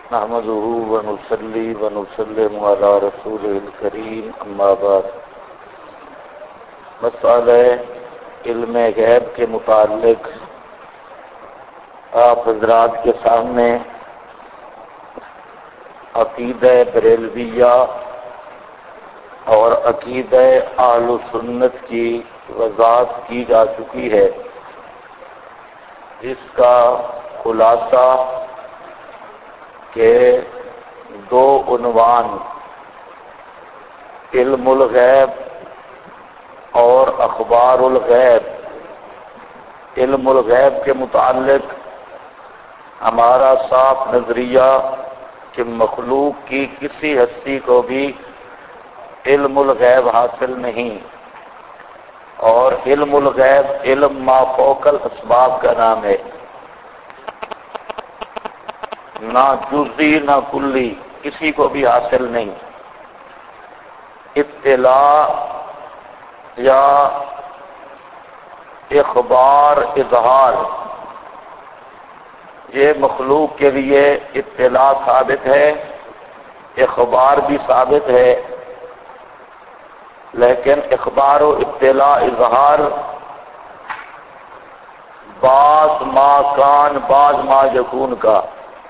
نحمده ونصلي ونسلم على رسوله الكريم اما بعد مسئلہ علم غیب کے متعلق آپ حضرات کے سامنے عقیدہ بریلویہ اور عقیدہ اہل سنت کی وضاحت کی جا چکی ہے، جس کا خلاصہ کہ دو عنوان علم الغیب اور اخبار الغیب۔ علم الغیب کے متعلق ہمارا صاف نظریہ کہ مخلوق کی کسی ہستی کو بھی علم الغیب حاصل نہیں، اور علم الغیب علم ما فوق الاسباب کا نام ہے، نہ جزئی نہ کلی، کسی کو بھی حاصل نہیں۔ اطلاع یا اخبار اظہار، یہ مخلوق کے لیے اطلاع ثابت ہے، اخبار بھی ثابت ہے، لیکن اخبار و اطلاع اظہار بعض ما کان بعض ما یکون کا،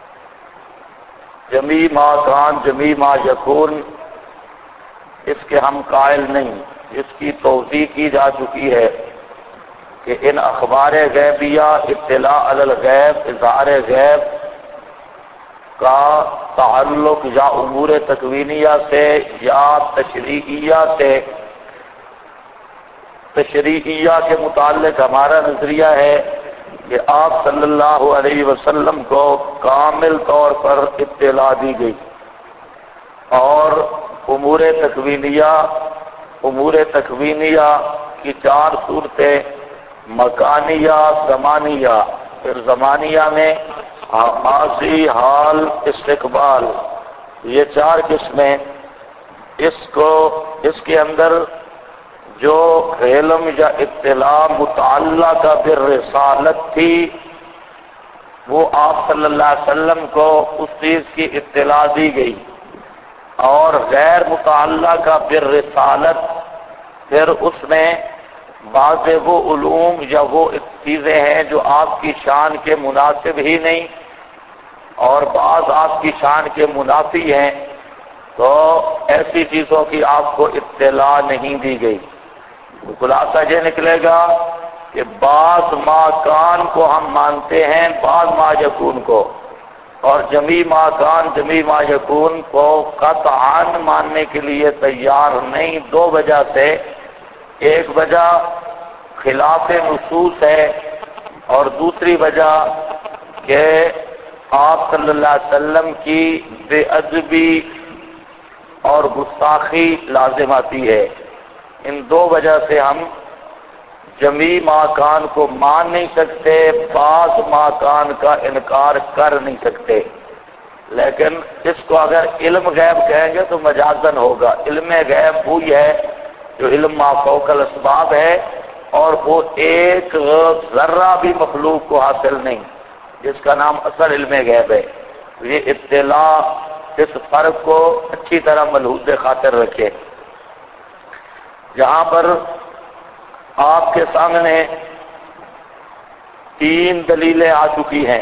جمی ما کان جمی ما یکون، اس کے ہم قائل نہیں۔ اس کی توضیح کی جا چکی ہے کہ ان اخبار غیبیہ، اطلاع علی الغیب، اظہار غیب کا تعلق یا امور تکوینیہ سے یا تشریعیہ سے۔ تشریعیہ کے متعلق ہمارا نظریہ ہے کہ آپ صلی اللہ علیہ وسلم کو کامل طور پر اطلاع دی گئی، اور امور تکوینیہ کی چار صورتیں، مکانیہ، زمانیہ، پھر زمانیہ میں ماضی، حال، استقبال، یہ چار قسمیں۔ اس کے اندر جو علم یا اطلاع متعلقہ بالرسالت تھی، وہ آپ صلی اللہ علیہ وسلم کو اس چیز کی اطلاع دی گئی، اور غیر متعلقہ بالرسالت پھر اس میں بعض وہ علوم یا وہ چیزیں ہیں جو آپ کی شان کے مناسب ہی نہیں، اور بعض آپ کی شان کے منافی ہیں، تو ایسی چیزوں کی آپ کو اطلاع نہیں دی گئی۔ تو خلاصہ یہ نکلے گا کہ بعض ما کان کو ہم مانتے ہیں، بعض ما یکون کو، اور جمی ما کان جمی ما یکون کو قطعاً ماننے کے لیے تیار نہیں، دو وجہ سے۔ ایک وجہ خلاف نصوص ہے، اور دوسری وجہ کہ آپ صلی اللہ علیہ وسلم کی بے ادبی اور گستاخی لازم آتی ہے۔ ان دو وجہ سے ہم جمی ما کان کو مان نہیں سکتے، بعض ما کان کا انکار کر نہیں سکتے۔ لیکن اس کو اگر علم غیب کہیں گے تو مجازن ہوگا۔ علم غیب وہی ہے جو علم ما فوق الاسباب ہے، اور وہ ایک ذرہ بھی مخلوق کو حاصل نہیں، جس کا نام اصل علم غیب ہے۔ یہ اطلاع اس فرق کو اچھی طرح ملحوظ خاطر رکھے۔ جہاں پر آپ کے سامنے تین دلیلیں آ چکی ہیں،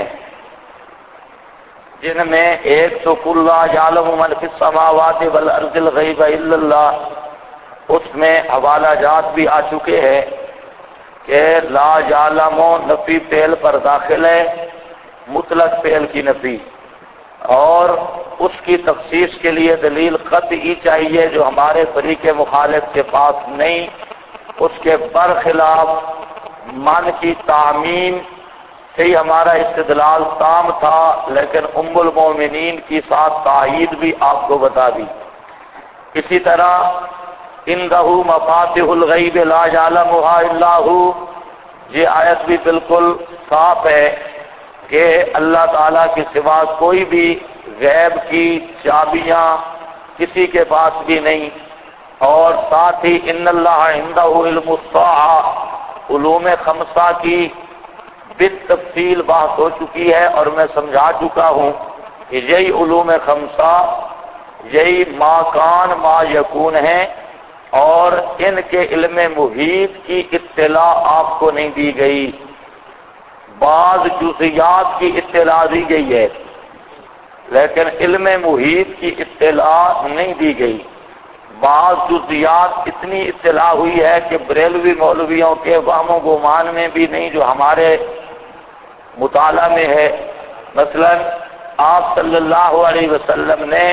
جن میں ایک تو قل لا یعلم من فی السماوات والارض الغیب الا اللہ، اس میں حوالہ جات بھی آ چکے ہیں کہ لا یعلم نفی فعل پر داخل ہے، مطلق فعل کی نفی، اور اس کی تخصیص کے لیے دلیل قطعی چاہیے جو ہمارے فریق مخالف کے پاس نہیں۔ اس کے برخلاف من کی تعمیم سے ہی ہمارا استدلال تام تھا، لیکن ام المومنین کی ساتھ تائید بھی آپ کو بتا دی۔ اسی طرح عنده مفاتح الغیب لا یعلمها الا هو، یہ آیت بھی بالکل صاف ہے کہ اللہ تعالیٰ کے سوا کوئی بھی غیب کی چابیاں کسی کے پاس بھی نہیں، اور ساتھ ہی ان اللہ عنده علم الساعہ، علوم خمسہ کی بالتفصیل بحث ہو چکی ہے، اور میں سمجھا چکا ہوں کہ یہی علوم خمسہ، یہی ما کان ما یکون ہیں، اور ان کے علم محیط کی اطلاع آپ کو نہیں دی گئی۔ بعض جزئیات کی اطلاع دی گئی ہے لیکن علم محیط کی اطلاع نہیں دی گئی۔ بعض جزئیات اتنی اطلاع ہوئی ہے کہ بریلوی مولویوں کے وہم و گمان میں بھی نہیں، جو ہمارے مطالعہ میں ہے۔ مثلا آپ صلی اللہ علیہ وسلم نے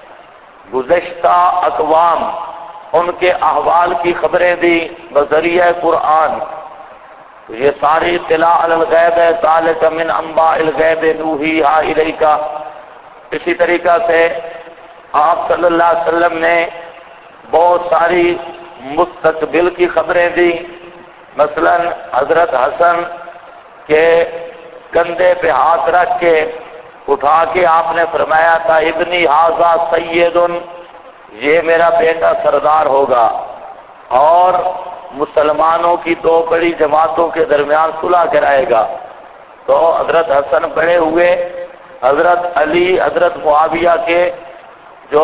گزشتہ اقوام ان کے احوال کی خبریں دی بذریعہ قرآن، تو یہ ساری اطلاع علی الغیب ہے، ذالک من انباء الغیب نوحیھا الیک۔ اسی طریقہ سے آپ صلی اللہ علیہ وسلم نے بہت ساری مستقبل کی خبریں دی۔ مثلا حضرت حسن کے کندھے پہ ہاتھ رکھ کے اٹھا کے آپ نے فرمایا تھا ابنی ھذا سید، یہ میرا بیٹا سردار ہوگا اور مسلمانوں کی دو بڑی جماعتوں کے درمیان صلح کرائے گا۔ تو حضرت حسن بڑے ہوئے، حضرت علی حضرت معاویہ کے جو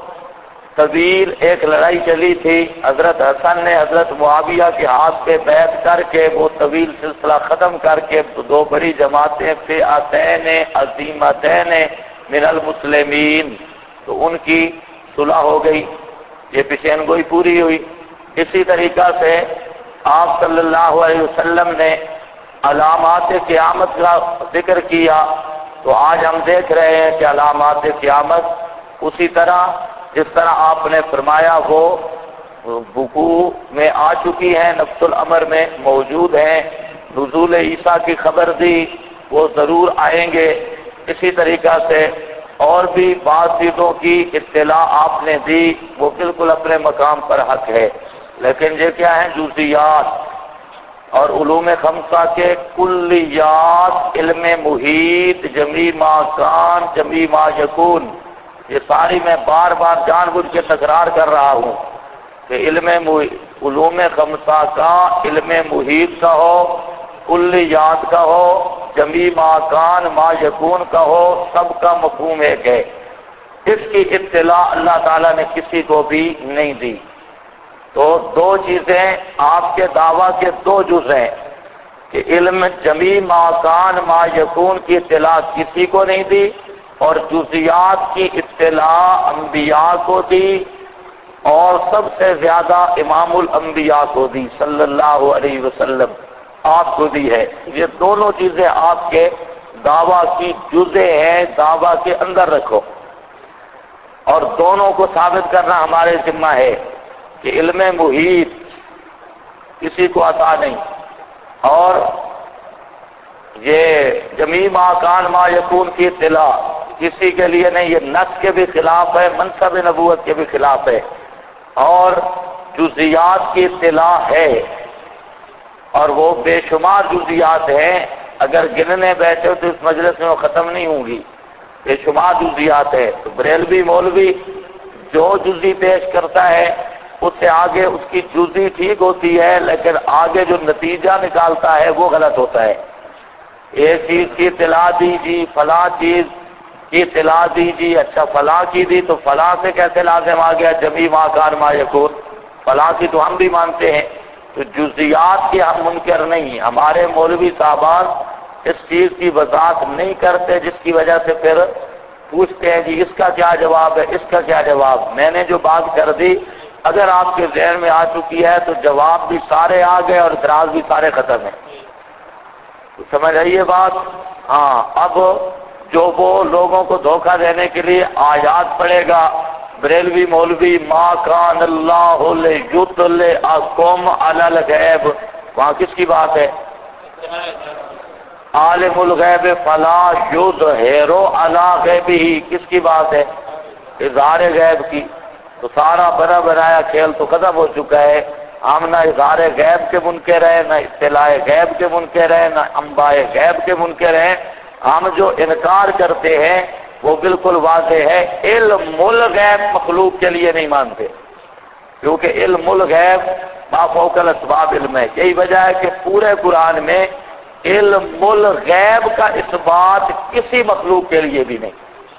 طویل ایک لڑائی چلی تھی، حضرت حسن نے حضرت معاویہ کے ہاتھ پہ بیعت کر کے وہ طویل سلسلہ ختم کر کے دو بڑی جماعتیں فئتین عظیمتین من المسلمین، تو ان کی صلح ہو گئی، یہ پیشین گوئی پوری ہوئی۔ اسی طریقہ سے آپ صلی اللہ علیہ وسلم نے علامات قیامت کا ذکر کیا، تو آج ہم دیکھ رہے ہیں کہ علامات قیامت اسی طرح جس طرح آپ نے فرمایا وہ وقوع میں آ چکی ہیں، نفس الامر میں موجود ہیں، نزول عیسیٰ کی خبر دی وہ ضرور آئیں گے۔ اسی طریقہ سے اور بھی بعض چیزوں کی اطلاع آپ نے دی، وہ بالکل اپنے مقام پر حق ہے، لیکن یہ کیا ہیں؟ جزئیات۔ اور علوم خمسہ کے کلیات، علم محیط، جمیع ما کان، جمیع ما یکون، یہ ساری میں بار بار جان بوجھ کے تکرار کر رہا ہوں کہ علوم خمسہ کا علم محیط کا ہو، کلیات کا ہو، جمیع ما کان ما یکون کا ہو، سب کا مفہوم ایک ہے۔ اس کی اطلاع اللہ تعالیٰ نے کسی کو بھی نہیں دی۔ تو دو چیزیں آپ کے دعویٰ کے دو جز ہیں کہ علم جمیع ما کان ما یکون کی اطلاع کسی کو نہیں دی، اور جزیات کی اطلاع انبیاء کو دی، اور سب سے زیادہ امام الانبیاء کو دی صلی اللہ علیہ وسلم، آپ کو دی ہے۔ یہ دونوں چیزیں آپ کے دعویٰ کی جزء ہیں، دعویٰ کے اندر رکھو، اور دونوں کو ثابت کرنا ہمارے ذمہ ہے کہ علم محیط کسی کو عطا نہیں، اور یہ جمیع ما کان ما یکون کی اطلاع کسی کے لیے نہیں، یہ نص کے بھی خلاف ہے، منصب نبوت کے بھی خلاف ہے، اور جزئیات کی اطلاع ہے، اور وہ بے شمار جزئیات ہیں، اگر گننے بیٹھے تو اس مجلس میں وہ ختم نہیں ہوں گی، بے شمار جزئیات ہے۔ تو بریلوی مولوی جو جزئی پیش کرتا ہے اس سے آگے اس کی جزئی ٹھیک ہوتی ہے، لیکن آگے جو نتیجہ نکالتا ہے وہ غلط ہوتا ہے۔ ایک چیز کی اطلاع دی جی، فلاں چیز کی اطلاع دی جی، اچھا فلاں کی دی تو فلاں سے کیسے لازم آ گیا جمیع ما کان ما یکون؟ فلاں کی تو ہم بھی مانتے ہیں، تو جزئیات کے ہم منکر نہیں۔ ہمارے مولوی صاحبان اس چیز کی وضاحت نہیں کرتے، جس کی وجہ سے پھر پوچھتے ہیں جی اس کا کیا جواب ہے، اس کا کیا جواب۔ میں نے جو بات کر دی اگر آپ کے ذہن میں آ چکی ہے تو جواب بھی سارے آ گئے اور اعتراض بھی سارے ختم ہیں، تو سمجھ آئیے بات۔ ہاں، اب جو وہ لوگوں کو دھوکہ دینے کے لیے آیات پڑھے گا بریلوی مولوی، ما کان اللہ لیطلعکم علی الغیب، وہاں کس کی بات ہے؟ عالم الغیب فلا یظہر علی غیبہ، کس کی بات ہے؟ اظہار غیب کی۔ تو سارا بنا بنایا کھیل تو ختم ہو چکا ہے۔ ہم نہ اظہار غیب کے منکر ہیں، نہ اطلاع غیب کے منکر ہیں، نہ انباء غیب کے منکر ہیں۔ ہم جو انکار کرتے ہیں وہ بالکل واضح ہے، علم الغیب مخلوق کے لیے نہیں مانتے، کیونکہ علم الغیب ما فوق الاسباب علم ہے۔ یہی وجہ ہے کہ پورے قرآن میں علم الغیب کا اثبات کسی مخلوق کے لیے بھی نہیں۔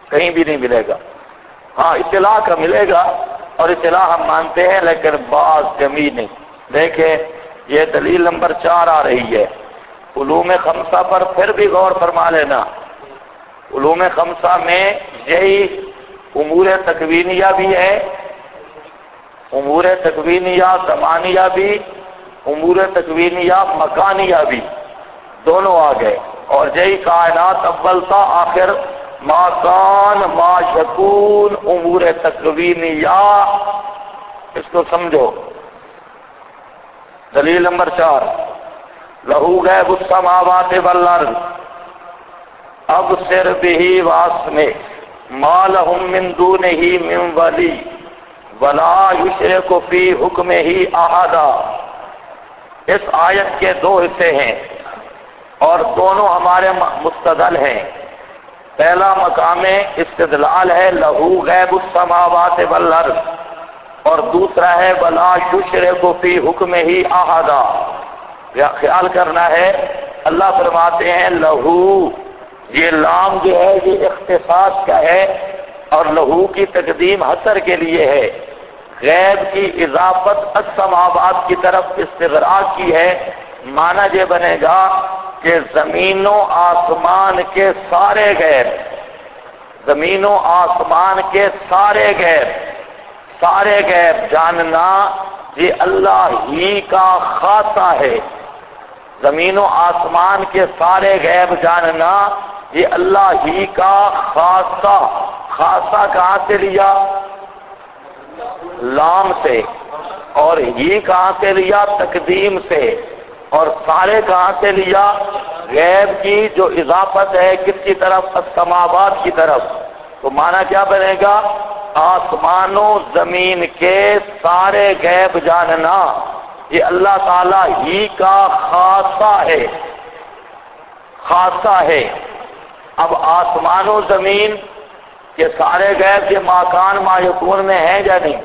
کہیں بھی نہیں ملے گا. ہاں اطلاع کا ملے گا، اور اطلاع ہم مانتے ہیں، لیکن بعض جمی نہیں. دیکھیں یہ دلیل نمبر 4 آ رہی ہے. علوم خمسہ پر پھر بھی غور فرما لینا. علوم خمسہ میں یہی امور تکوینیہ بھی ہے، امور تکوینیہ زمانیہ بھی، امور تکوینیہ مکانیہ بھی، دونوں آ گئے. اور یہی کائنات اول تا آخر ما کان ما یکون امور تکوینیہ. اس کو سمجھو. دلیل نمبر 4 لہو غیب السماوات والارض ابصر بہ واسمع ما لہم من دونہ من ولی ولا یشرک فی حکمہ احدا. اس آیت کے 2 حصے ہیں اور دونوں ہمارے مستدل ہیں. پہلا مقام استدلال ہے لہو غیب السماوات والارض، اور دوسرا ہے ولا یشرک فی حکمہ احدا. خیال کرنا ہے، اللہ فرماتے ہیں لہو، یہ لام جو ہے یہ اختصاص کا ہے، اور لہو کی تقدیم حصر کے لیے ہے. غیب کی اضافت السماوات کی طرف استغراق کی ہے. معنی یہ بنے گا کہ زمین و آسمان کے سارے غیب، زمین و آسمان کے سارے غیب، سارے غیب جاننا یہ اللہ ہی کا خاصہ ہے. زمین و آسمان کے سارے غیب جاننا یہ اللہ ہی کا خاصہ. خاصہ کہاں سے لیا؟ لام سے. اور ہی کہاں سے لیا؟ تقدیم سے. اور سارے کہاں سے لیا؟ غیب کی جو اضافت ہے کس کی طرف؟ السماوات کی طرف. تو معنی کیا بنے گا؟ آسمان و زمین کے سارے غیب جاننا یہ اللہ تعالیٰ ہی کا خاصہ ہے، خاصہ ہے. اب آسمان و زمین کے سارے غیب یہ ماکان ما یکون میں ہیں یا نہیں؟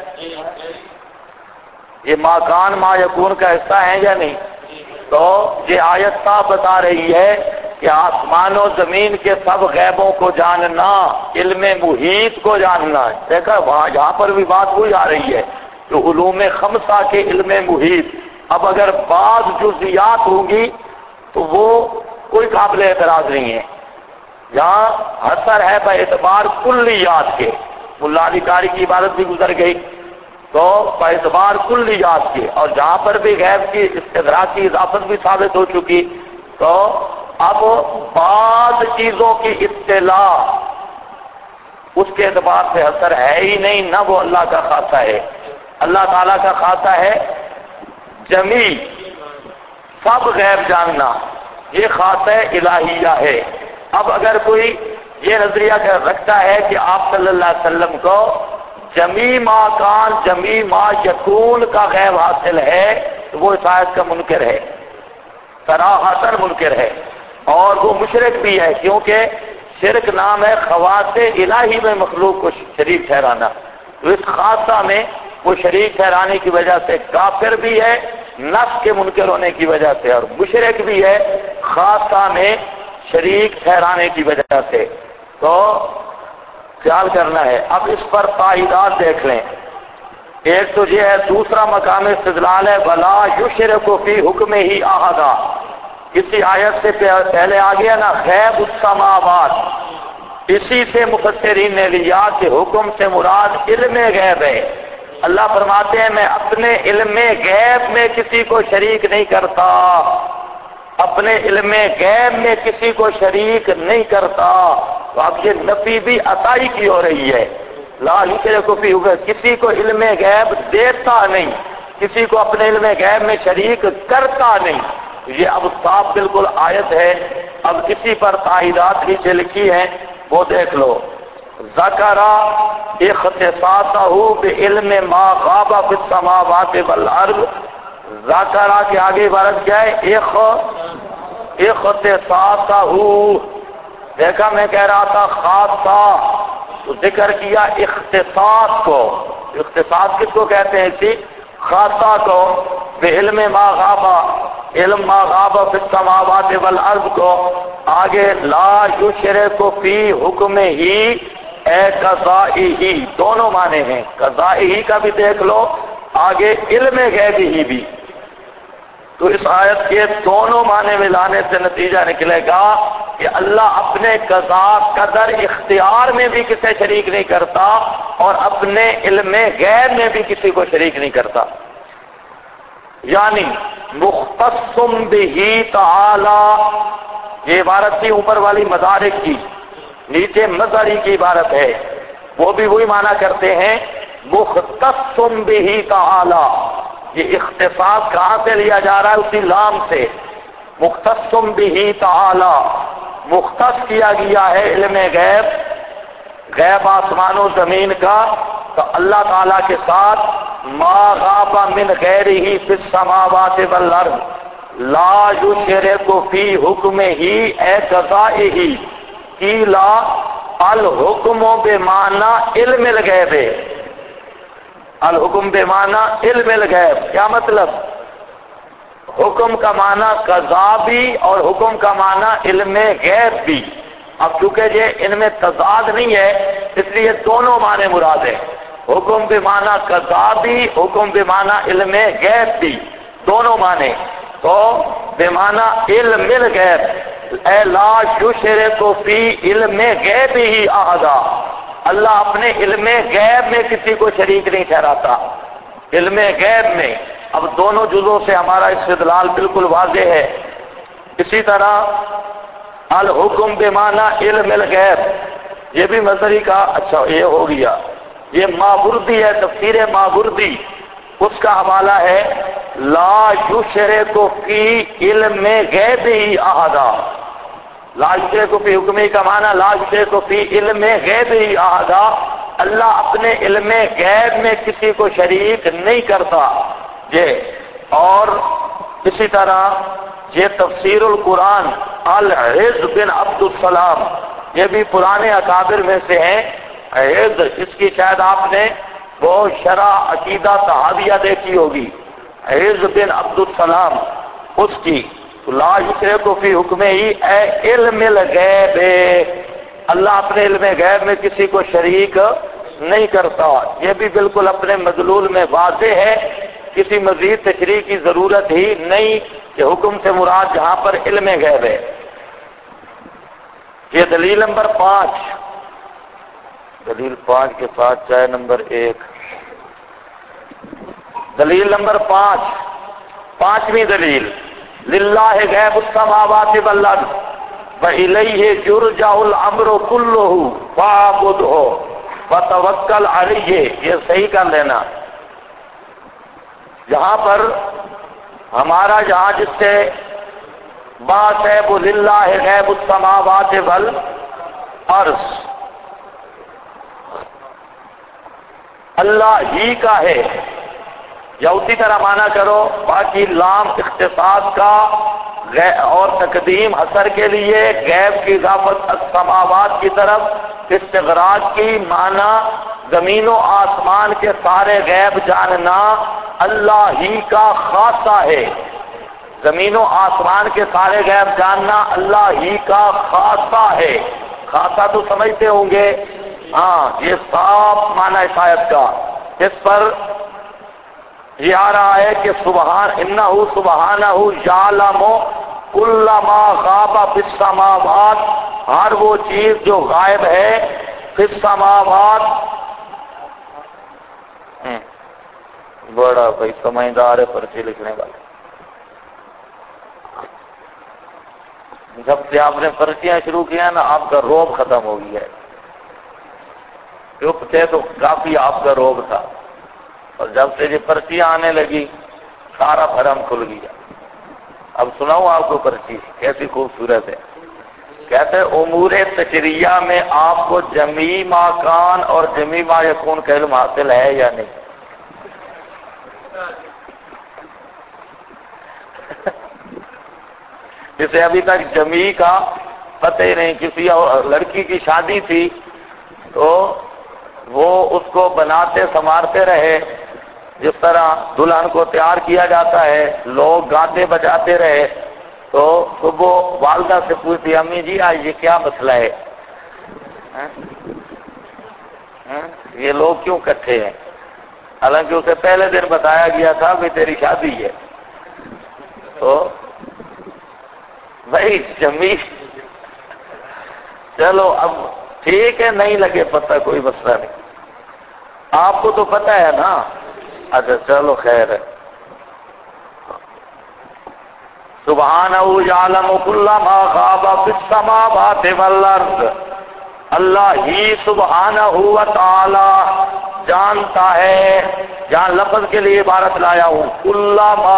یہ ماکان ما یکون کا حصہ ہیں یا نہیں؟ تو یہ آیت صاحب بتا رہی ہے کہ آسمان و زمین کے سب غیبوں کو جاننا، علم محیط کو جاننا. دیکھا وہاں یہاں پر بھی بات وہی آ رہی ہے جو علوم خمسہ کے علم محیط. اب اگر بعض جزیات ہوں گی تو وہ کوئی قابل اعتراض نہیں ہے. یہاں حصر ہے بے اعتبار کلیات کے. ملا علی قاری کی عبارت بھی گزر گئی تو بے اعتبار کلیات کے، اور جہاں پر بھی غیب کی استدراک کی اضافت بھی ثابت ہو چکی. تو اب بعض چیزوں کی اطلاع اس کے اعتبار سے حصر ہے ہی نہیں، نہ وہ اللہ کا خاصہ ہے. اللہ تعالیٰ کا خاصہ ہے جمی سب غیب جاننا، یہ خاصہ الہیہ ہے. اب اگر کوئی یہ نظریہ رکھتا ہے کہ آپ صلی اللہ علیہ وسلم کو جمی ما کان جمی ما یکون کا غیب حاصل ہے تو وہ اس آیت کا منکر ہے، صراحتاً منکر ہے. اور وہ مشرک بھی ہے، کیونکہ شرک نام ہے خواص الہی میں مخلوق کو شریک ٹھہرانا. تو اس خاصہ میں وہ شریک ٹھہرانے کی وجہ سے کافر بھی ہے، نفس کے منکر ہونے کی وجہ سے، اور مشرک بھی ہے خاصہ میں شریک ٹھہرانے کی وجہ سے. تو خیال کرنا ہے. اب اس پر تائیدات دیکھ لیں. ایک تو یہ ہے، دوسرا مقام استدلال ہے ولا یشرک فی حکمہ احدا. اسی آیت سے پہلے آ گیا نا غیب السماوات. اسی سے مفسرین نے لیا کہ حکم سے مراد علم غیب ہے. اللہ فرماتے ہیں میں اپنے علم غیب میں کسی کو شریک نہیں کرتا، اپنے علم غیب میں کسی کو شریک نہیں کرتا. تو اب یہ نفی بھی عطائی کی ہو رہی ہے. لا یشرک فی حکمہ، کسی کو علم غیب دیتا نہیں، کسی کو اپنے علم غیب میں شریک کرتا نہیں. یہ اب صاف بالکل آیت ہے. اب اسی پر تائیدات نیچے لکھی ہیں، وہ دیکھ لو. ذکر اختصاصہ بعلم ما غاب فی السماوات والارض. ذکر کے آگے عبارت کیا ہے؟ اختصاصہ. دیکھا میں کہہ رہا تھا خاصہ، تو ذکر کیا اختصاص کو. اختصاص کس کو کہتے ہیں؟ اسی خاصہ کو. بعلم ما غاب، علم ما غاب فی السماوات والارض کو. آگے لا یشرک فی حکمہ اے قضائی ہی، دونوں معنی ہیں، قضائی ہی کا بھی دیکھ لو، آگے علم غیب ہی بھی۔ تو اس آیت کے دونوں معنی ملانے سے نتیجہ نکلے گا کہ اللہ اپنے قضا قدر اختیار میں بھی کسی شریک نہیں کرتا اور اپنے علم غیب میں بھی کسی کو شریک نہیں کرتا۔ یعنی مختص بہ تعالی، یہ عبارت تھی اوپر والی مدارک کی، نیچے مظہری کی عبارت ہے، وہ بھی وہی معنی کرتے ہیں مختص بہ تعالی۔ یہ اختصاص کہاں سے لیا جا رہا ہے؟ اسی لام سے، مختص بہ تعالی، مختص کیا گیا ہے علم غیب، غیب آسمان و زمین کا، تو اللہ تعالیٰ کے ساتھ ما غاب من غیرہ فی السماوات والارض لا یشرک فی حکمہ اے قضائہ قیلا الحکم بمعنی علم الغیب، الحکم بمعنی علم الغیب، کیا مطلب؟ حکم کا معنی قضا بھی اور حکم کا معنی علم غیب بھی۔ اب چونکہ یہ ان میں تضاد نہیں ہے اس لیے دونوں معنی مراد ہیں، حکم بمعنی قضا بھی، حکم بمعنی علم غیب بھی، دونوں معنی۔ تو بمعنی علم الغیب اے لا یشرک فی علم غیب ہی احدا، اللہ اپنے علم غیب میں کسی کو شریک نہیں ٹھہراتا، علم غیب میں۔ اب دونوں جزوں سے ہمارا استدلال بالکل واضح ہے۔ اسی طرح الحکم بمعنی علم الغیب، یہ بھی مظہری کا، اچھا یہ ہو گیا، یہ ماوردی ہے، تفسیر ماوردی، اس کا حوالہ ہے لا یشرک فی علم غیب ہی احدا، لا یشرک فی حکمی کا معنی لا یشرک فی علم غیب ہی احدا، اللہ اپنے علم غیب میں کسی کو شریک نہیں کرتا یہ۔ اور اسی طرح یہ تفسیر القرآن العز بن عبد السلام، یہ بھی پرانے اکابر میں سے ہیں، عز، اس کی شاید آپ نے وہ شرح عقیدہ طحاویہ دیکھی ہوگی، عز بن عبد السلام، اس کی لا یشرک فی حکمہ اے علم الغیب، اللہ اپنے علم غیب میں کسی کو شریک نہیں کرتا، یہ بھی بالکل اپنے مدلول میں واضح ہے، کسی مزید تشریح کی ضرورت ہی نہیں کہ حکم سے مراد جہاں پر علم غیب ہے۔ یہ دلیل نمبر 5، دلیل 5 کے ساتھ چاہے نمبر 1، دلیل نمبر 5، پانچویں دلیل، للہ غیب السماوات والارض وإلیہ یرجع الامر کلہ فاعبدہ وتوکل علیہ، یہ صحیح کر لینا، جہاں پر ہمارا جہاں جس سے بات ہے وہ للہ غیب السماوات والارض، اللہ ہی کا ہے، یا اسی طرح مانا کرو باقی لام اختصاص کا اور تقدیم حصر کے لیے غیب کی اضافت السماوات کی طرف استغراق کی معنی زمین و آسمان کے سارے غیب جاننا اللہ ہی کا خاصہ ہے، زمین و آسمان کے سارے غیب جاننا اللہ ہی کا خاصہ ہے، خاصہ تو سمجھتے ہوں گے، ہاں یہ صاف معنی اس آیت کا، اس پر یہ آ رہا ہے کہ سبحان انہ سبحانہ یعلم کل ما غاب فی السماوات، ہر وہ چیز جو غائب ہے فی السماوات، بڑا بھائی سمجھدار ہے پرچی لکھنے والا، جب سے آپ نے پرچیاں شروع کیا نا آپ کا روب ختم ہو گیا ہے، چپ تھے تو کافی آپ کا روب تھا، اور جب سے یہ پرچیاں آنے لگی سارا بھرم کھل گیا۔ اب سناؤں آپ کو پرچی کیسی خوبصورت ہے، کہتے ہیں امور تشریعہ میں آپ کو جمیع ما کان اور جمیع ما یکون کا علم حاصل ہے یا نہیں؟ جسے ابھی تک جمیع کا پتہ ہی نہیں، کسی لڑکی کی شادی تھی تو وہ اس کو بناتے سنوارتے رہے، جس طرح دلہن کو تیار کیا جاتا ہے، لوگ گاتے بجاتے رہے، تو صبح والدہ سے پوچھتی امی جی آج یہ کیا مسئلہ ہے؟ یہ لوگ کیوں اکٹھے ہیں؟ حالانکہ اسے پہلے دن بتایا گیا تھا بھی تیری شادی ہے. تو بھائی جمی چلو اب ٹھیک ہے، نہیں لگے پتہ کوئی مسئلہ نہیں. آپ کو تو پتہ ہے نا. اچھا چلو خیر ہے. سبحانہ یعلم کل ما غاب فی السماوات والارض. اللہ ہی سبحانہ و تعالی جانتا ہے. جہاں لفظ کے لیے عبارت لایا ہوں کل ما.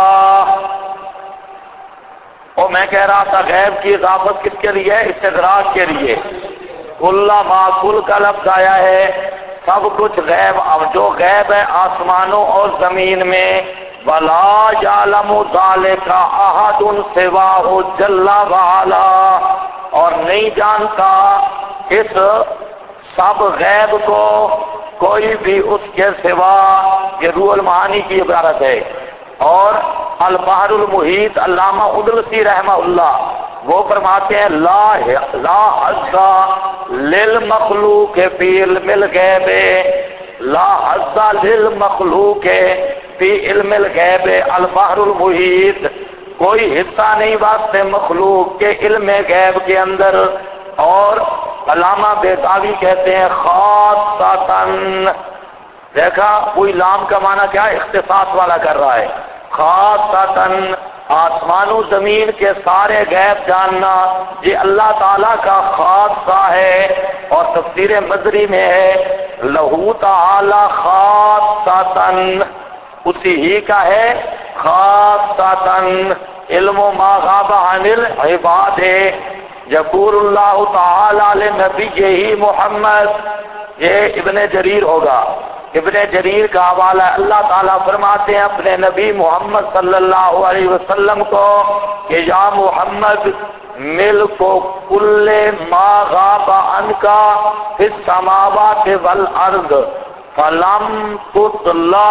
اور میں کہہ رہا تھا غیب کی اضافت کس کے لیے؟ استدراک کے لیے. کل ما، کل کا لفظ آیا ہے سب کچھ غیب. اب جو غیب ہے آسمانوں اور زمین میں. وَلَا يَعْلَمُ ذَلِكَ أَحَدٌ سِوَاهُ جَلَّ وَعَلَا. اور نہیں جانتا اس سب غیب کو کوئی بھی اس کے سوا. یہ روح المعانی کی عبارت ہے. اور البحر المحیط علامہ ادلسی رحمہ اللہ وہ فرماتے ہیں لا حظ للمخلوق فی علم الغیب. لا حظ للمخلوق فی علم الغیب البحر المحیط. کوئی حصہ نہیں واسطے مخلوق کے علم غیب کے اندر. اور علامہ بیضاوی کہتے ہیں خاصتاً. دیکھا کوئی لام کا معنی کیا ہے؟ اختصاص والا کر رہا ہے. خاصتاً آسمان و زمین کے سارے غیب جاننا یہ اللہ تعالیٰ کا خاصہ ہے. اور تفسیر مدری میں ہے لہو تعالی خاصتاً، اسی ہی کا ہے خاصتاً. علم ما غاب عن العباد یقول اللہ تعالی لنبیہ محمد. یہ ابن جریر ہوگا. ابن جریر کا حوالہ اللہ تعالیٰ فرماتے ہیں اپنے نبی محمد صلی اللہ علیہ وسلم کو کہ یا محمد مل کو کل ما غاب عنکا فی السماوات والارض فلم تطلع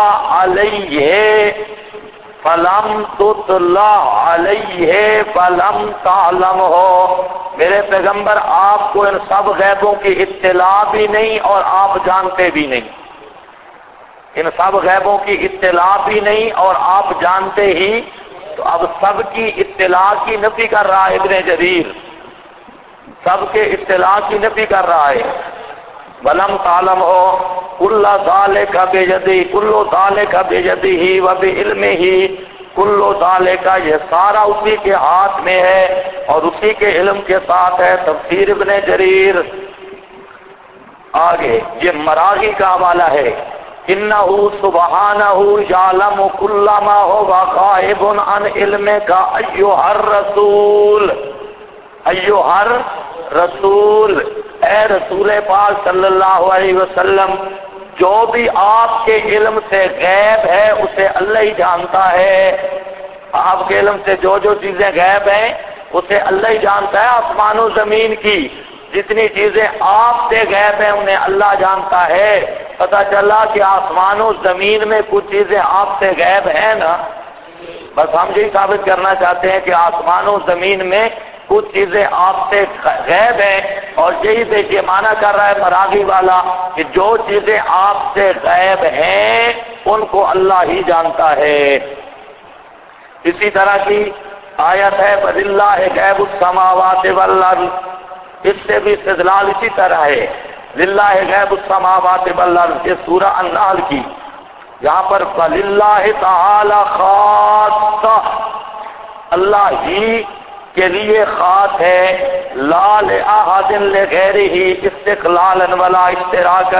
علیہ فلم تعلم ہو. میرے پیغمبر آپ کو ان سب غیبوں کی اطلاع بھی نہیں اور آپ جانتے بھی نہیں. ان سب غیبوں کی اطلاع بھی نہیں اور آپ جانتے ہی. تو اب سب کی اطلاع کی نفی کر رہا ہے ابن جریر. سب کے اطلاع کی نفی کر رہا ہے. ولم تعلم ہو کل ذالک بیدی کل ذالک بیدہ و بعلمہ کل ذالک. یہ سارا اسی کے ہاتھ میں ہے اور اسی کے علم کے ساتھ ہے. تفسیر ابن جریر. آگے یہ مراغی کا حوالہ ہے انہ سبحانہ یعلم کل ما هو غائب عن علمک ایھا الرسول. ایھا الرسول، اے رسول پاک صلی اللہ علیہ وسلم جو بھی آپ کے علم سے غیب ہے اسے اللہ ہی جانتا ہے. آپ کے علم سے جو جو چیزیں غیب ہیں اسے اللہ ہی جانتا ہے. آسمان و زمین کی جتنی چیزیں آپ سے غیب ہیں انہیں اللہ جانتا ہے. پتہ چلا کہ آسمان و زمین میں کچھ چیزیں آپ سے غیب ہیں نا. بس ہم یہی ثابت کرنا چاہتے ہیں کہ آسمان و زمین میں کچھ چیزیں آپ سے غیب ہیں. اور یہی پہ یہ معنی کر رہا ہے مراغی والا کہ جو چیزیں آپ سے غیب ہیں ان کو اللہ ہی جانتا ہے. اسی طرح کی آیت ہے وَلِلَّهِ غَیْبُ السَّمَاوَاتِ وَالْأَرْضِ. اس سے بھی استدلال اسی طرح ہے. للہ غیب السماوات والارض یہ سورہ النحل کی. یہاں پر وَلِلَّهِ تَعَالَى خاصہ، اللہ ہی کے لیے خاص ہے. لا لأحد لغیرہ استقلالا ولا اشتراکا،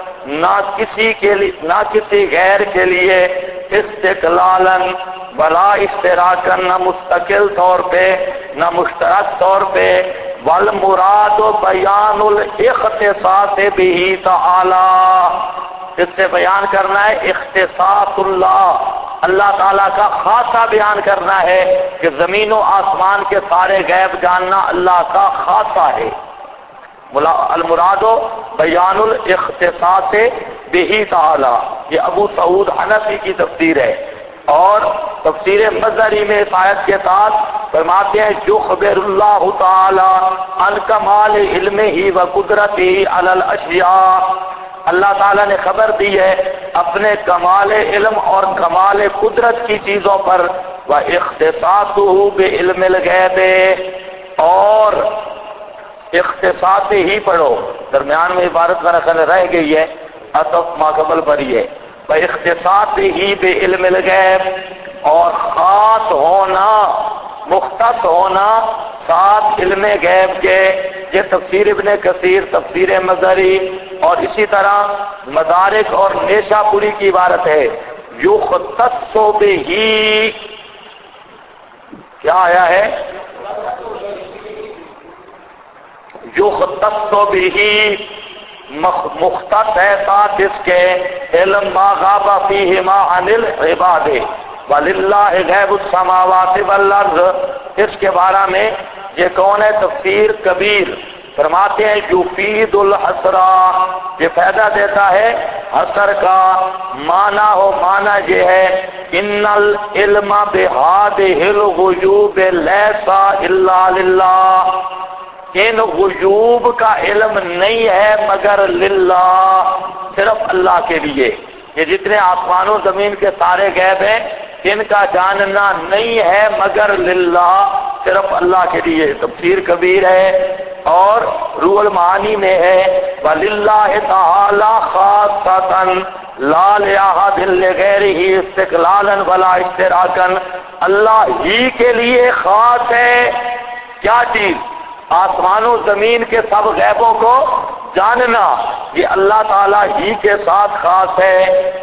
نہ کسی غیر کے لیے استقلالا ولا اشتراکا، نہ مستقل طور پہ نہ مشترک طور پہ. والمراد بیان الاختصاص به تعالی، اس سے بیان کرنا ہے اختصاص اللہ، اللہ تعالیٰ کا خاصہ بیان کرنا ہے کہ زمین و آسمان کے سارے غیب جاننا اللہ کا خاصہ ہے. المراد بیان الاختصاص به تعالی، یہ ابو سعود حنفی کی تفسیر ہے. اور تفسیر مظہری میں اس آیت کے ساتھ فرماتے ہیں یخبر اللہ تعالی عن کمال علمہ و قدرتہ علی الاشیاء. اللہ تعالیٰ نے خبر دی ہے اپنے کمال علم اور کمال قدرت کی چیزوں پر، وَاخْتِصَاصُهُ بِعِلْمِ الْغَیْبِ، اور اختصاص ہی پڑھو، درمیان میں عبارت کا نقل رہ گئی ہے، عطف ما قبل پر یہ وَاخْتِصَاصِهِ بِعِلْمِ الْغَیْبِ، اور خاص ہونا، مختص ہونا ساتھ علم غیب کے۔ یہ تفسیر ابن کثیر، تفسیر مظہری اور اسی طرح مدارک اور نیشا پوری کی عبارت ہے، یختص بہ، کیا آیا ہے؟ یختص بہ، مختص ہے ساتھ اس کے علم ما غاب فیہما عن العباد وَلِلَّهِ غَیْبُ السَّمَاوَاتِ وَالْأَرْضِ۔ اس کے بارے میں یہ کون ہے؟ تفسیر کبیر فرماتے ہیں یفید الحسرہ، یہ فائدہ دیتا ہے حسر کا، معنی ہو، معنی یہ ہے ان العلم بہذہ الغیوب لیس الا للہ، ان غیوب کا علم نہیں ہے مگر للہ، صرف اللہ کے لیے۔ یہ جتنے آسمان و زمین کے سارے غیب ہیں ان کا جاننا نہیں ہے مگر للہ، صرف اللہ کے لیے۔ تفسیر کبیر ہے اور روح المعانی میں ہے وَلِلَّهِ تَعَالَى خَاصَّةً لَا لِأَحَدٍ لِغَيْرِهِ اسْتِقْلَالًا وَلَا اشْتِرَاكًا، اللہ ہی کے لیے خاص ہے کیا چیز؟ آسمان و زمین کے سب غیبوں کو جاننا، یہ اللہ تعالیٰ ہی کے ساتھ خاص ہے،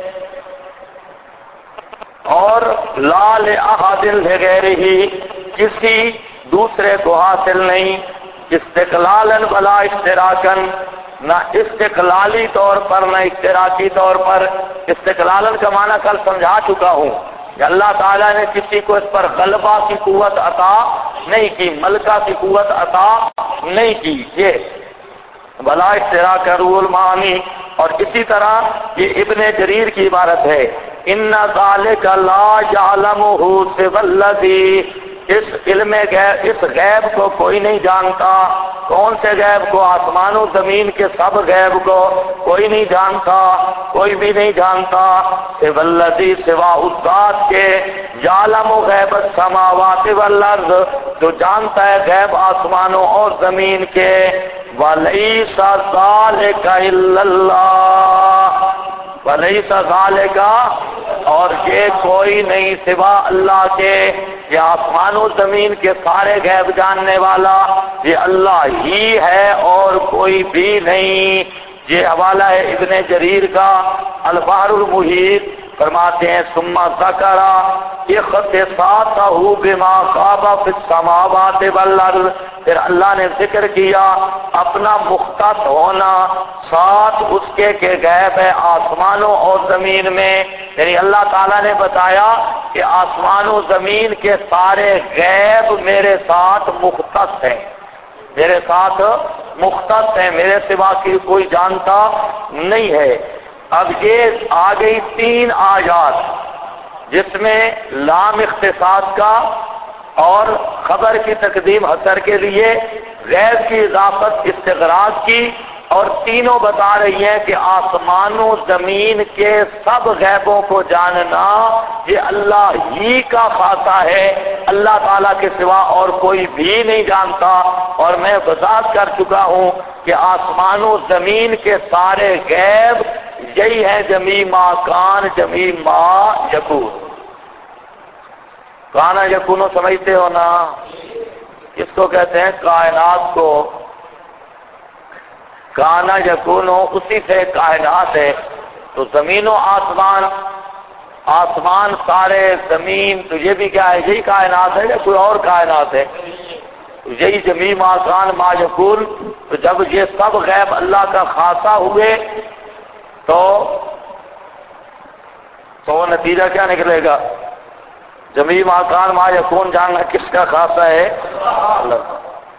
اور لا لأحد لغیرہ، کسی دوسرے کو حاصل نہیں، استقلالا ولا اشتراکا، نہ استقلالی طور پر نہ اشتراکی طور پر۔ استقلالا کا معنی کل سمجھا چکا ہوں کہ اللہ تعالیٰ نے کسی کو اس پر غلبہ کی قوت عطا نہیں کی، ملکہ کی قوت عطا نہیں کی، یہ بلا اشتراک روح المعانی۔ اور اسی طرح یہ ابن جریر کی عبارت ہے ان ذالک لا یعلمہ سوی الذی، اس علم غیب، اس غیب کو کوئی نہیں جانتا۔ کون سے غیب کو؟ آسمان و زمین کے سب غیب کو کوئی نہیں جانتا، کوئی بھی نہیں جانتا، سوی الذی، سوا اس ذات کے، یعلم غیب السماوات والارض، جو جانتا ہے غیب آسمانوں اور زمین کے، وَلَيْسَ ذَلِكَ إِلَّا اللَّهُ، وَلَيْسَ ذَلِكَ، اور یہ کوئی نہیں سوا اللہ کے، یہ آسمان و زمین کے سارے غیب جاننے والا یہ اللہ ہی ہے اور کوئی بھی نہیں۔ یہ حوالہ ہے ابن جریر کا البحر المحیط، فرماتے ہیں ثم ذکر اختصاصہ بما غاب فی السماوات والارض، پھر اللہ نے ذکر کیا اپنا مختص ہونا ساتھ اس کے کہ غیب ہے آسمانوں اور زمین میں، یعنی اللہ تعالیٰ نے بتایا کہ آسمان و زمین کے سارے غیب میرے ساتھ مختص ہیں، میرے ساتھ مختص ہیں، میرے سوا کی کوئی جانتا نہیں ہے۔ اب یہ آ گئی 3 آیات جس میں لام اختصاص کا اور خبر کی تقدیم حسر کے لیے، غیب کی اضافت استغراق کی، اور تینوں بتا رہی ہیں کہ آسمان و زمین کے سب غیبوں کو جاننا یہ اللہ ہی کا خاصہ ہے، اللہ تعالیٰ کے سوا اور کوئی بھی نہیں جانتا۔ اور میں وضاحت کر چکا ہوں کہ آسمان و زمین کے سارے غیب یہی ہے جمیع ما کان، جمیع ما یکون۔ کانا یکونو سمجھتے ہو نا؟ اس کو کہتے ہیں کائنات کو، کانا یکونو اسی سے کائنات ہے۔ تو زمین و آسمان، آسمان سارے، زمین، تو یہ بھی کیا ہے؟ یہی کائنات ہے یا کوئی اور کائنات ہے؟ یہی جمیع ما کان ما یکون۔ تو جب یہ سب غیب اللہ کا خاصہ ہوئے تو نتیجہ کیا نکلے گا؟ جمیع ما کان ما یکون جاننا کس کا خاصہ ہے؟ اللہ کا۔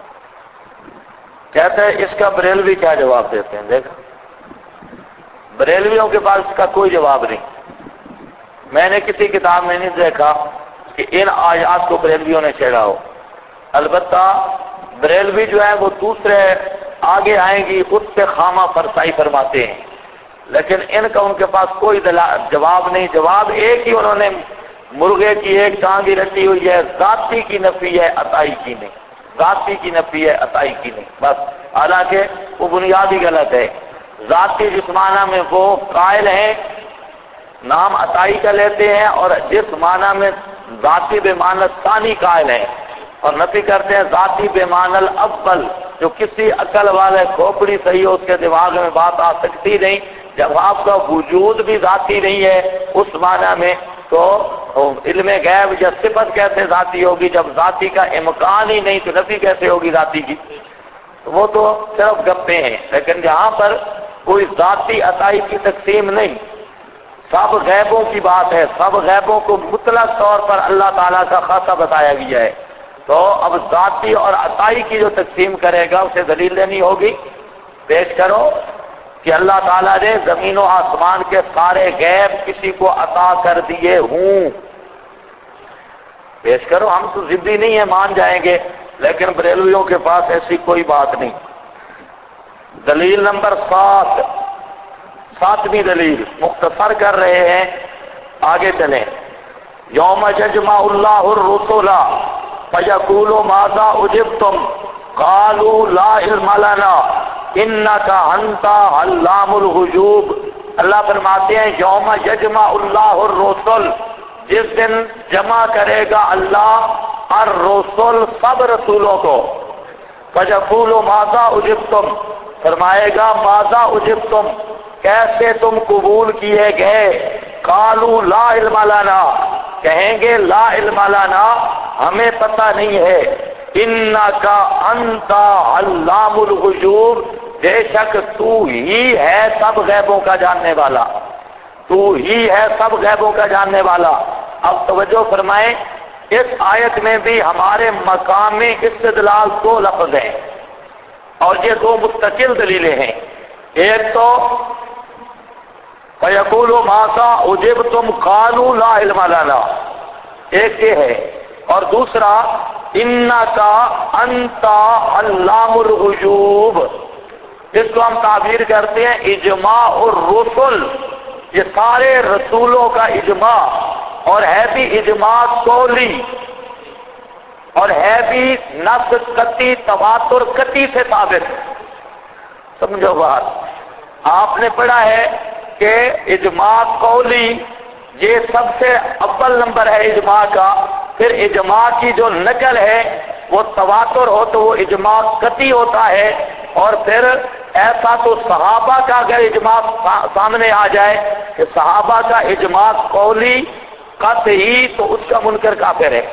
کہتے ہیں اس کا بریلوی کیا جواب دیتے ہیں؟ دیکھا، بریلویوں کے پاس اس کا کوئی جواب نہیں، میں نے کسی کتاب میں نہیں دیکھا کہ ان آیات کو بریلویوں نے چھیڑا ہو۔ البتہ بریلوی جو ہے وہ دوسرے آگے آئیں گی اس پہ خامہ فرسائی فرماتے ہیں لیکن ان کا ان کے پاس کوئی جواب نہیں. جواب ایک ہی انہوں نے مرغے کی ایک ٹانگ ہی رکھی ہوئی ہے، ذاتی کی نفی ہے، عطائی کی نہیں. ذاتی کی نفی ہے، عطائی کی نہیں بس. حالانکہ وہ بنیادی غلط ہے. ذاتی جس معنی میں وہ قائل ہیں نام عطائی کا لیتے ہیں، اور جس معنی میں ذاتی بے معنی ثانی قائل ہیں اور نفی کرتے ہیں ذاتی بے معنی الاول. جو کسی عقل والے کھوپڑی صحیح ہو اس کے دماغ میں بات آ سکتی نہیں. جب آپ کا وجود بھی ذاتی نہیں ہے اس معنی میں تو علم غیب یا صفت کیسے ذاتی ہوگی؟ جب ذاتی کا امکان ہی نہیں تو نفی کیسے ہوگی ذاتی کی؟ وہ تو صرف گپے ہیں. لیکن جہاں پر کوئی ذاتی عطائی کی تقسیم نہیں، سب غیبوں کی بات ہے. سب غیبوں کو مطلق طور پر اللہ تعالیٰ کا خاصہ بتایا گیا ہے. تو اب ذاتی اور عطائی کی جو تقسیم کرے گا اسے دلیل دینی ہوگی. پیش کرو کہ اللہ تعالیٰ نے زمین و آسمان کے سارے غیب کسی کو عطا کر دیے ہوں. پیش کرو. ہم تو ضدی نہیں ہیں، مان جائیں گے، لیکن بریلویوں کے پاس ایسی کوئی بات نہیں. دلیل نمبر 7ویں دلیل مختصر کر رہے ہیں، آگے چلیں. یوم یجمع اللہ الرسل فیقول ماذا اجبتم قالوا لا علم لنا انک انت علام الغیوب. اللہ فرماتے ہیں یوم یجمع اللہ الرسل، جس دن جمع کرے گا اللہ الرسل سب رسولوں کو. فیقول ماذا اجبتم، فرمائے گا ماذا اجبتم، کیسے تم قبول کیے گئے؟ قالوا لا علم لنا، کہیں گے لا علم لنا، ہمیں پتہ نہیں ہے. انک انت علام الغیوب، بے شک تو ہی ہے سب غیبوں کا جاننے والا. تو ہی ہے سب غیبوں کا جاننے والا. اب توجہ فرمائیں، اس آیت میں بھی ہمارے مقام استدلال 2 لفظ ہیں اور یہ 2 مستقل دلیلیں ہیں. ایک تو فَيَقُولُ مَاذَا أُجِبْتُمْ قَالُوا لَا عِلْمَ لَنَا، ایک یہ ہے، اور دوسرا اِنَّكَ أَنْتَ عَلَّامُ الْغُیُوبِ. اس کو ہم تعبیر کرتے ہیں اجماع الرسل. یہ سارے رسولوں کا اجماع، اور ہے بھی اجماع قولی، اور ہے بھی نص قطعی تواتر قطعی سے ثابت. سمجھو بات. آپ نے پڑھا ہے کہ اجماع قولی یہ سب سے اول نمبر ہے اجماع کا. پھر اجماع کی جو نقل ہے وہ تواتر ہو تو وہ اجماع قطعی ہوتا ہے. اور پھر ایسا تو صحابہ کا اگر اجماع سامنے آ جائے کہ صحابہ کا اجماع قولی قطعی تو اس کا منکر کافر ہے.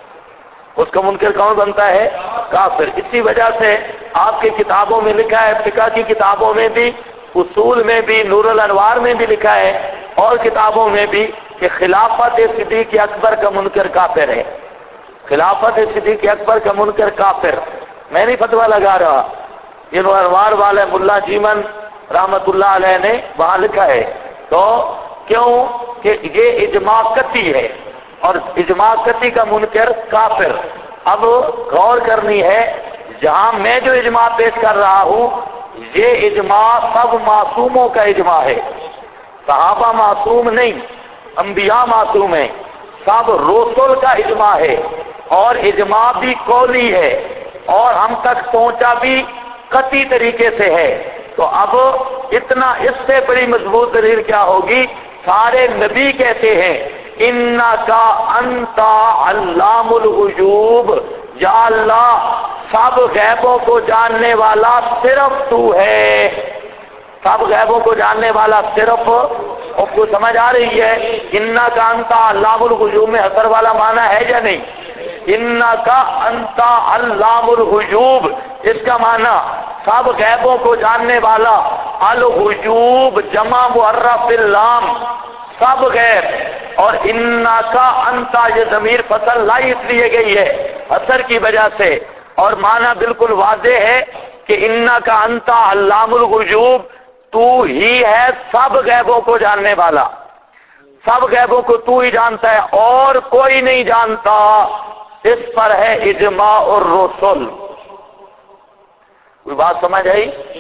اس کا منکر کون بنتا ہے؟ کافر. اسی وجہ سے آپ کی کتابوں میں لکھا ہے، فقہ کی کتابوں میں بھی، اصول میں بھی، نور الانوار میں بھی لکھا ہے، اور کتابوں میں بھی، کہ خلافت صدیق اکبر کا منکر کافر ہے. خلافت صدیق اکبر کا منکر کافر. میں نہیں فتویٰ لگا رہا، یہ نور الانوار والے ملا جیمن رحمت اللہ علیہ نے وہاں لکھا ہے. تو کیوں کہ یہ اجماع قطعی ہے اور اجماع قطعی کا منکر کافر. اب غور کرنی ہے، جہاں میں جو اجماع پیش کر رہا ہوں یہ اجماع سب معصوموں کا اجماع ہے. صحابہ معصوم نہیں، انبیاء معصوم ہیں. سب رسول کا اجماع ہے، اور اجماع بھی قولی ہے، اور ہم تک پہنچا بھی قطعی طریقے سے ہے. تو اب اتنا اس سے بڑی مضبوط دلیل کیا ہوگی؟ سارے نبی کہتے ہیں انک انت علام الغیوب، یا اللہ سب غیبوں کو جاننے والا صرف تو ہے. سب غیبوں کو جاننے والا صرف. آپ کو سمجھ آ رہی ہے؟ انک انت علام الغیوب میں اثر والا معنی ہے یا نہیں؟ انک انت علام الغیوب، اس کا معنی سب غیبوں کو جاننے والا. الغیوب جمع معرف اللام، سب غیب. اور انک انت یہ ضمیر فصل لائی اس لیے گئی ہے اثر کی وجہ سے، اور معنی بالکل واضح ہے کہ انک انت علام الغیوب، تو ہی ہے سب غیبوں کو جاننے والا. سب غیبوں کو تو ہی جانتا ہے اور کوئی نہیں جانتا. اس پر ہے اجماع الرسل. کوئی بات سمجھ آئی؟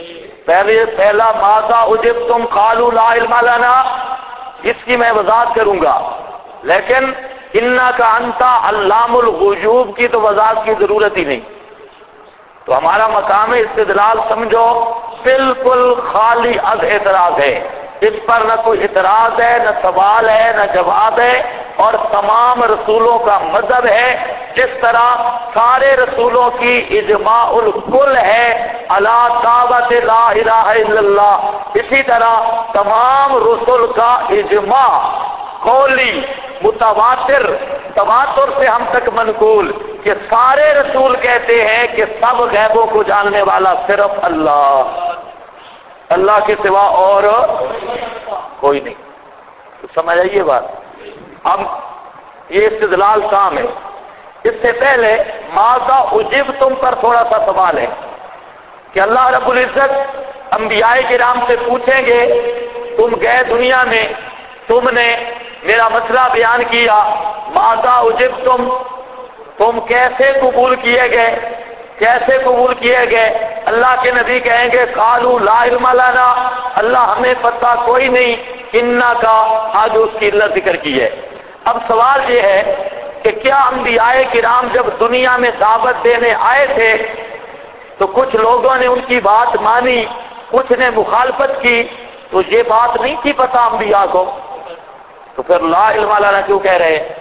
پہلا ماذا اجبتم قالوا لا علم لنا، اس کی میں وضاحت کروں گا، لیکن انکا انتا علام الغیوب کی تو وضاحت کی ضرورت ہی نہیں۔ تو ہمارا مقام استدلال سمجھو بالکل خالی از اعتراض ہے، اس پر نہ کوئی اعتراض ہے، نہ سوال ہے، نہ جواب ہے، اور تمام رسولوں کا مذہب ہے، جس طرح سارے رسولوں کی اجماع الکل ہے علی دعوت لا الہ الا اللہ، اسی طرح تمام رسول کا اجماع قولی متواتر، تواتر سے ہم تک منقول، کہ سارے رسول کہتے ہیں کہ سب غیبوں کو جاننے والا صرف اللہ، اللہ کے سوا اور کوئی نہیں۔ تو سمجھ آئیے بات۔ اب یہ استدلال کام ہے۔ اس سے پہلے ماذا اجبتم پر تھوڑا سا سوال ہے کہ اللہ رب العزت انبیاء کرام سے پوچھیں گے تم گئے دنیا میں، تم نے میرا مسئلہ بیان کیا، ماذا اجبتم، تم کیسے قبول کیے گئے، کیسے قبول کیے گئے؟ اللہ کے نبی کہیں گے قالوا لا علم لنا، اللہ ہمیں پتہ کوئی نہیں، انکا آگے اس کی علت ذکر کی ہے۔ اب سوال یہ ہے کہ کیا انبیاء کرام جب دنیا میں دعوت دینے آئے تھے تو کچھ لوگوں نے ان کی بات مانی، کچھ نے مخالفت کی، تو یہ بات نہیں تھی پتہ انبیاء کو، تو پھر لا علم لنا کیوں کہہ رہے ہیں؟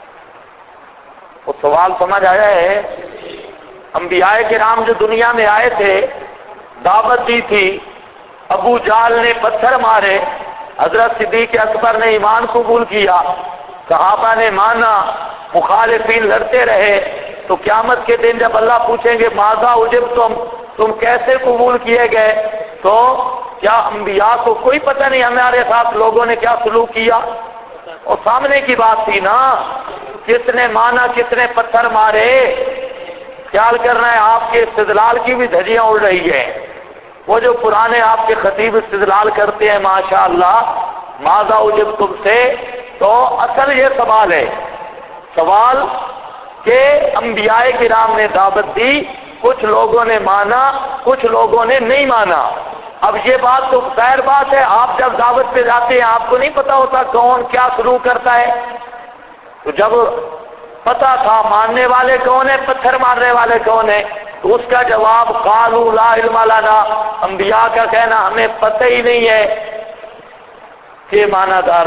وہ سوال سمجھ آیا ہے؟ انبیاء کرام جو دنیا میں آئے تھے، دعوت دی تھی، ابو جہل نے پتھر مارے، حضرت صدیق اکبر نے ایمان قبول کیا، صحابہ نے مانا، مخالفین لڑتے رہے، تو قیامت کے دن جب اللہ پوچھیں گے ماذا اجبتم، تم کیسے قبول کیے گئے، تو کیا انبیاء کو کوئی پتہ نہیں ہمارے ساتھ لوگوں نے کیا سلوک کیا؟ اور سامنے کی بات تھی نا، کس نے مانا، کس نے پتھر مارے؟ خیال کرنا ہے آپ کے استدلال کی بھی دھجیاں اڑ رہی ہیں۔ وہ جو پرانے آپ کے خطیب استدلال کرتے ہیں ماشاءاللہ ماذا اجبتم سے، تو اصل یہ سوال ہے، سوال کہ انبیاء کرام نے دعوت دی، کچھ لوگوں نے مانا، کچھ لوگوں نے نہیں مانا۔ اب یہ بات تو ظاہر بات ہے، آپ جب دعوت پہ جاتے ہیں آپ کو نہیں پتا ہوتا کون کیا سلوک کرتا ہے، تو جب پتا تھا ماننے والے کون ہیں، پتھر مارنے والے کون ہیں، تو اس کا جواب قالوا لا علم لنا، انبیاء کا کہنا ہمیں پتہ ہی نہیں ہے، یہ معنی دار،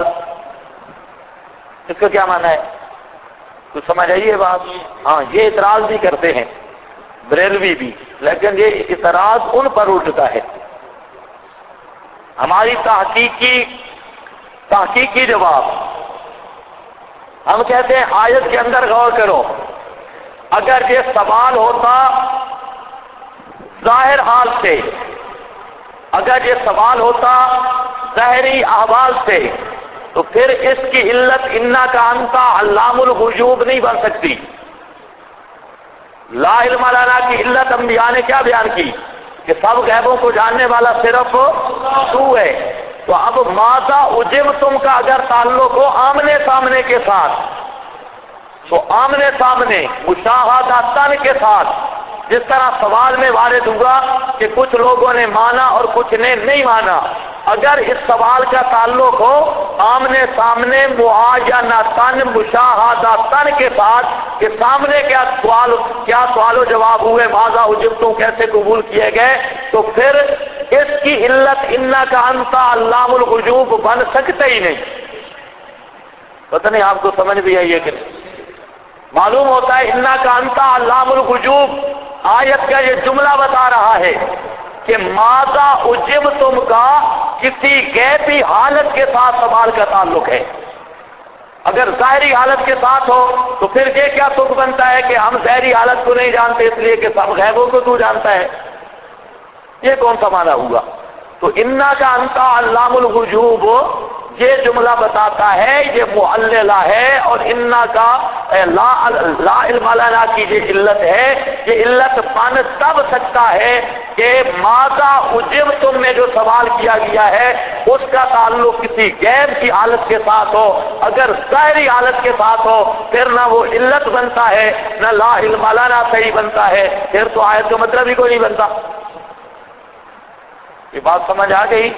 اس کا کیا معنی ہے؟ تو سمجھ آئیے بات؟ ہاں، یہ اعتراض بھی کرتے ہیں بریلوی بھی، لیکن یہ اعتراض ان پر اٹھتا ہے۔ ہماری تحقیقی جواب، ہم کہتے ہیں آیت کے اندر غور کرو، اگر یہ سوال ہوتا ظاہر حال سے، اگر یہ سوال ہوتا ظاہری احوال سے، تو پھر اس کی علت انکا انتا علام الغیوب نہیں بن سکتی۔ لا علم لنا کی علت انبیاء نے کیا بیان کی کہ سب غیبوں کو جاننے والا صرف تو ہے۔ تو اب ماذا اجبتم کا اگر تعلق ہو آمنے سامنے کے ساتھ، تو آمنے سامنے مشاہداتن کے ساتھ، جس طرح سوال میں وارد ہوا کہ کچھ لوگوں نے مانا اور کچھ نے نہیں مانا، اگر اس سوال کا تعلق ہو آمنے سامنے معاینتن مشاہداتن کے ساتھ کہ سامنے کیا سوال و جواب ہوئے، ماذا اجبتم کیسے قبول کیے گئے، تو پھر اس کی علت انکا انتا علام الغیوب بن سکتا ہی نہیں۔ پتہ نہیں آپ کو سمجھ بھی آئی ہے کہ نہیں؟ معلوم ہوتا ہے انکا انتا علام الغیوب آیت کا یہ جملہ بتا رہا ہے کہ ماذا اجبتم کا کسی غیبی حالت کے ساتھ سوال کا تعلق ہے۔ اگر ظاہری حالت کے ساتھ ہو تو پھر یہ کیا تک بنتا ہے کہ ہم ظاہری حالت کو نہیں جانتے اس لیے کہ سب غیبوں کو تو جانتا ہے، یہ کون سا معنی ہوا؟ تو انکا انتا علام الغیوب یہ جملہ بتاتا ہے، یہ معللہ ہے، اور انکا لا علم لنا کی یہ علت ہے، یہ علت بن تب سکتا ہے کہ ماذا اجبتم میں جو سوال کیا گیا ہے اس کا تعلق کسی غیب کی حالت کے ساتھ ہو، اگر ظاہری حالت کے ساتھ ہو پھر نہ وہ علت بنتا ہے نہ لا علم لنا صحیح بنتا ہے، پھر تو آیت کا مطلب ہی کوئی نہیں بنتا۔ یہ بات سمجھ آ گئی؟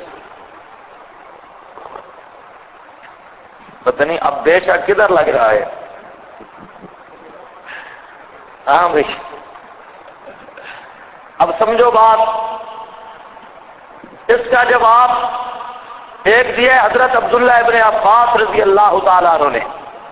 پتہ نہیں اب دیشہ کدھر لگ رہا ہے. ہاں بھائی اب سمجھو بات. اس کا جواب ایک دیا ہے حضرت عبداللہ ابن عباس رضی اللہ تعالیٰ عنہ نے.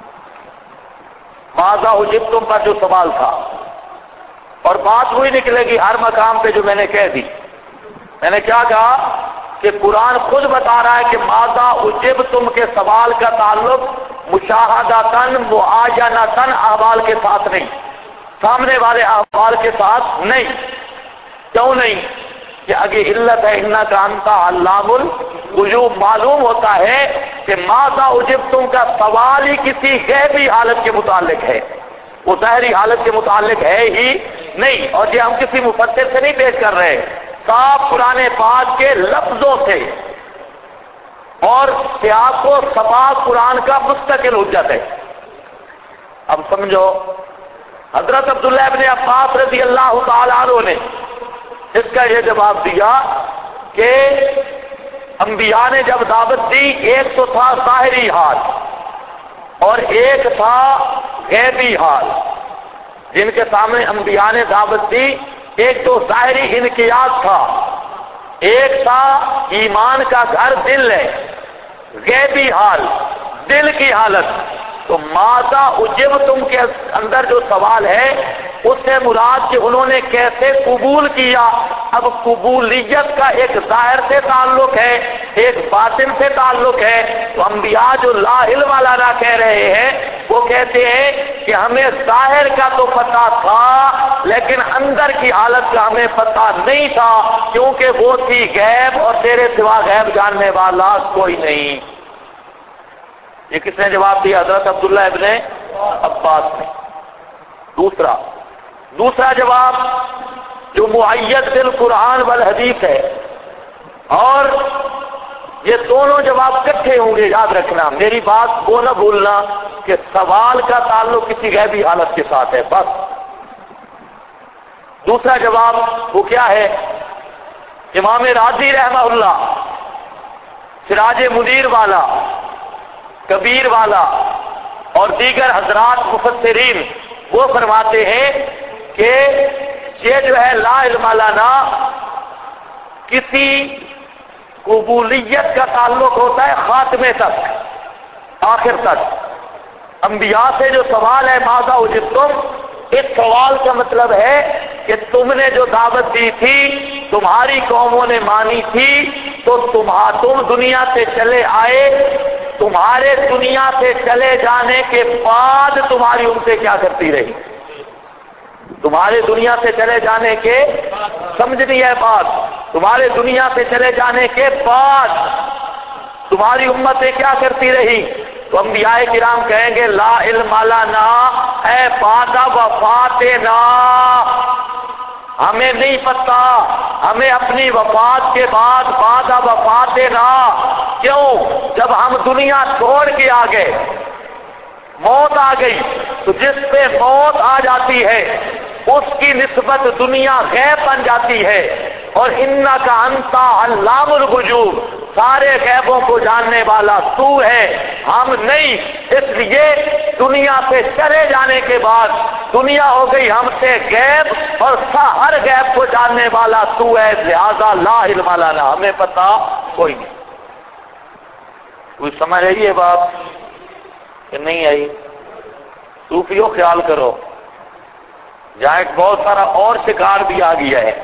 ماذا اجبتم کا جو سوال تھا، اور بات وہی نکلے گی ہر مقام پہ جو میں نے کہہ دی. میں نے کیا کہا کہ قرآن خود بتا رہا ہے کہ ماذا اجبتم کے سوال کا تعلق مشاہداتن معاینتن احوال کے ساتھ نہیں، سامنے والے احوال کے ساتھ نہیں. کیوں نہیں؟ کہ اگے علت ہے انہ کا انتا علام الغیوب. معلوم ہوتا ہے کہ ماذا اجبتم کا سوال ہی کسی غیبی حالت کے متعلق ہے، وہ ظاہری حالت کے متعلق ہے ہی نہیں. اور یہ ہم کسی مفسر سے نہیں پیش کر رہے، صاف قرآن پاک کے لفظوں سے اور سیاق و سباق قرآن کا مستقل حجت ہے. اب سمجھو حضرت عبداللہ ابن عباس رضی اللہ تعالیٰ عنہ نے اس کا یہ جواب دیا کہ انبیاء نے جب دعوت دی ایک تو تھا ظاہری حال اور ایک تھا غیبی حال. جن کے سامنے انبیاء نے دعوت دی ایک تو ظاہری انقیاد تھا، ایک تھا ایمان کا گھر دل ہے، غیبی حال دل کی حالت. تو ماذا اجبتم کے اندر جو سوال ہے اس سے مراد کہ انہوں نے کیسے قبول کیا. اب قبولیت کا ایک ظاہر سے تعلق ہے، ایک باطن سے تعلق ہے. تو انبیاء جو لا علم والا نہ کہہ رہے ہیں وہ کہتے ہیں کہ ہمیں ظاہر کا تو پتہ تھا لیکن اندر کی حالت کا ہمیں پتہ نہیں تھا، کیونکہ وہ تھی غیب اور تیرے سوا غیب جاننے والا کوئی نہیں. یہ کس نے جواب دیا؟ حضرت عبداللہ ابن عباس نے. دوسرا جواب جو معید بالقرآن والحدیث ہے، اور یہ دونوں جواب اکٹھے ہوں گے، یاد رکھنا میری بات وہ نہ بھولنا کہ سوال کا تعلق کسی غیبی حالت کے ساتھ ہے بس. دوسرا جواب وہ کیا ہے؟ امام رازی رحمہ اللہ، سراج منیر والا، کبیر والا اور دیگر حضرات مفسرین وہ فرماتے ہیں کہ یہ جو ہے لا علم لنا کسی قبولیت کا تعلق ہوتا ہے خاتمے تک، آخر تک. انبیاء سے جو سوال ہے ماذا اجبتم، اس سوال کا مطلب ہے کہ تم نے جو دعوت دی تھی تمہاری قوموں نے مانی تھی، تو تم دنیا سے چلے آئے، تمہارے دنیا سے چلے جانے کے بعد تمہاری امتیں کیا کرتی رہی؟ تمہارے دنیا سے چلے جانے کے، سمجھنی ہے بات، تمہارے دنیا سے چلے جانے کے بعد تمہاری امتیں کیا کرتی رہی؟ تو انبیاء کرام کہیں گے لا علم لنا اے بعد وفاتنا، ہمیں نہیں پتا، ہمیں اپنی وفات کے بعد بعد وفاتنا. کیوں؟ جب ہم دنیا چھوڑ کے آ گئے، موت آ گئی، تو جس پہ موت آ جاتی ہے اس کی نسبت دنیا غیب بن جاتی ہے. اور انک انت علام الغیوب، سارے غیبوں کو جاننے والا تو ہے، ہم نہیں. اس لیے دنیا سے چلے جانے کے بعد دنیا ہو گئی ہم سے غیب، اور ہر غیب کو جاننے والا تو ہے، لہذا لا علم لنا، ہمیں پتا کوئی نہیں. کوئی سمجھ رہی ہے بات کہ نہیں آئی؟ صوفیوں خیال کرو، جہاں ایک بہت سارا اور شکار بھی آ گیا ہے.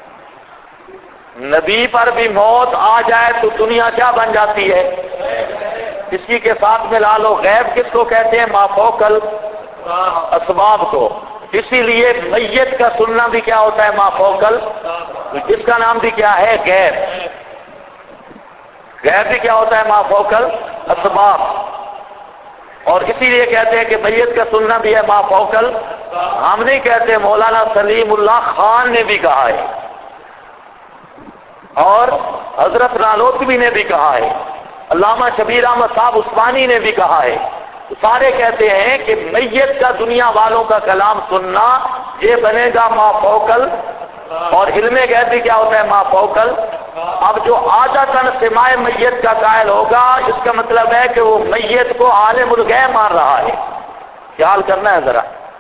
نبی پر بھی موت آ جائے تو دنیا کیا بن جاتی ہے؟ اسی کے ساتھ ملا لو، غیب کس کو کہتے ہیں؟ ما فوق الاسباب کو. اسی لیے میت کا سننا بھی کیا ہوتا ہے؟ ما فوق جس کا نام بھی کیا ہے؟ غیب. غیب بھی کیا ہوتا ہے؟ ما فوق الاسباب. اور اسی لیے کہتے ہیں کہ میت کا سننا بھی ہے ما فوق ہم نہیں کہتے، مولانا سلیم اللہ خان نے بھی کہا ہے اور حضرت نانوتوی نے بھی کہا ہے، علامہ شبیر احمد صاحب عثمانی نے بھی کہا ہے. سارے کہتے ہیں کہ میت کا دنیا والوں کا کلام سننا یہ بنے گا ما فوق. اور علم غیب بھی کیا ہوتا ہے؟ ما فوق اب جو عادتاً سماع میت کا قائل ہوگا اس کا مطلب ہے کہ وہ میت کو عالم الغیب مان رہا ہے. خیال کرنا ہے ذرا.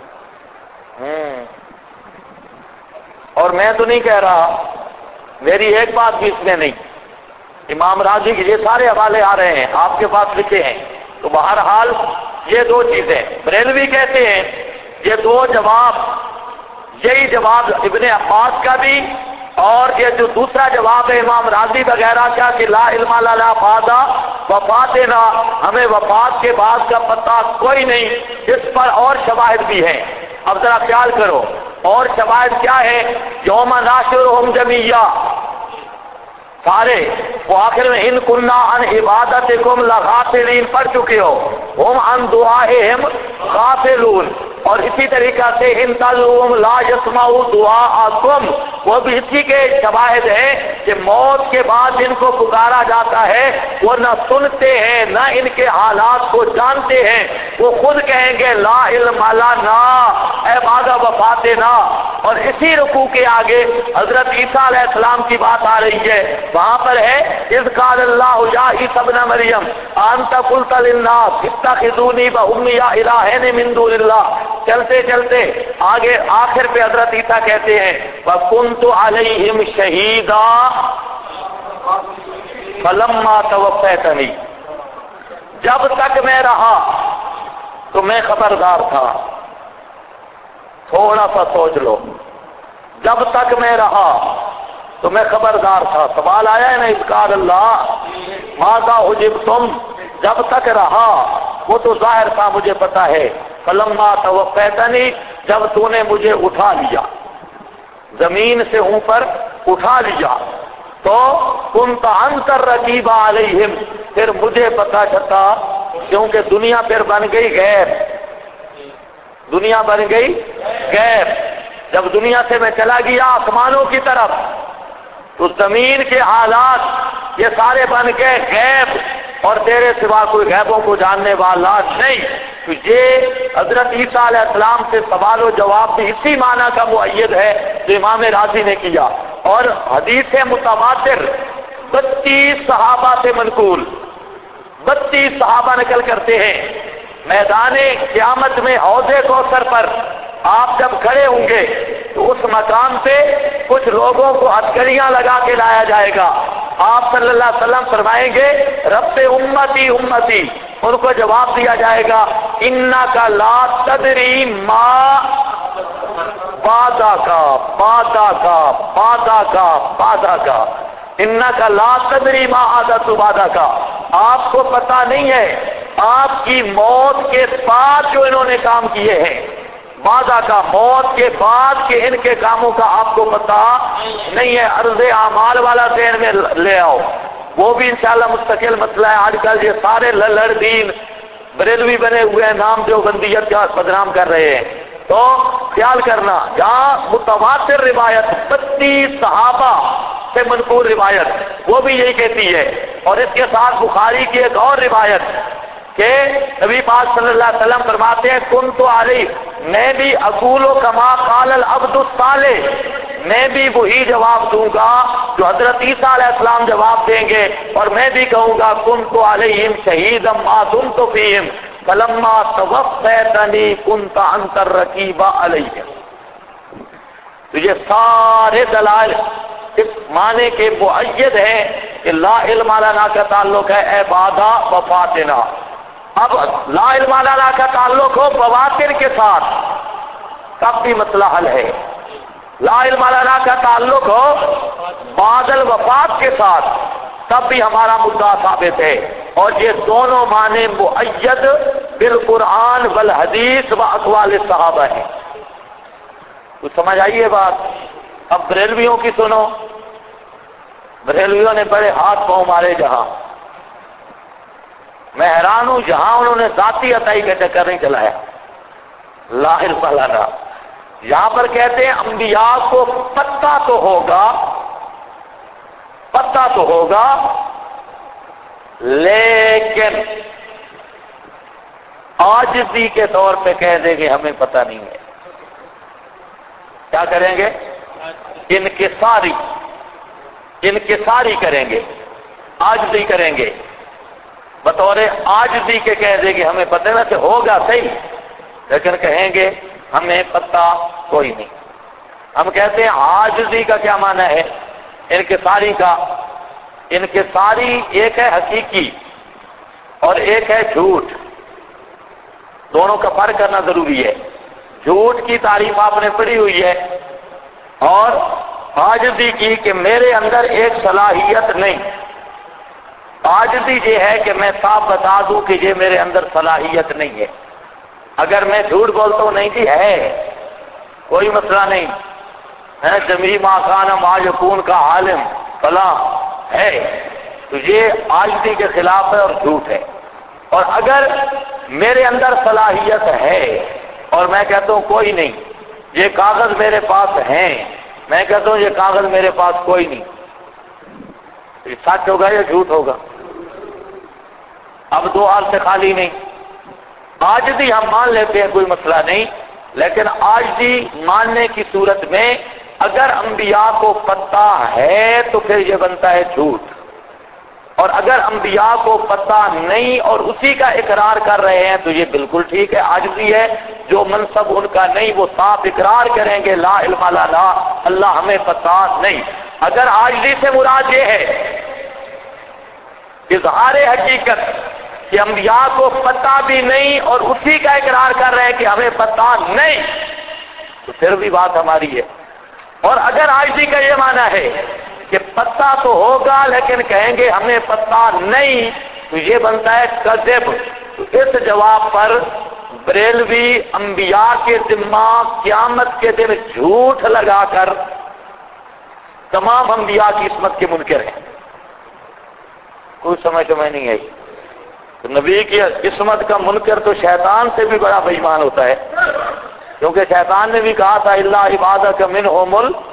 اور میں تو نہیں کہہ رہا، میری ایک بات بھی اس میں نہیں. امام راضی کے یہ سارے حوالے آ رہے ہیں، آپ کے پاس لکھے ہیں. تو بہرحال یہ دو چیزیں بریلوی کہتے ہیں، یہ دو جواب، یہی جواب ابن عباس کا بھی اور یہ جو دوسرا جواب ہے امام راضی وغیرہ کا کہ لا علم لنا بعد وفاتنا، ہمیں وفات کے بعد کا پتہ کوئی نہیں، اس پر اور شواہد بھی ہیں. اب ذرا خیال کرو، اور شواہد کیا ہے؟ یوم ناشرہم جمیعا، سارے وہ آخر میں ان کننا ان عبادتکم لغافلین پڑھ چکے ہو، ہم ان دعائہم غافلون. اور اسی طریقہ سے ان تدعوہم لا یسمعوا دعاءکم، وہ بھی اسی کے شواہد ہیں کہ موت کے بعد جن کو پکارا جاتا ہے وہ نہ سنتے ہیں نہ ان کے حالات کو جانتے ہیں. وہ خود کہیں گے لا علم لنا اے بعد وفاتنا. اور اسی رکوع کے آگے حضرت عیسیٰ علیہ السلام کی بات آ رہی ہے، وہاں پر ہے اذ قال اللہ یا عیسی ابن مریم انت قلت للناس اتخذونی وامی الہین من دون اللہ. چلتے چلتے آگے آخر پہ حضرت عیسیٰ کہتے ہیں وَكُنْتُ عَلَيْهِمْ شَهِيدًا فَلَمَّا تَوَفَّيْتَنِي، جب تک میں رہا تو میں خبردار تھا. تھوڑا سا سوچ لو، جب تک میں رہا تو میں خبردار تھا. سوال آیا ہے نا اذ قال اللہ ماذا اجبتم، جب تک رہا وہ تو ظاہر تھا مجھے پتا ہے. فلما توفیتنی، جب تو نے مجھے اٹھا لیا، زمین سے اوپر اٹھا لیا، تو کنت انت الرقیب علیہم، پھر مجھے پتا چلا، کیونکہ دنیا پھر بن گئی غیب، دنیا بن گئی غیب. جب دنیا سے میں چلا گیا آسمانوں کی طرف تو زمین کے حالات یہ سارے بن گئے غیب، اور تیرے سوا کوئی غیبوں کو جاننے والا نہیں. تو یہ حضرت عیسیٰ علیہ السلام سے سوال و جواب بھی اسی معنی کا مؤید ہے جو امام راضی نے کیا. اور حدیث متواتر 32 صحابہ سے منقول، 32 صحابہ نقل کرتے ہیں میدان قیامت میں حوض کوثر پر آپ جب کھڑے ہوں گے تو اس مقام پہ کچھ لوگوں کو ہتھکڑیاں لگا کے لایا جائے گا. آپ صلی اللہ علیہ وسلم فرمائیں گے رب امتی امتی، ان کو جواب دیا جائے گا انکا لا تدری ما بادا کا بادا کا بادا کا بادا کا، انکا لا تدری ما عادت بادا کا، آپ کو پتا نہیں ہے آپ کی موت کے بعد جو انہوں نے کام کیے ہیں، بادا کا موت کے بعد کے ان کے کاموں کا آپ کو پتا نہیں ہے. عرض اعمال والا ذہن میں لے آؤ، وہ بھی انشاءاللہ مستقل مسئلہ ہے. آج کل یہ سارے لڑ دین بریلوی بنے ہوئے ہیں، نام جو بندیت کا بدنام کر رہے ہیں. تو خیال کرنا، جہاں متواتر روایت 32 صحابہ سے منقول روایت وہ بھی یہی کہتی ہے. اور اس کے ساتھ بخاری کی ایک اور روایت کہ نبی پاک صلی اللہ علیہ وسلم فرماتے ہیں کنت علی، میں بھی اقول کما قال العبد الصالح، میں بھی وہی جواب دوں گا جو حضرت عیسیٰ علیہ السلام جواب دیں گے، اور میں بھی کہوں گا کنت علیہم شہیدا ما دمت فیہم فلما توفیتنی کنت انت الرقیب علیہم. تو یہ سارے دلائل اس معنی کے مؤید ہیں کہ لا علم لنا کا تعلق ہے اے بعد وفاتنا. اب لا علم لنا کا تعلق ہو بواطن کے ساتھ تب بھی مسئلہ حل ہے، لا علم لنا کا تعلق ہو بعد الوفات کے ساتھ تب بھی ہمارا مدعا ثابت ہے. اور یہ دونوں معنی مؤید بالقرآن والحدیث و اقوال صحابہ ہیں. تو سمجھ آئیے بات. اب بریلویوں کی سنو، بریلویوں نے بڑے ہاتھ پاؤں مارے جہاں، میں حیران ہوں جہاں انہوں نے ذاتی عطائی کا چکر نہیں چلایا. لا علم لنا یہاں پر کہتے ہیں انبیاء کو پتہ تو ہوگا، پتہ تو ہوگا، لیکن عاجزی کے طور پہ کہہ دیں گے ہمیں پتہ نہیں ہے. کیا کریں گے؟ انکساری، انکساری کریں گے، عاجزی کریں گے، بطور عاجزی کے کہہ دیں گے ہمیں پتہ نہ کہ ہوگا صحیح، لیکن کہیں گے ہمیں پتہ کوئی نہیں۔ ہم کہتے ہیں عاجزی کا کیا معنی ہے؟ انکساری کا، انکساری ایک ہے حقیقی اور ایک ہے جھوٹ، دونوں کا فرق کرنا ضروری ہے۔ جھوٹ کی تعریف آپ نے پڑھی ہوئی ہے، اور عاجزی کی کہ میرے اندر ایک صلاحیت نہیں۔ عاجزی یہ ہے کہ میں صاف بتا دوں کہ یہ میرے اندر صلاحیت نہیں ہے۔ اگر میں جھوٹ بولتا ہوں نہیں جی ہے، کوئی مسئلہ نہیں ہے، جمیع ما کان ما یکون کا عالم فلاں ہے، تو یہ عاجزی کے خلاف ہے اور جھوٹ ہے۔ اور اگر میرے اندر صلاحیت ہے اور میں کہتا ہوں کوئی نہیں، یہ کاغذ میرے پاس ہیں، میں کہتا ہوں یہ کاغذ میرے پاس کوئی نہیں، یہ سچ ہوگا یا جھوٹ ہوگا؟ اب دو حال سے خالی نہیں۔ عاجزی ہم مان لیتے ہیں کوئی مسئلہ نہیں، لیکن عاجزی ماننے کی صورت میں اگر انبیاء کو پتہ ہے تو پھر یہ بنتا ہے جھوٹ، اور اگر انبیاء کو پتہ نہیں اور اسی کا اقرار کر رہے ہیں تو یہ بالکل ٹھیک ہے، عاجزی ہے۔ جو منصب ان کا نہیں وہ صاف اقرار کریں گے لا علم لنا، اللہ ہمیں پتہ نہیں۔ اگر عاجزی سے مراد یہ ہے اظہار حقیقت کہ انبیاء کو پتہ بھی نہیں اور اسی کا اقرار کر رہے ہیں کہ ہمیں پتہ نہیں، تو پھر بھی بات ہماری ہے۔ اور اگر عاجزی کا یہ معنی ہے کہ پتہ تو ہوگا لیکن کہیں گے ہمیں پتہ نہیں، تو یہ بنتا ہے کذب۔ تو اس جواب پر بریلوی انبیاء کے ذمہ قیامت کے دن جھوٹ لگا کر تمام انبیاء کی عصمت کے منکر ہیں۔ کوئی سمجھ نہیں آئی؟ تو نبی کی عصمت کا منکر تو شیطان سے بھی بڑا بے ایمان ہوتا ہے، کیونکہ شیطان نے بھی کہا تھا الا عبادک منہم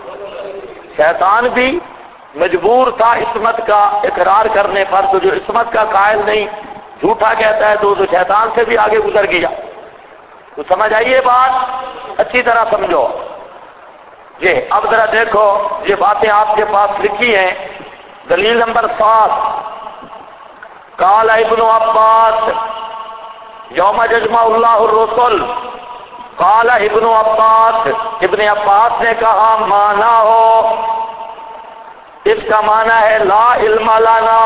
شیطان بھی مجبور تھا عصمت کا اقرار کرنے پر، تو جو عصمت کا قائل نہیں جھوٹا کہتا ہے تو شیطان سے بھی آگے گزر گیا۔ تو سمجھ آئیے بات، اچھی طرح سمجھو۔ یہ اب ذرا دیکھو، یہ باتیں آپ کے پاس لکھی ہیں۔ دلیل نمبر 7، قال ابن عباس یوم یجمع اللہ الرسل، قال ابن عباس، ابن عباس نے کہا مانا ہو، اس کا معنی ہے لا علم لنا،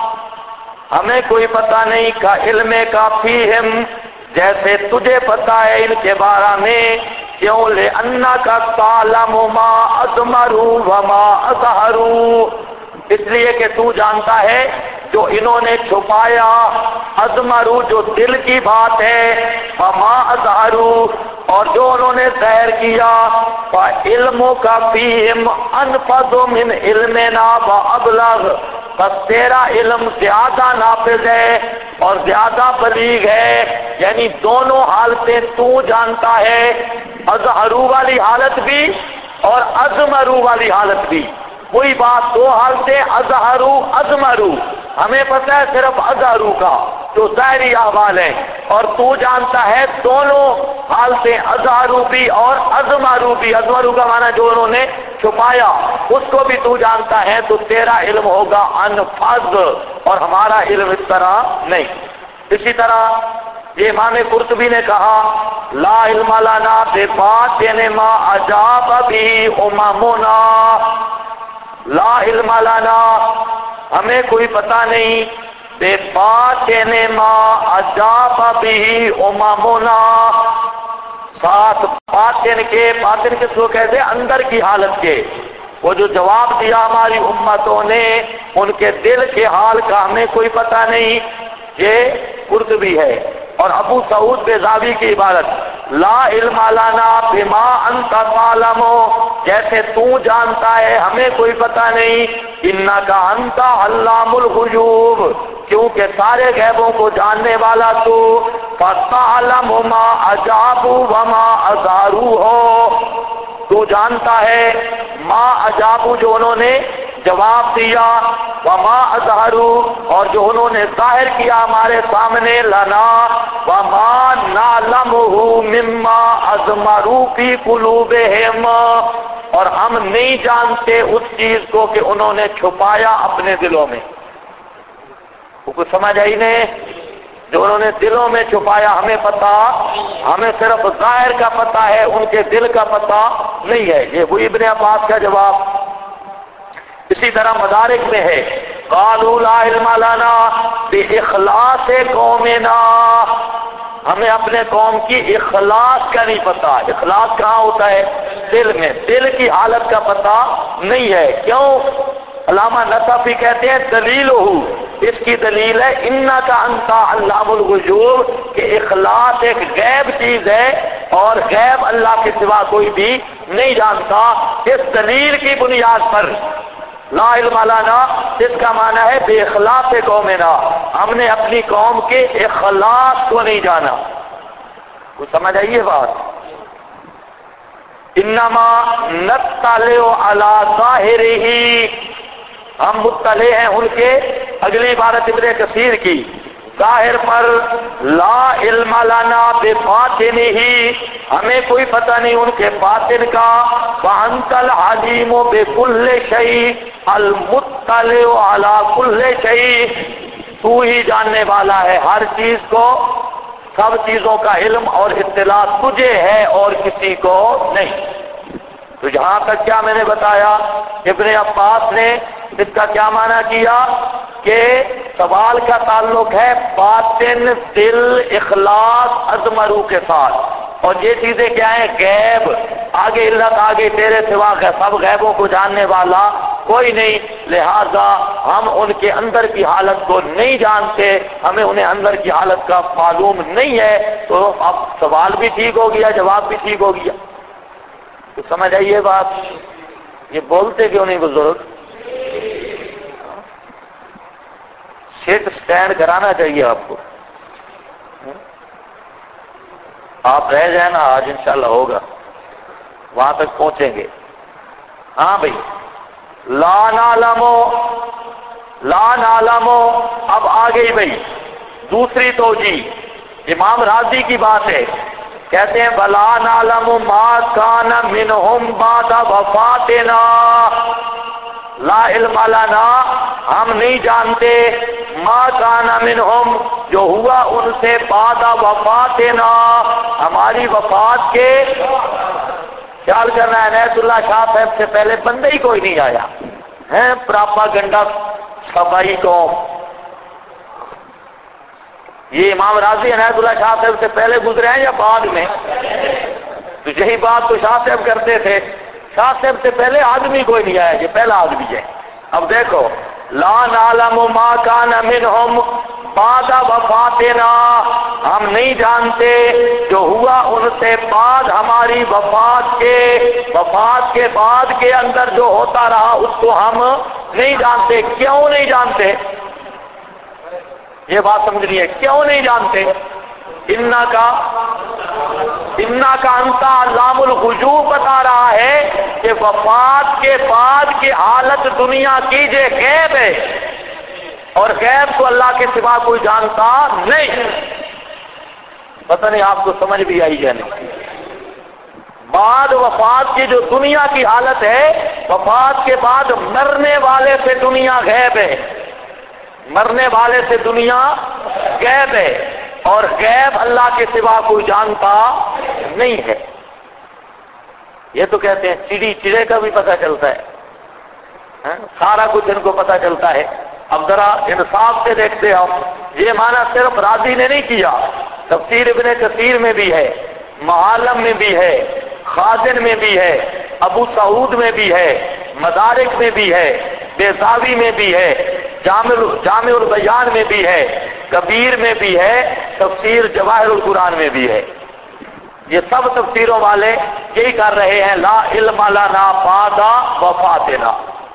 ہمیں کوئی پتہ نہیں، کا علم کافیہم، جیسے تجھے پتہ ہے ان کے بارے میں، کیوں لأنک تعلم ما اضمروا وما اظہروا، اس لیے کہ تو جانتا ہے جو انہوں نے چھپایا، اضمروا جو دل کی بات ہے، وما اظہروا اور جو انہوں نے ظاہر کیا، فعلمک فیہم انفذ من علمنا وابلغ، بس تیرا علم زیادہ نافذ ہے اور زیادہ بلیغ ہے، یعنی دونوں حالتیں تو جانتا ہے، اظہروا والی حالت بھی اور اضمروا والی حالت بھی، کوئی بات دو حالتیں اظہروا اضمروا، ہمیں پتہ ہے صرف اظہروا کا جو ظاہری احوال ہے، اور تو جانتا ہے دونوں حالتیں اظہروا بھی اور اضمروا بھی، اضمروا کا معنی جو انہوں نے چھپایا اس کو بھی تو جانتا ہے، تو تیرا علم ہوگا انفذ اور ہمارا علم اس طرح نہیں۔ اسی طرح یہ امام قرطبی نے کہا لا علم لنا بباطن ما اجاب بھی اممنا، لا علم لنا ہمیں کوئی پتہ نہیں بباطن ما اجاب بھی اممنا، ساتھ باطن کے، باطن کس کو کہتے ہیں؟ اندر کی حالت کے، وہ جو جواب دیا ہماری امتوں نے ان کے دل کے حال کا ہمیں کوئی پتہ نہیں، یہ قرطبی ہے۔ اور ابو سعود بیضاوی کی عبارت لا علم لنا بما انت تعلم، جیسے تو جانتا ہے ہمیں کوئی پتہ نہیں، انک انت علام الغیوب، کیونکہ سارے غیبوں کو جاننے والا تو، فتعلم ما اجابوا وما اظہروا ہو، تو جانتا ہے ما اجابوا جو انہوں نے جواب دیا، وما اظہروا اور جو انہوں نے ظاہر کیا ہمارے سامنے، لنا وما نعلمہ مما اضمروا فی قلوبہم، اور ہم نہیں جانتے اس چیز کو کہ انہوں نے چھپایا اپنے دلوں میں. وہ کچھ سمجھ آئی نہیں؟ جو انہوں نے دلوں میں چھپایا ہمیں پتا، ہمیں صرف ظاہر کا پتا ہے، ان کے دل کا پتا نہیں ہے. یہ وہی ابن عباس کا جواب. اسی طرح مدارک میں ہے قالوا لا علم لنا باخلاص قومنا، ہمیں اپنے قوم کی اخلاص کا نہیں پتا. اخلاص کہاں ہوتا ہے؟ دل میں. دل کی حالت کا پتا نہیں ہے. کیوں؟ علامہ نصفی کہتے ہیں دلیل ہو، اس کی دلیل ہے انکا انت علام الغیوب، کہ اخلاص ایک غیب چیز ہے اور غیب اللہ کے سوا کوئی بھی نہیں جانتا. اس دلیل کی بنیاد پر لا علم لنا، اس کا معنی ہے بے اخلاص قومنا، ہم نے اپنی قوم کے اخلاص کو نہیں جانا. کچھ سمجھ آئیے بات؟ انما نطلع علی ظاہرہ، ہم مطلع ہیں ان کے، اگلی عبارت ابن کثیر کی، ظاہر پر. لا علم لنا بباطنہ، ہمیں کوئی پتہ نہیں ان کے باطن کا. وانت العلیم بکل شیء المطلع علی کل شیء، تو ہی جاننے والا ہے ہر چیز کو، سب چیزوں کا علم اور اطلاع تجھے ہے اور کسی کو نہیں. تو یہاں تک کیا میں نے بتایا، ابن عباس نے اس کا کیا معنی کیا کہ سوال کا تعلق ہے باطن، دل، اخلاص، عزم روح کے ساتھ. اور یہ چیزیں کیا ہیں؟ غیب. آگے علت آگے تیرے سوا سب غیبوں کو جاننے والا کوئی نہیں، لہذا ہم ان کے اندر کی حالت کو نہیں جانتے، ہمیں انہیں اندر کی حالت کا معلوم نہیں ہے. تو اب سوال بھی ٹھیک ہو گیا، جواب بھی ٹھیک ہو گیا. تو سمجھ آئیے بات؟ یہ بولتے کیوں نہیں بزرگ؟ سیٹ سٹینڈ کرانا چاہیے آپ کو. آپ رہ جائیں نا، آج انشاءاللہ ہوگا، وہاں تک پہنچیں گے. ہاں بھائی، لا نعلم اب آ گئی بھائی دوسری توجیہ. امام راضی کی بات ہے، کہتے ہیں ولا نعلم ما کان منہم بعد وفاتنا، لا علم لنا، ہم نہیں جانتے ما کان منہم، جو ہوا ان سے بعد وفاتنا، ہماری وفات کے. خیال کرنا ہے عنایت اللہ شاہ صاحب سے پہلے بندہ ہی کوئی نہیں آیا ہے. پراپاگنڈا صفائی قوم. یہ امام راضی عنایت اللہ شاہ صاحب سے پہلے گزرے ہیں یا بعد میں؟ تو یہی بات تو شاہ صاحب کرتے تھے، شاہ صاحب سے پہلے آدمی کوئی نہیں آیا، یہ پہلا آدمی ہے. اب دیکھو لا نعلم ما کان منہم بعد وفاتنا، ہم نہیں جانتے جو ہوا ان سے بعد ہماری وفات کے بعد کے اندر جو ہوتا رہا اس کو ہم نہیں جانتے. کیوں نہیں جانتے؟ یہ بات سمجھنی ہے. کیوں نہیں جانتے؟ انکا انت علام الغیوب بتا رہا ہے کہ وفات کے بعد کی حالت دنیا کی جو غیب ہے، اور غیب کو اللہ کے سوا کوئی جانتا نہیں. پتہ نہیں آپ کو سمجھ بھی آئی یا نہیں. بعد وفات کی جو دنیا کی حالت ہے، وفات کے بعد مرنے والے سے دنیا غیب ہے، مرنے والے سے دنیا غیب ہے، اور غیب اللہ کے سوا کوئی جانتا نہیں ہے. یہ تو کہتے ہیں چڑے کا بھی پتہ چلتا ہے، سارا کچھ ان کو پتہ چلتا ہے. اب ذرا انصاف سے دیکھتے ہم، یہ معنی صرف راضی نے نہیں کیا، تفسیر ابن کثیر میں بھی ہے، معالم میں بھی ہے، خازن میں بھی ہے، ابو سعود میں بھی ہے، مدارک میں بھی ہے، بیضاوی میں بھی ہے، جامع البیان میں بھی ہے، کبیر میں بھی ہے، تفسیر جواہر القرآن میں بھی ہے. یہ سب تفسیروں والے یہی کر رہے ہیں لا علم لنا بعد وفاتنا.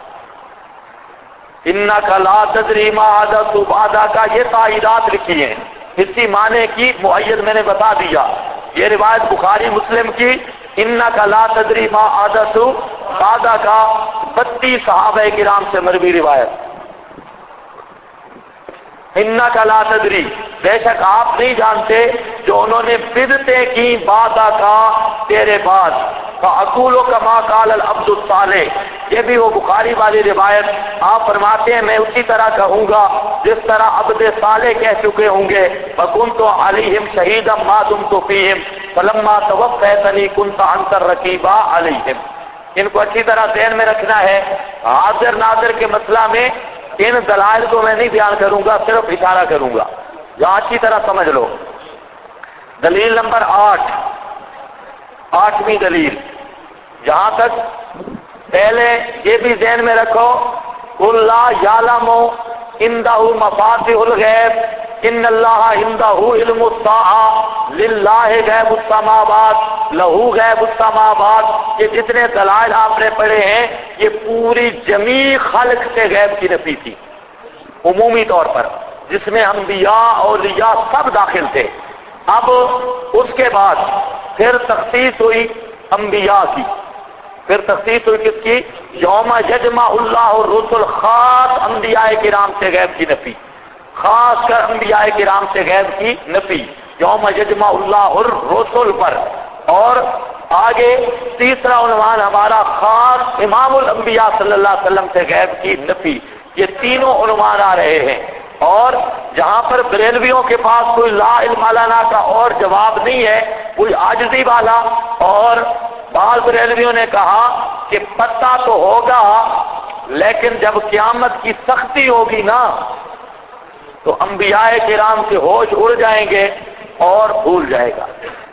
انکا لا تدری ما حدث بعد کا یہ تائیدات لکھی ہیں، اسی معنی کی مؤید میں نے بتا دیا. یہ روایت بخاری مسلم کی انکا لا تدری ما حدث بعد کا 32 صحابہ کرام سے مروی روایت. انکا لا تدری، بے شک آپ نہیں جانتے جو انہوں نے بدعتیں کی بعد کا تیرے بعد. فَأَقُولُ كَمَا قَالَ الْعَبْدُ الصَّالِحُ، یہ بھی وہ بخاری والی روایت، آپ فرماتے ہیں میں اسی طرح کہوں گا جس طرح عبد صالح کہہ چکے ہوں گے، فَكُنْتُ عَلَيْهِمْ شَهِيدًا مَا دُمْتُ فِيهِمْ فَلَمَّا تَوَفَّيْتَنِي كُنْتَ أَنْتَ الرَّقِيبَ عَلَيْهِمْ۔ ان کو اچھی طرح ذہن میں رکھنا ہے، حاضر ناظر کے مسئلہ میں ان دلائل کو میں نہیں بیان کروں گا، صرف اشارہ کروں گا، یہاں اچھی طرح سمجھ لو۔ دلیل نمبر 8، 8ویں دلیل، جہاں تک پہلے یہ بھی ذہن میں رکھو، قُل لَّا يَعْلَمُ عِندَهُ مَفَاتِحُ الْغَيْبِ إِنَّ اللَّهَ عِندَهُ عِلْمُ السَّاعَةِ لِلَّهِ غَيْبُ السَّمَاوَاتِ لَهُ غَيْبُ السَّمَاوَاتِ، یہ جتنے دلائل آپ نے پڑھے ہیں یہ پوری جمیع خلق سے غیب کی نفی تھی، عمومی طور پر، جس میں انبیاء اولیاء سب داخل تھے۔ اب اس کے بعد پھر تخصیص ہوئی انبیاء کی، پھر تخصیص ہوئی کس کی؟ یوم یجمع اللہ الرسل، خاص انبیاء کرام سے غیب کی نفی، خاص کر انبیاء کرام سے غیب کی نفی یوم یجمع اللہ الرسل پر۔ اور آگے تیسرا عنوان ہمارا خاص امام الانبیاء صلی اللہ علیہ وسلم سے غیب کی نفی، یہ تینوں عنوان آ رہے ہیں۔ اور جہاں پر بریلویوں کے پاس کوئی لا علم لنا کا اور جواب نہیں ہے، کوئی عاجزی والا، اور بعض بریلویوں نے کہا کہ پتہ تو ہوگا لیکن جب قیامت کی سختی ہوگی نا تو انبیاء کرام کے ہوش اڑ جائیں گے اور بھول جائے گا،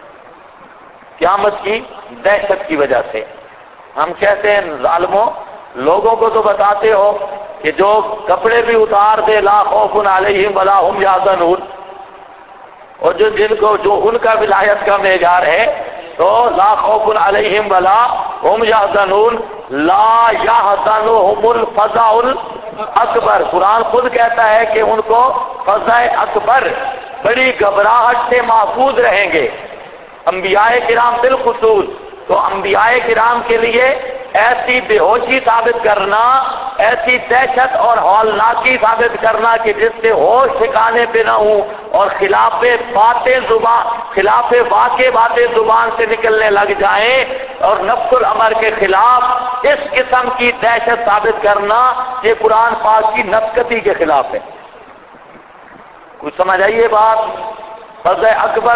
قیامت کی دہشت کی وجہ سے۔ ہم کہتے ہیں ظالموں، لوگوں کو تو بتاتے ہو کہ جو کپڑے بھی اتار دے لا خوف علیہم ولا هم یحزنون، اور جو ان کا ولایت کا معیار ہے تو لا خوف علیہم ولا هم یحزنون، لا یحزنهم الفزع الاکبر، قرآن خود کہتا ہے کہ ان کو فزع اکبر، بڑی گھبراہٹ سے محفوظ رہیں گے انبیاء کرام بالخصوص۔ تو انبیاء کرام کے لیے ایسی بے ہوشی ثابت کرنا، ایسی دہشت اور ہولناکی ثابت کرنا کہ جس سے ہوش ٹھکانے پہ نہ ہوں اور خلاف واقع باتیں زبان سے نکلنے لگ جائیں اور نفس الامر کے خلاف اس قسم کی دہشت ثابت کرنا، یہ قرآن پاک کی نفسکتی کے خلاف ہے۔ کچھ سمجھ آئیے بات؟ فزع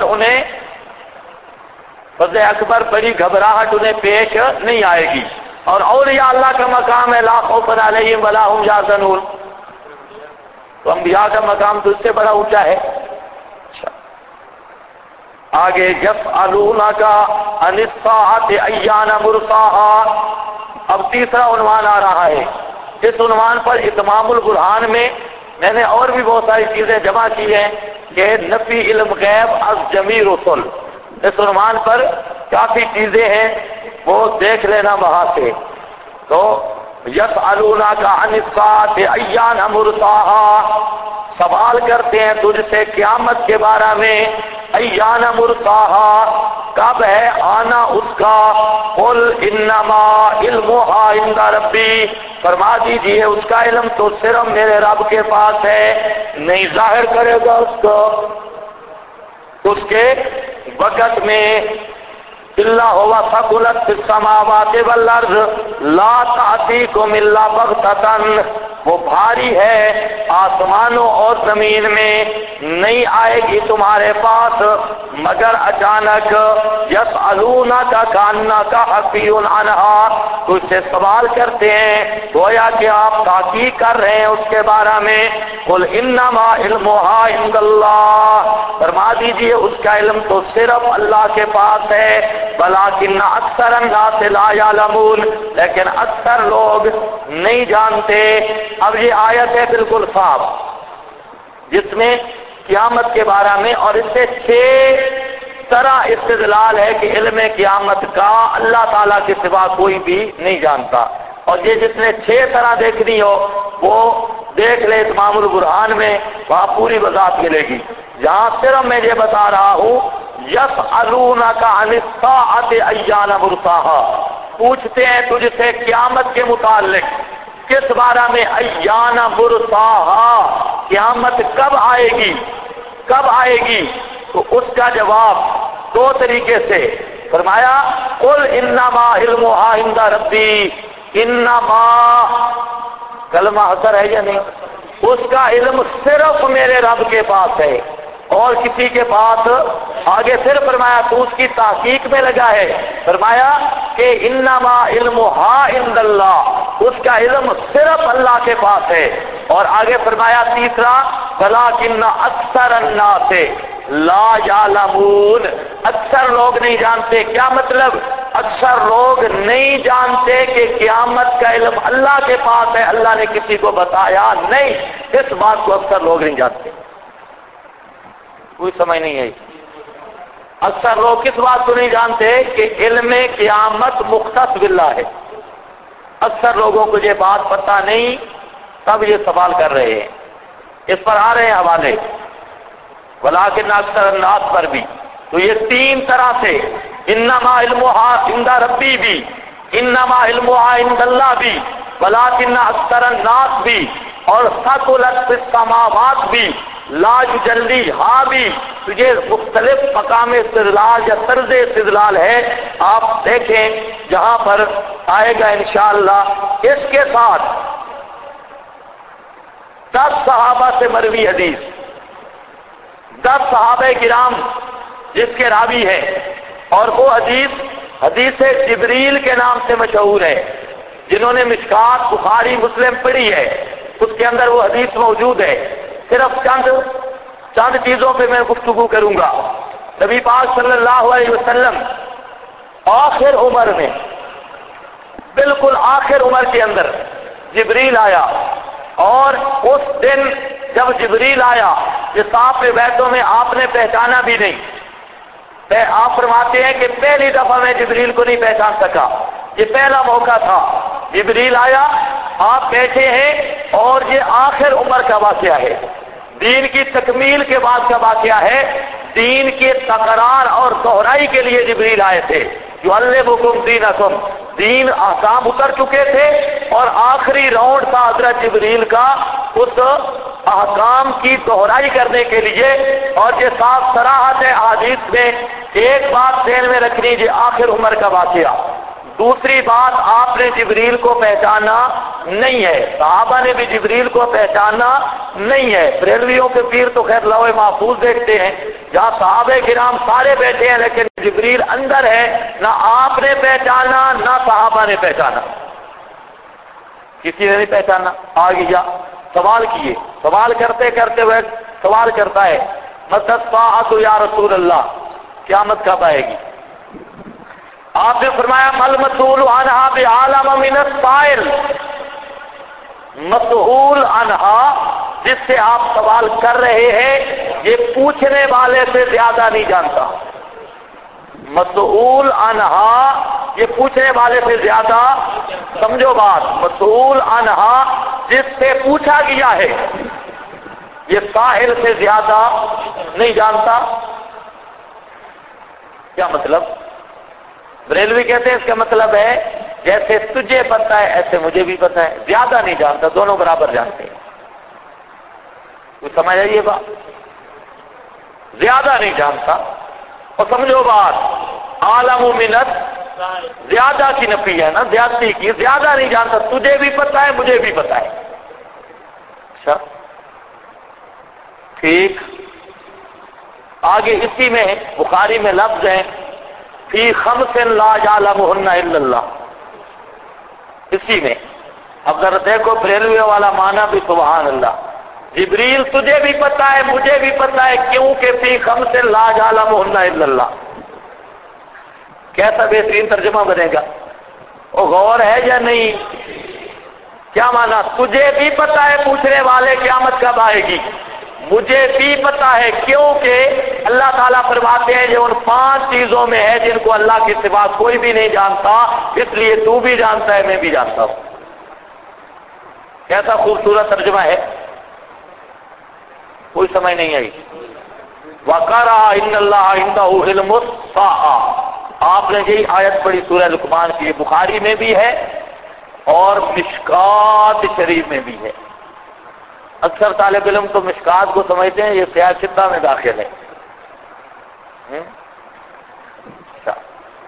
اکبر بڑی گھبراہٹ انہیں پیش نہیں آئے گی۔ اور اولیاء اللہ کا مقام ہے لا خوف علیہم ولا هم یحزنون، تو انبیاء کا مقام تو اس سے بڑا اونچا ہے۔ آگے یسألونک عن الساعۃ ایان مرساہا، اب تیسرا عنوان آ رہا ہے۔ اس عنوان پر اتمام البرہان میں میں نے اور بھی بہت ساری چیزیں جمع کی ہیں کہ نفی علم غیب از جمیع رسل، اس عنوان پر کافی چیزیں ہیں، وہ دیکھ لینا وہاں سے۔ تو یسألونک عن الساعۃ ایان مرساہا، سوال کرتے ہیں تجھ سے قیامت کے بارے میں، ایان مرساہا، کب ہے آنا اس کا، قل انما علمھا عند ربی، فرما دیجئے اس کا علم تو صرف میرے رب کے پاس ہے، نہیں ظاہر کرے گا اس کو اس کے وقت میں۔ الا هو ثقلت في السماوات والارض لا تأتيكم الا بغتة، وہ بھاری ہے آسمانوں اور زمین میں، نہیں آئے گی تمہارے پاس مگر اچانک۔ یسألونک کأنک حفی عنہا، تجھ سے سوال کرتے ہیں گویا کہ آپ تحقیق کر رہے ہیں اس کے بارے میں۔ قل انما علمھا عند اللہ، فرما دیجئے اس کا علم تو صرف اللہ کے پاس ہے، ولکن اکثر الناس لا یعلمون، لیکن اکثر لوگ نہیں جانتے۔ اب یہ آیت ہے بالکل صاف جس میں قیامت کے بارے میں، اور اس سے 6 طرح استدلال ہے کہ علم قیامت کا اللہ تعالیٰ کے سوا کوئی بھی نہیں جانتا۔ اور یہ جس نے 6 طرح دیکھنی ہو وہ دیکھ لے اتمام البرہان میں، وہاں پوری وضاحت ملے گی۔ جہاں صرف میں یہ بتا رہا ہوں یسألونک عن الساعۃ ایان مرساہا، پوچھتے ہیں تجھ سے قیامت کے متعلق، کس بارے میں؟ ایان مرساہا، قیامت کب آئے گی، کب آئے گی؟ تو اس کا جواب 2 طریقے سے، فرمایا قل انما علمھا عند ربی، انما کلمہ حسر ہے یا نہیں؟ اس کا علم صرف میرے رب کے پاس ہے اور کسی کے پاس۔ آگے پھر فرمایا تو اس کی تحقیق میں لگا ہے، فرمایا کہ انما علمھا عند اللہ، اس کا علم صرف اللہ کے پاس ہے۔ اور آگے فرمایا تیسرا ولکن اکثر الناس لا یعلمون، اکثر لوگ نہیں جانتے۔ کیا مطلب؟ اکثر لوگ نہیں جانتے کہ قیامت کا علم اللہ کے پاس ہے، اللہ نے کسی کو بتایا نہیں، اس بات کو اکثر لوگ نہیں جانتے۔ کوئی سمجھ نہیں ہے؟ اکثر لوگ کس بات کو نہیں جانتے؟ کہ علم قیامت مختص باللہ ہے۔ اکثر لوگوں کو یہ بات پتہ نہیں، تب یہ سوال کر رہے ہیں۔ اس پر آ رہے ہیں حوالے، ولکن اکثر الناس پر بھی۔ تو یہ تین طرح سے انما علمھا عند ربی بھی، انما علمھا عند اللہ بھی، ولکن اکثر الناس بھی، اور ثقلت فی السماوات بھی، لا یجلیھا بھی۔ تو یہ مختلف مقام استدلال یا طرز استدلال ہے، آپ دیکھیں جہاں پر آئے گا انشاءاللہ۔ اس کے ساتھ 10 صحابہ سے مروی حدیث، 10 صحابہ کرام جس کے راوی ہیں، اور وہ حدیث جبریل کے نام سے مشہور ہے۔ جنہوں نے مشکات بخاری مسلم پڑھی ہے اس کے اندر وہ حدیث موجود ہے۔ صرف چند چیزوں پہ میں گفتگو کروں گا۔ نبی پاک صلی اللہ علیہ وسلم آخر عمر میں، بالکل آخر عمر کے اندر جبریل آیا، اور اس دن جب جبریل آیا جس آپ کے بیتوں میں آپ نے پہچانا بھی نہیں۔ آپ فرماتے ہیں کہ پہلی دفعہ میں جبریل کو نہیں پہچان سکا، یہ پہلا موقع تھا۔ جبریل آیا، آپ بیٹھے ہیں، اور یہ آخر عمر کا واقعہ ہے، دین کی تکمیل کے بعد کا واقعہ ہے۔ دین کے تقرار اور دہرائی کے لیے جبریل آئے تھے، یعلمکم دینکم، دین احکام اتر چکے تھے، اور آخری راؤنڈ تھا حضرت جبریل کا اس احکام کی دہرائی کرنے کے لیے۔ اور یہ صاف صراحت ہے احادیث میں۔ ایک بات ذہن میں رکھنی، یہ آخر عمر کا واقعہ۔ دوسری بات، آپ نے جبریل کو پہچانا نہیں ہے، صحابہ نے بھی جبریل کو پہچانا نہیں ہے۔ بریلویوں کے پیر تو خیر لوح محفوظ دیکھتے ہیں، جہاں صحابہ کرام سارے بیٹھے ہیں لیکن جبریل اندر ہے، نہ آپ نے پہچانا نہ صحابہ نے پہچانا، کسی نے نہیں پہچانا۔ آ گیا سوال کیے، سوال کرتے کرتے وہ سوال کرتا ہے متی الساعۃ یا رسول اللہ، قیامت کب آئے گی؟ آپ نے فرمایا مل مسئول عنہا بعالم من السائل، مسئول عنہا جس سے آپ سوال کر رہے ہیں یہ پوچھنے والے سے زیادہ نہیں جانتا۔ مسئول عنہا یہ پوچھنے والے سے زیادہ، سمجھو بات، مسئول عنہا جس سے پوچھا گیا ہے یہ سائل سے زیادہ نہیں جانتا۔ کیا مطلب؟ بریلوی کہتے ہیں اس کا مطلب ہے جیسے تجھے پتہ ہے ایسے مجھے بھی پتہ ہے، زیادہ نہیں جانتا، دونوں برابر جانتے ہیں۔ کوئی سمجھ آئیے بات؟ زیادہ نہیں جانتا، اور سمجھو بات، عالم منت زیادہ کی نفی ہے نا، زیادتی کی، زیادہ نہیں جانتا، تجھے بھی پتہ ہے مجھے بھی پتہ ہے۔ اچھا ٹھیک، آگے اسی میں بخاری میں لفظ ہے فی خمس لا یعلمہن الا اللہ، اسی میں اب ذرا دیکھو بریلوی والا معنی بھی سبحان اللہ، جبریل تجھے بھی پتہ ہے مجھے بھی پتہ ہے، کیونکہ فی خمس لا یعلمہن الا اللہ۔ کیسا بہترین ترجمہ بنے گا؟ وہ غور ہے یا نہیں؟ کیا معنی؟ تجھے بھی پتہ ہے پوچھنے والے قیامت کب آئے گی، مجھے بھی پتہ ہے، کیونکہ اللہ تعالیٰ فرماتے ہیں یہ ان 5 چیزوں میں ہے جن کو اللہ کے سوا کوئی بھی نہیں جانتا، اس لیے تو بھی جانتا ہے میں بھی جانتا ہوں۔ کیسا خوبصورت ترجمہ ہے، کوئی سمجھ نہیں آئی؟ وَقَرَأَ إِنَّ اللَّهَ عِندَهُ عِلْمُ السَّاعَةِ، آپ نے یہی آیت پڑھی سورہ لقمان کی، بخاری میں بھی ہے اور مشکات شریف میں بھی ہے۔ اکثر طالب علم تو مشکات کو سمجھتے ہیں یہ سیاہ ستہ میں داخل ہے۔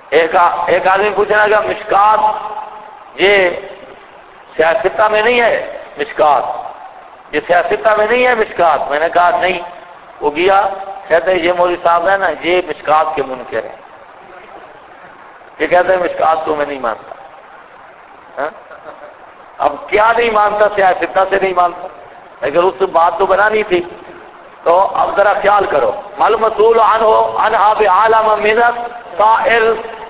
ایک آدمی پوچھنا کہ مشکات یہ سیاستہ میں نہیں ہے؟ مشکات یہ سیاستہ میں نہیں ہے مشکات؟ میں نے کہا نہیں. وہ گیا کہتے ہیں یہ مولوی صاحب ہے نا یہ مشکات کے منکر ہیں. یہ کہتے ہیں مشکات تو میں نہیں مانتا. اب کیا نہیں مانتا؟ سیاستہ سے نہیں مانتا، لیکن اس سے بات تو بنانی تھی. تو اب ذرا خیال کرو، مل مسئول عنہا بعالم من السائل.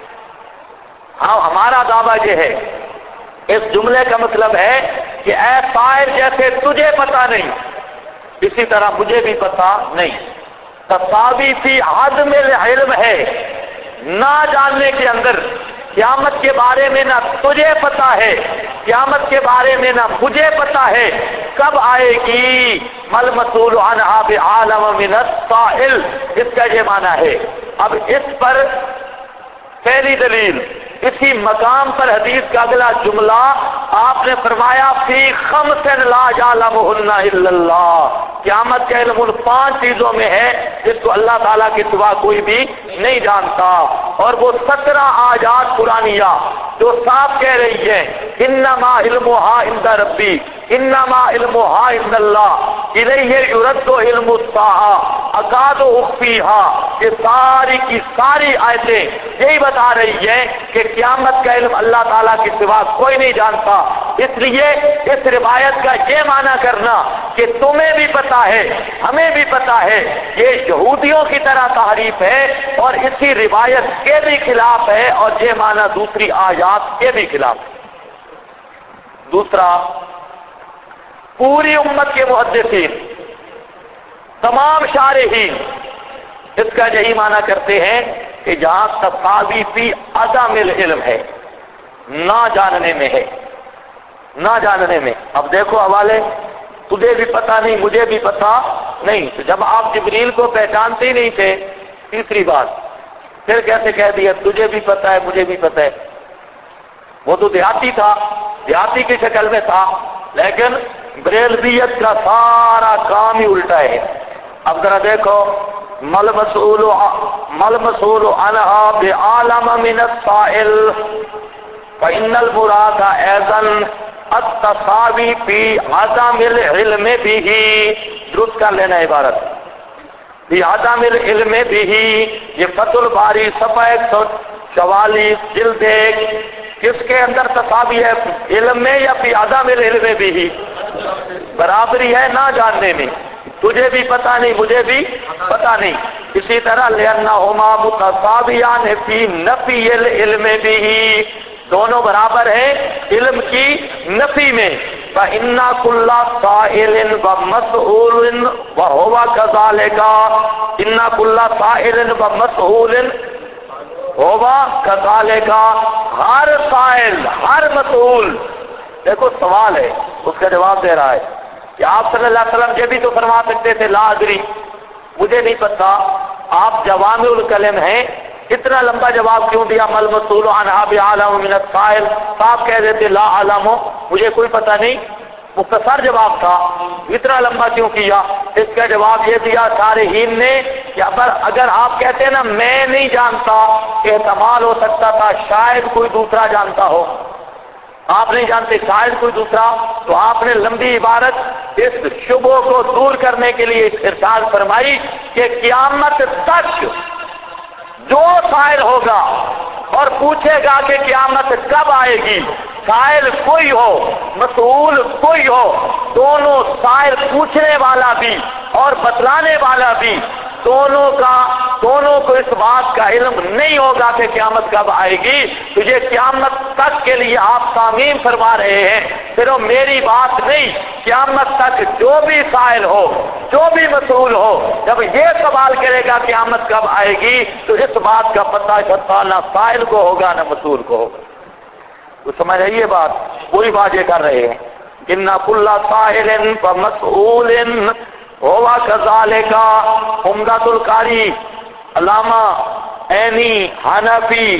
ہاں ہمارا دعویٰ یہ ہے، اس جملے کا مطلب ہے کہ اے سائل جیسے تجھے پتا نہیں اسی طرح مجھے بھی پتا نہیں. تساوی فی عدم العلم ہے، نہ جاننے کے اندر. قیامت کے بارے میں نہ تجھے پتا ہے، قیامت کے بارے میں نہ مجھے پتا ہے کب آئے گی. مل مسئول عنہا بعالم من السائل، اس کا یہ معنی ہے. اب اس پر پہلی دلیل، اسی مقام پر حدیث کا اگلا جملہ آپ نے فرمایا فی خمس لا یعلمہن الا اللہ. قیامت کا علم ان 5 چیزوں میں ہے جس کو اللہ تعالیٰ کے سوا کوئی بھی نہیں جانتا. اور وہ 17 آیات قرآنیہ جو صاف کہہ رہی ہے انما علمھا عند ربی انما علمھا عند اللہ الیہ یرد علم الساعہ اکاد اخفیھا. یہ ساری کی ساری آیتیں یہی بتا رہی ہیں کہ قیامت کا علم اللہ تعالیٰ کے سوا کوئی نہیں جانتا. اس لیے اس روایت کا یہ معنی کرنا کہ تمہیں بھی پتا ہے ہمیں بھی پتا ہے یہ یہودیوں کی طرح تحریف ہے اور اسی روایت کے بھی خلاف ہے، اور یہ معنی دوسری آیات کے بھی خلاف ہے. دوسرا، پوری امت کے محدثین تمام شارحین اس کا یہی معنی کرتے ہیں کہ جہاں تساوی فی عدم العلم ہے، نہ جاننے میں ہے، نہ جاننے میں. اب دیکھو حوالے، تجھے بھی پتا نہیں مجھے بھی پتا نہیں. تو جب آپ جبریل کو پہچانتے ہی نہیں تھے، تیسری بات پھر کیسے کہہ دیا تجھے بھی پتا ہے مجھے بھی پتا ہے؟ وہ تو دیہاتی تھا، دیہاتی کی شکل میں تھا، لیکن بریلویت کا سارا کام ہی الٹا ہے. اب ذرا دیکھو، مل مسئول عنہا بعالم من السائل فإن المراد أيضا التساوی فی عدم العلم به. درست کر لینا عبارت، فی عدم العلم به. یہ فتح الباری صفحہ 144 جلد 1. کس کے اندر تساوی ہے؟ علم میں یا فی عدم العلم به؟ برابری ہے نہ جاننے میں. تجھے بھی پتا نہیں مجھے بھی پتا نہیں. اسی طرح لأنہما متساویان فی نفی العلم به، دونوں برابر ہیں علم کی نفی میں. فإن كل سائل ومسؤول وهو كذلك إن كل سائل ومسؤول هو كذلك. ہر سائل ہر مسئول، دیکھو سوال ہے اس کا جواب دے رہا ہے کہ آپ صلی اللہ علیہ وسلم یہ بھی تو فرما سکتے تھے لا ادری، مجھے نہیں پتا. آپ جوامع الکلم ہیں، اتنا لمبا جواب کیوں دیا؟ مل مسئول عنہا بعالم من السائل. صاحب کہہ دیتے لا علم، مجھے کوئی پتہ نہیں. مختصر جواب تھا، اتنا لمبا کیوں کیا؟ اس کا جواب یہ دیا صارحین نے کہ اگر آپ کہتے ہیں نا میں نہیں جانتا، احتمال ہو سکتا تھا شاید کوئی دوسرا جانتا ہو. آپ نہیں جانتے شاید کوئی دوسرا، تو آپ نے لمبی عبارت اس شبہ کو دور کرنے کے لیے ارشاد فرمائی کہ قیامت تک جو سائل ہوگا اور پوچھے گا کہ قیامت کب آئے گی، سائل کوئی ہو مسئول کوئی ہو، دونوں سائل پوچھنے والا بھی اور بتلانے والا بھی دونوں کو اس بات کا علم نہیں ہوگا کہ قیامت کب آئے گی. تو یہ قیامت تک کے لیے آپ تعمیم فرما رہے ہیں، صرف میری بات نہیں، قیامت تک جو بھی سائل ہو جو بھی مسئول ہو جب یہ سوال کرے گا قیامت کب آئے گی تو اس بات کا پتہ شتہ نہ سائل کو ہوگا نہ مسئول کو ہوگا. تو سمجھ رہیے بات، پوری بات یہ کر رہے ہیں ان کل سائل ومسئول ہوا کذالک. عمدۃ القاری علامہ عینی حنفی.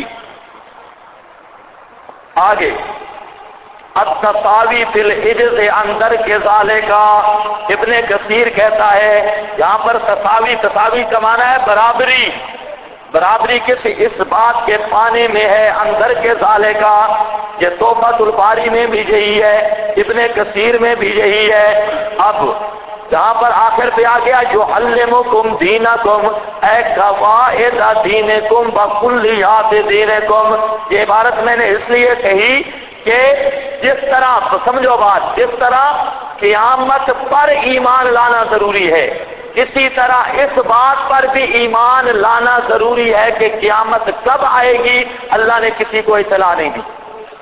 آگے التساوی فی العجز اندر کے ذالک کا ابن کثیر کہتا ہے یہاں پر تساوی کا معنی ہے برابری، برابری کسی اس بات کے پانے میں ہے اندر کے ظالے کا، یہ تحفۃ الباری میں بھی یہی ہے، ابن کثیر میں بھی یہی ہے۔ اب جہاں پر آخر پہ آ گیا یعلمکم دینکم اے قواعد دینکم بکلیات دینکم، یہ عبارت میں نے اس لیے کہی کہ جس طرح سمجھو بات، جس طرح قیامت پر ایمان لانا ضروری ہے، اسی طرح اس بات پر بھی ایمان لانا ضروری ہے کہ قیامت کب آئے گی اللہ نے کسی کو اطلاع نہیں دی۔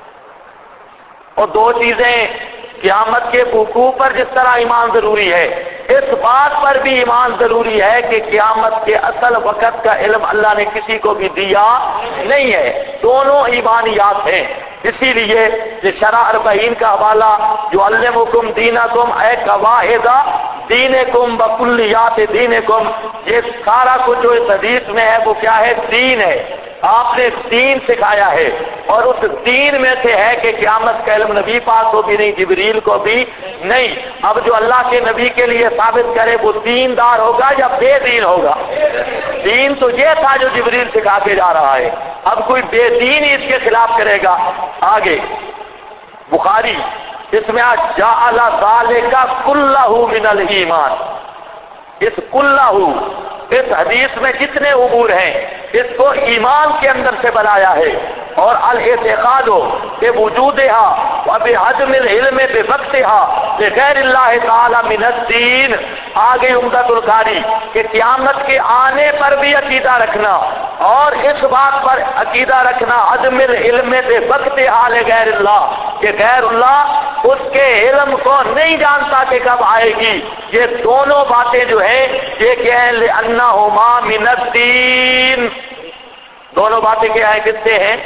اور دو چیزیں، قیامت کے وقوع پر جس طرح ایمان ضروری ہے، اس بات پر بھی ایمان ضروری ہے کہ قیامت کے اصل وقت کا علم اللہ نے کسی کو بھی دیا نہیں ہے۔ دونوں ایمانیات ہیں۔ اسی لیے یہ شرح 40 کا حوالہ یعلمکم دینکم اے قواعد دینکم بکلیات دینکم، یہ سارا کچھ جو اس حدیث میں ہے وہ کیا ہے؟ دین ہے۔ آپ نے دین سکھایا ہے، اور اس دین میں سے ہے کہ قیامت کا علم نبی پاک کو بھی نہیں، جبریل کو بھی نہیں۔ اب جو اللہ کے نبی کے لیے ثابت کرے وہ دیندار ہوگا یا بے دین ہوگا؟ دین تو یہ تھا جو جبریل سکھا کے جا رہا ہے، اب کوئی بے دین ہی اس کے خلاف کرے گا۔ آگے بخاری اس میں آج جعل ذالک کلہ من الایمان، اس کلہ، اس حدیث میں جتنے امور ہیں اس کو ایمان کے اندر سے بنایا ہے، اور الاعتقاد بوجودها وبعدم العلم بوقتها لغیر اللہ تعالی من الدین۔ آگے عمدۃ القاری کہ قیامت کے آنے پر بھی عقیدہ رکھنا، اور اس بات پر عقیدہ رکھنا عدم العلم بوقتها لغیر اللہ، کہ غیر اللہ اس کے علم کو نہیں جانتا کہ کب آئے گی۔ یہ دونوں باتیں جو ہیں یہ کیا ہیں؟ لأنہما من الدین، دونوں باتیں کیا ہیں؟ کس سے ہیں؟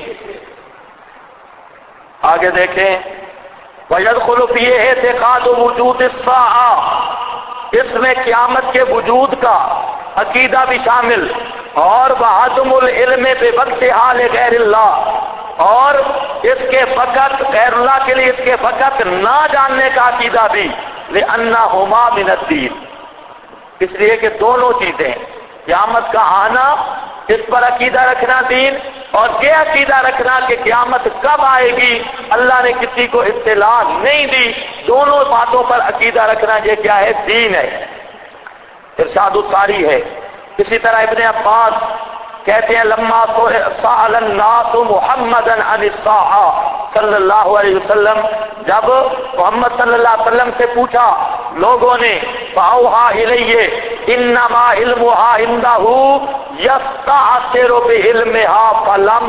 آگے دیکھیں وَيَدْخُلُ فِيهِ اعْتِقَادُ وُجُودِ السَّاعَةِ، اس میں قیامت کے وجود کا عقیدہ بھی شامل، اور وَعَدْمُ الْعِلْمِ بِوَقْتِهَا لِغَيْرِ اللَّهِ، اور اس کے وقت غیر اللہ کے لیے اس کے وقت نہ جاننے کا عقیدہ بھی، لِأَنَّهُمَا مِنَ الدِّينِ، اس لیے کہ دونوں چیزیں، قیامت کا آنا اس پر عقیدہ رکھنا دین، اور یہ عقیدہ رکھنا کہ قیامت کب آئے گی اللہ نے کسی کو اطلاع نہیں دی، دونوں باتوں پر عقیدہ رکھنا یہ کیا ہے؟ دین ہے۔ ارشاد الساری ہے۔ اسی طرح ابن عباس کہتے ہیں لما سأل الناس محمدا عن الساعة صلی اللہ علیہ وسلم، جب محمد صلی اللہ علیہ وسلم سے پوچھا لوگوں نے، فأوحى إليه إنما علمها عنده يستعصر بعلمها فلم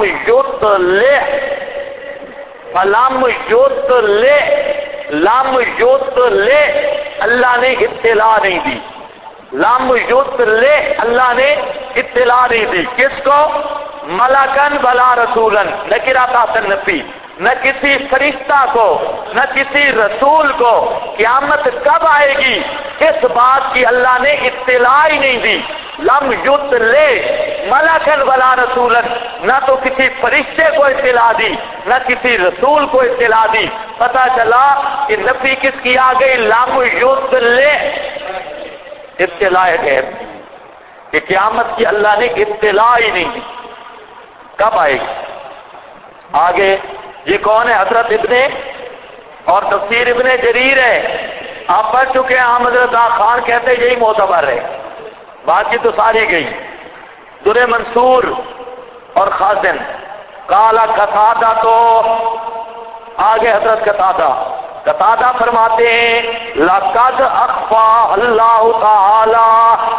يطلع، اللہ نے اطلاع نہیں دی، لم یطلع، اللہ نے اطلاع نہیں دی، کس کو؟ ملکن ولا رسولن، نکرہ تحت النفی، نہ کسی فرشتہ کو نہ کسی رسول کو قیامت کب آئے گی اس بات کی اللہ نے اطلاع ہی نہیں دی۔ لم یطلع ملکن ولا رسولن، نہ تو کسی فرشتے کو اطلاع دی نہ کسی رسول کو اطلاع دی۔ پتہ چلا کہ نفی کس کی آ گئی؟ لم یطلع، اطلاع غیب کہ قیامت کی اللہ نے اطلاع ہی نہیں دی کب آئے گی۔ آگے یہ کون ہے؟ حضرت ابن اور تفسیر ابن جریر ہے، آپ پڑھ چکے ہیں۔ ہم حضرت خان کہتے ہیں یہی معتبر ہے، باقی تو ساری گئی۔ در منصور اور خازن کالا قتادہ، تو آگے حضرت قتادہ فرماتے ہیں لقد اخفا اللہ تعالی،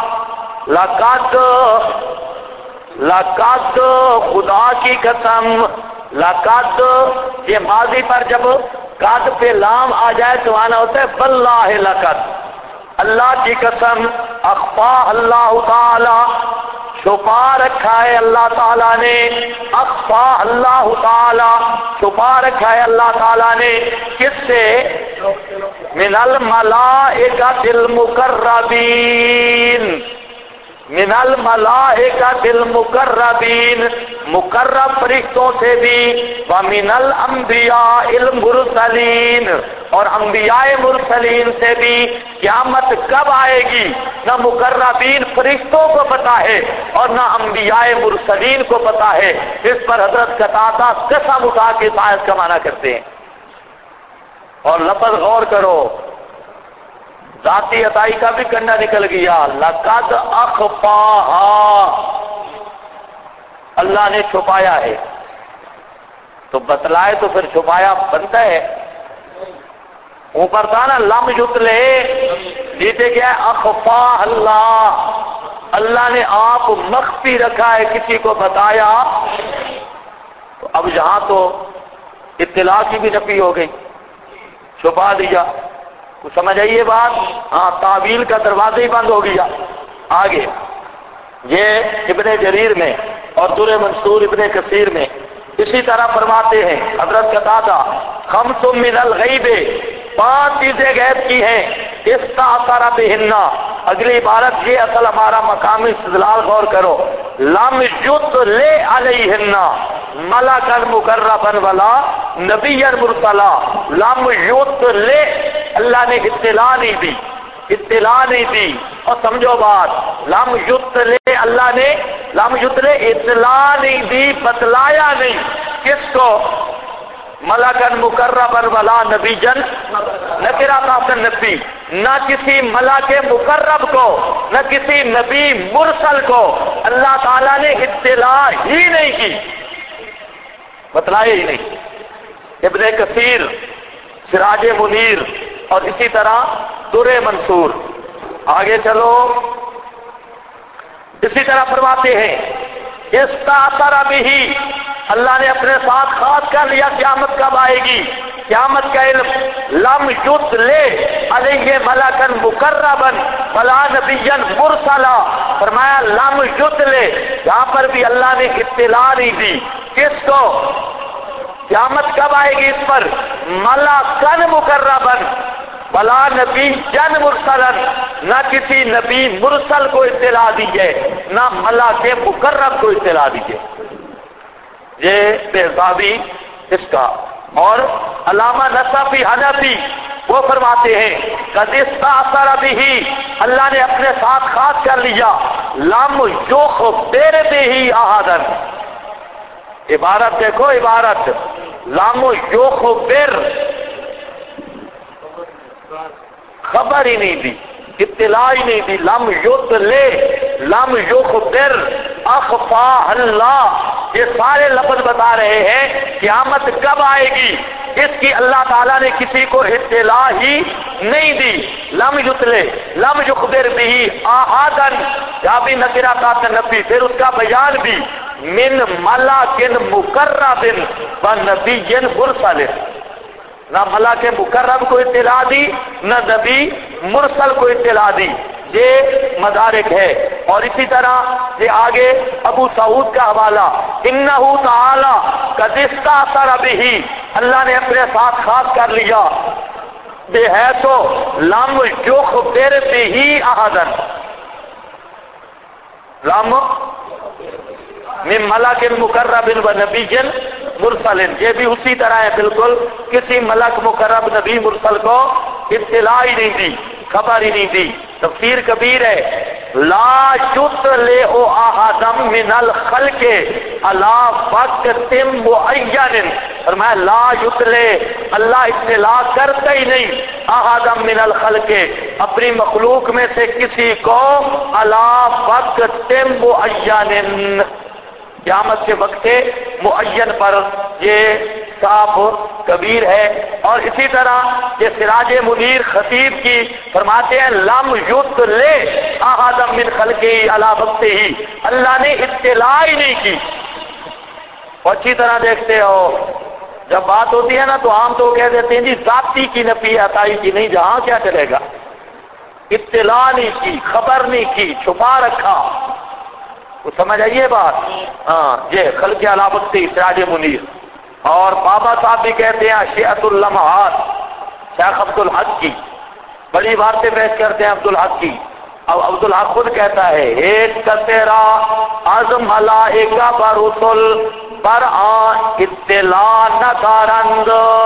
لقد خدا کی قسم، لقد یہ ماضی پر جب قد پہ لام آ جائے تو آنا ہوتا ہے واللہ لقد، اللہ کی قسم، اخفا اللہ تعالی، چھپا رکھا ہے اللہ تعالیٰ نے، اخفا اللہ تعالی، چھپا رکھا ہے اللہ تعالیٰ نے، کس سے؟ من الملائکۃ المقربین، من الملائکۃ المقربین، مقرب فرشتوں سے بھی، ومن الانبیاء المرسلین، اور انبیاء مرسلین سے بھی۔ قیامت کب آئے گی نہ مقربین فرشتوں کو پتا ہے اور نہ انبیاء مرسلین کو پتا ہے۔ اس پر حضرت قتادہ قسم اٹھا کے اس آیت کا معنی کرتے ہیں۔ اور لفظ غور کرو، ذاتی عطائی کا بھی کنڈا نکل گیا، لقد اخفاہا، اللہ نے چھپایا ہے، تو بتلائے تو پھر چھپایا بنتا ہے۔ اوپر تھا نا لم یتلے، نیچے کیا ہے اخفا اللہ، اللہ نے آپ مخفی رکھا ہے، کسی کو بتایا۔ تو اب یہاں تو اطلاع کی بھی نفی ہو گئی، چھپا دیا، کچھ سمجھ آئیے بات؟ ہاں، تعویل کا دروازہ ہی بند ہو گیا۔ آگے یہ ابن جریر میں اور در منصور ابن کثیر میں اسی طرح فرماتے ہیں حضرت قتادہ، خمس من الغیب، 5 چیزیں غیب کی ہیں، استعصر بہن، اگلی عبارت یہ اصل ہمارا مقامی استدلال غور کرو، لم یتلے علیہن ملکا مقربا ولا نبیا مرسلا، لم یتلے، اللہ نے اطلاع نہیں دی، اطلاع نہیں دی۔ اور سمجھو بات، لم یتلے، اللہ نے لم یتلے اطلاع نہیں دی، بتلایا نہیں، کس کو؟ ملکن مقربن ولا نبیجن، نکرہ تحت نفی، نہ کسی ملک مقرب کو نہ کسی نبی مرسل کو اللہ تعالیٰ نے اطلاع ہی نہیں کی، بتلایا ہی نہیں۔ ابن کثیر، سراج منیر اور اسی طرح در منصور۔ آگے چلو، اسی طرح فرماتے ہیں استعصر بہ، اللہ نے اپنے ساتھ خاص کر لیا قیامت کب آئے گی، قیامت کا علم، لم یتلے علیہ ملکا مقربا ولا نبیا مرسلا، فرمایا لم یتلے، یہاں پر بھی اللہ نے اطلاع نہیں دی، کس کو؟ قیامت کب آئے گی اس پر؟ ملکا مقربا ولا نبی جن مرسلن، نہ کسی نبی مرسل کو اطلاع دی ہے نہ ملک مقرب کو اطلاع دی ہے۔ یہ بہزابی اس کا۔ اور علامہ نصفی حنفی وہ فرماتے ہیں قد استعصر بہ، اللہ نے اپنے ساتھ خاص کر لیا، لم یخبر بہ احدا، عبارت دیکھو، عبارت لم یخبر، خبر ہی نہیں دی، اطلاع ہی نہیں دی، لم یتلے، لم یخبر، اخفا اللہ، یہ سارے لفظ بتا رہے ہیں قیامت کب آئے گی، اس کی اللہ تعالیٰ نے کسی کو اطلاع ہی نہیں دی۔ لم یتلے، لم یخبر بہ احدا، یا بھی نکرہ تحت نفی، پھر اس کا بیان بھی، من ملک مقرب و نبی مرسل، نہ ملک مقرب کو اطلاع دی نہ نبی مرسل کو اطلاع دی، یہ مدارک ہے۔ اور اسی طرح یہ آگے ابو سعود کا حوالہ، انہ تعالی قد استعصر بہ، اللہ نے اپنے ساتھ خاص کر لیا، بحیث لم یخبر بہ احدا، لم من ملک مقرب و نبی مرسل، یہ بھی اسی طرح ہے بالکل، کسی ملک مقرب نبی مرسل کو اطلاع ہی نہیں دی، خبر ہی نہیں دی۔ تفسیر کبیر ہے، لا یطلع احد من الخلق علی وقت معین، فرمایا لا یطلع، اللہ اطلاع کرتا ہی نہیں، احد من الخلق، اپنی مخلوق میں سے کسی کو، علی وقت معین، قیامت کے وقت معین پر، یہ صاف کبیر ہے۔ اور اسی طرح یہ سراج منیر خطیب کی فرماتے ہیں لم یطلع احد من خلقہ علی وقتہ، اللہ نے اطلاع ہی نہیں کی۔ اور اچھی طرح دیکھتے ہو جب بات ہوتی ہے نا تو عام تو کہہ دیتے ہیں جی ذاتی کی نفی عطائی کی نہیں، جہاں کیا چلے گا، اطلاع نہیں کی، خبر نہیں کی، چھپا رکھا، کچھ سمجھ آئیے بات؟ ہاں، یہ خلق علامت تھی سراج منیر۔ اور بابا صاحب بھی کہتے ہیں اشیاءۃ اللمحات، شیخ عبد الحق کی بڑی باتیں پیش کرتے ہیں، عبد الحق کی، اب عبدالحق خود کہتا ہے ایک کثیرا از ملائکہ برسل پر اطلاع نہ دارند،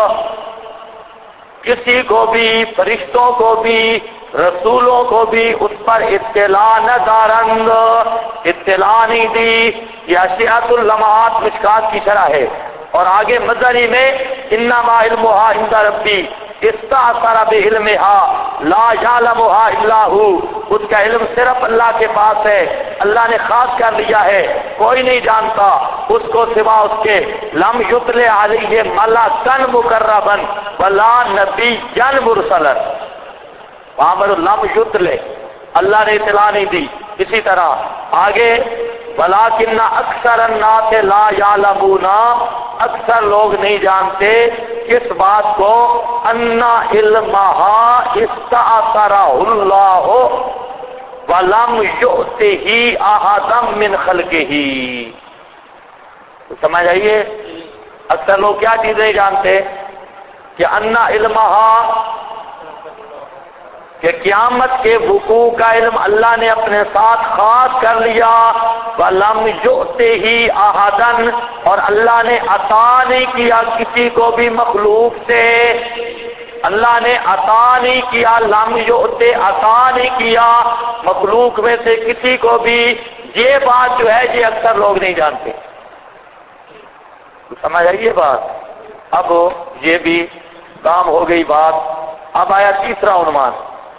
کسی کو بھی، فرشتوں کو بھی، رسولوں کو بھی اس پر اطلاع نہ دارند، اطلاع نہیں دی. یہ اشیاء اللمعات مشکات کی شرح ہے. اور آگے مدنی میں انما علمها عند ربی استأثر بعلمها لا يعلمها الا هو، اس کا علم صرف اللہ کے پاس ہے، اللہ نے خاص کر لیا ہے، کوئی نہیں جانتا اس کو سوا اس کے. لم یطلع علیہ ملکا مقربا ولا نبیا مرسلا، وامر لم یطلع، اللہ نے اطلاع نہیں دی. اسی طرح آگے ولیکن اکثر الناس لا یعلمون، اکثر لوگ نہیں جانتے کس بات کو، ان علمها استأثرہ اللہ ولم یؤتہ احدا من خلقہ. سمجھ آئیے، اکثر لوگ کیا چیز نہیں جانتے کہ ان علمها، کہ قیامت کے وقوع کا علم اللہ نے اپنے ساتھ خاص کر لیا. وَلَمْ يُؤْتِهِ أَحَدًا، اور اللہ نے عطا نہیں کیا کسی کو بھی مخلوق سے، اللہ نے عطا نہیں کیا، لم یؤت، عطا نہیں کیا مخلوق میں سے کسی کو بھی. یہ بات جو ہے یہ اکثر لوگ نہیں جانتے. سمجھ آئیے بات. اب یہ بھی کام ہو گئی بات. اب آیا تیسرا عنوان.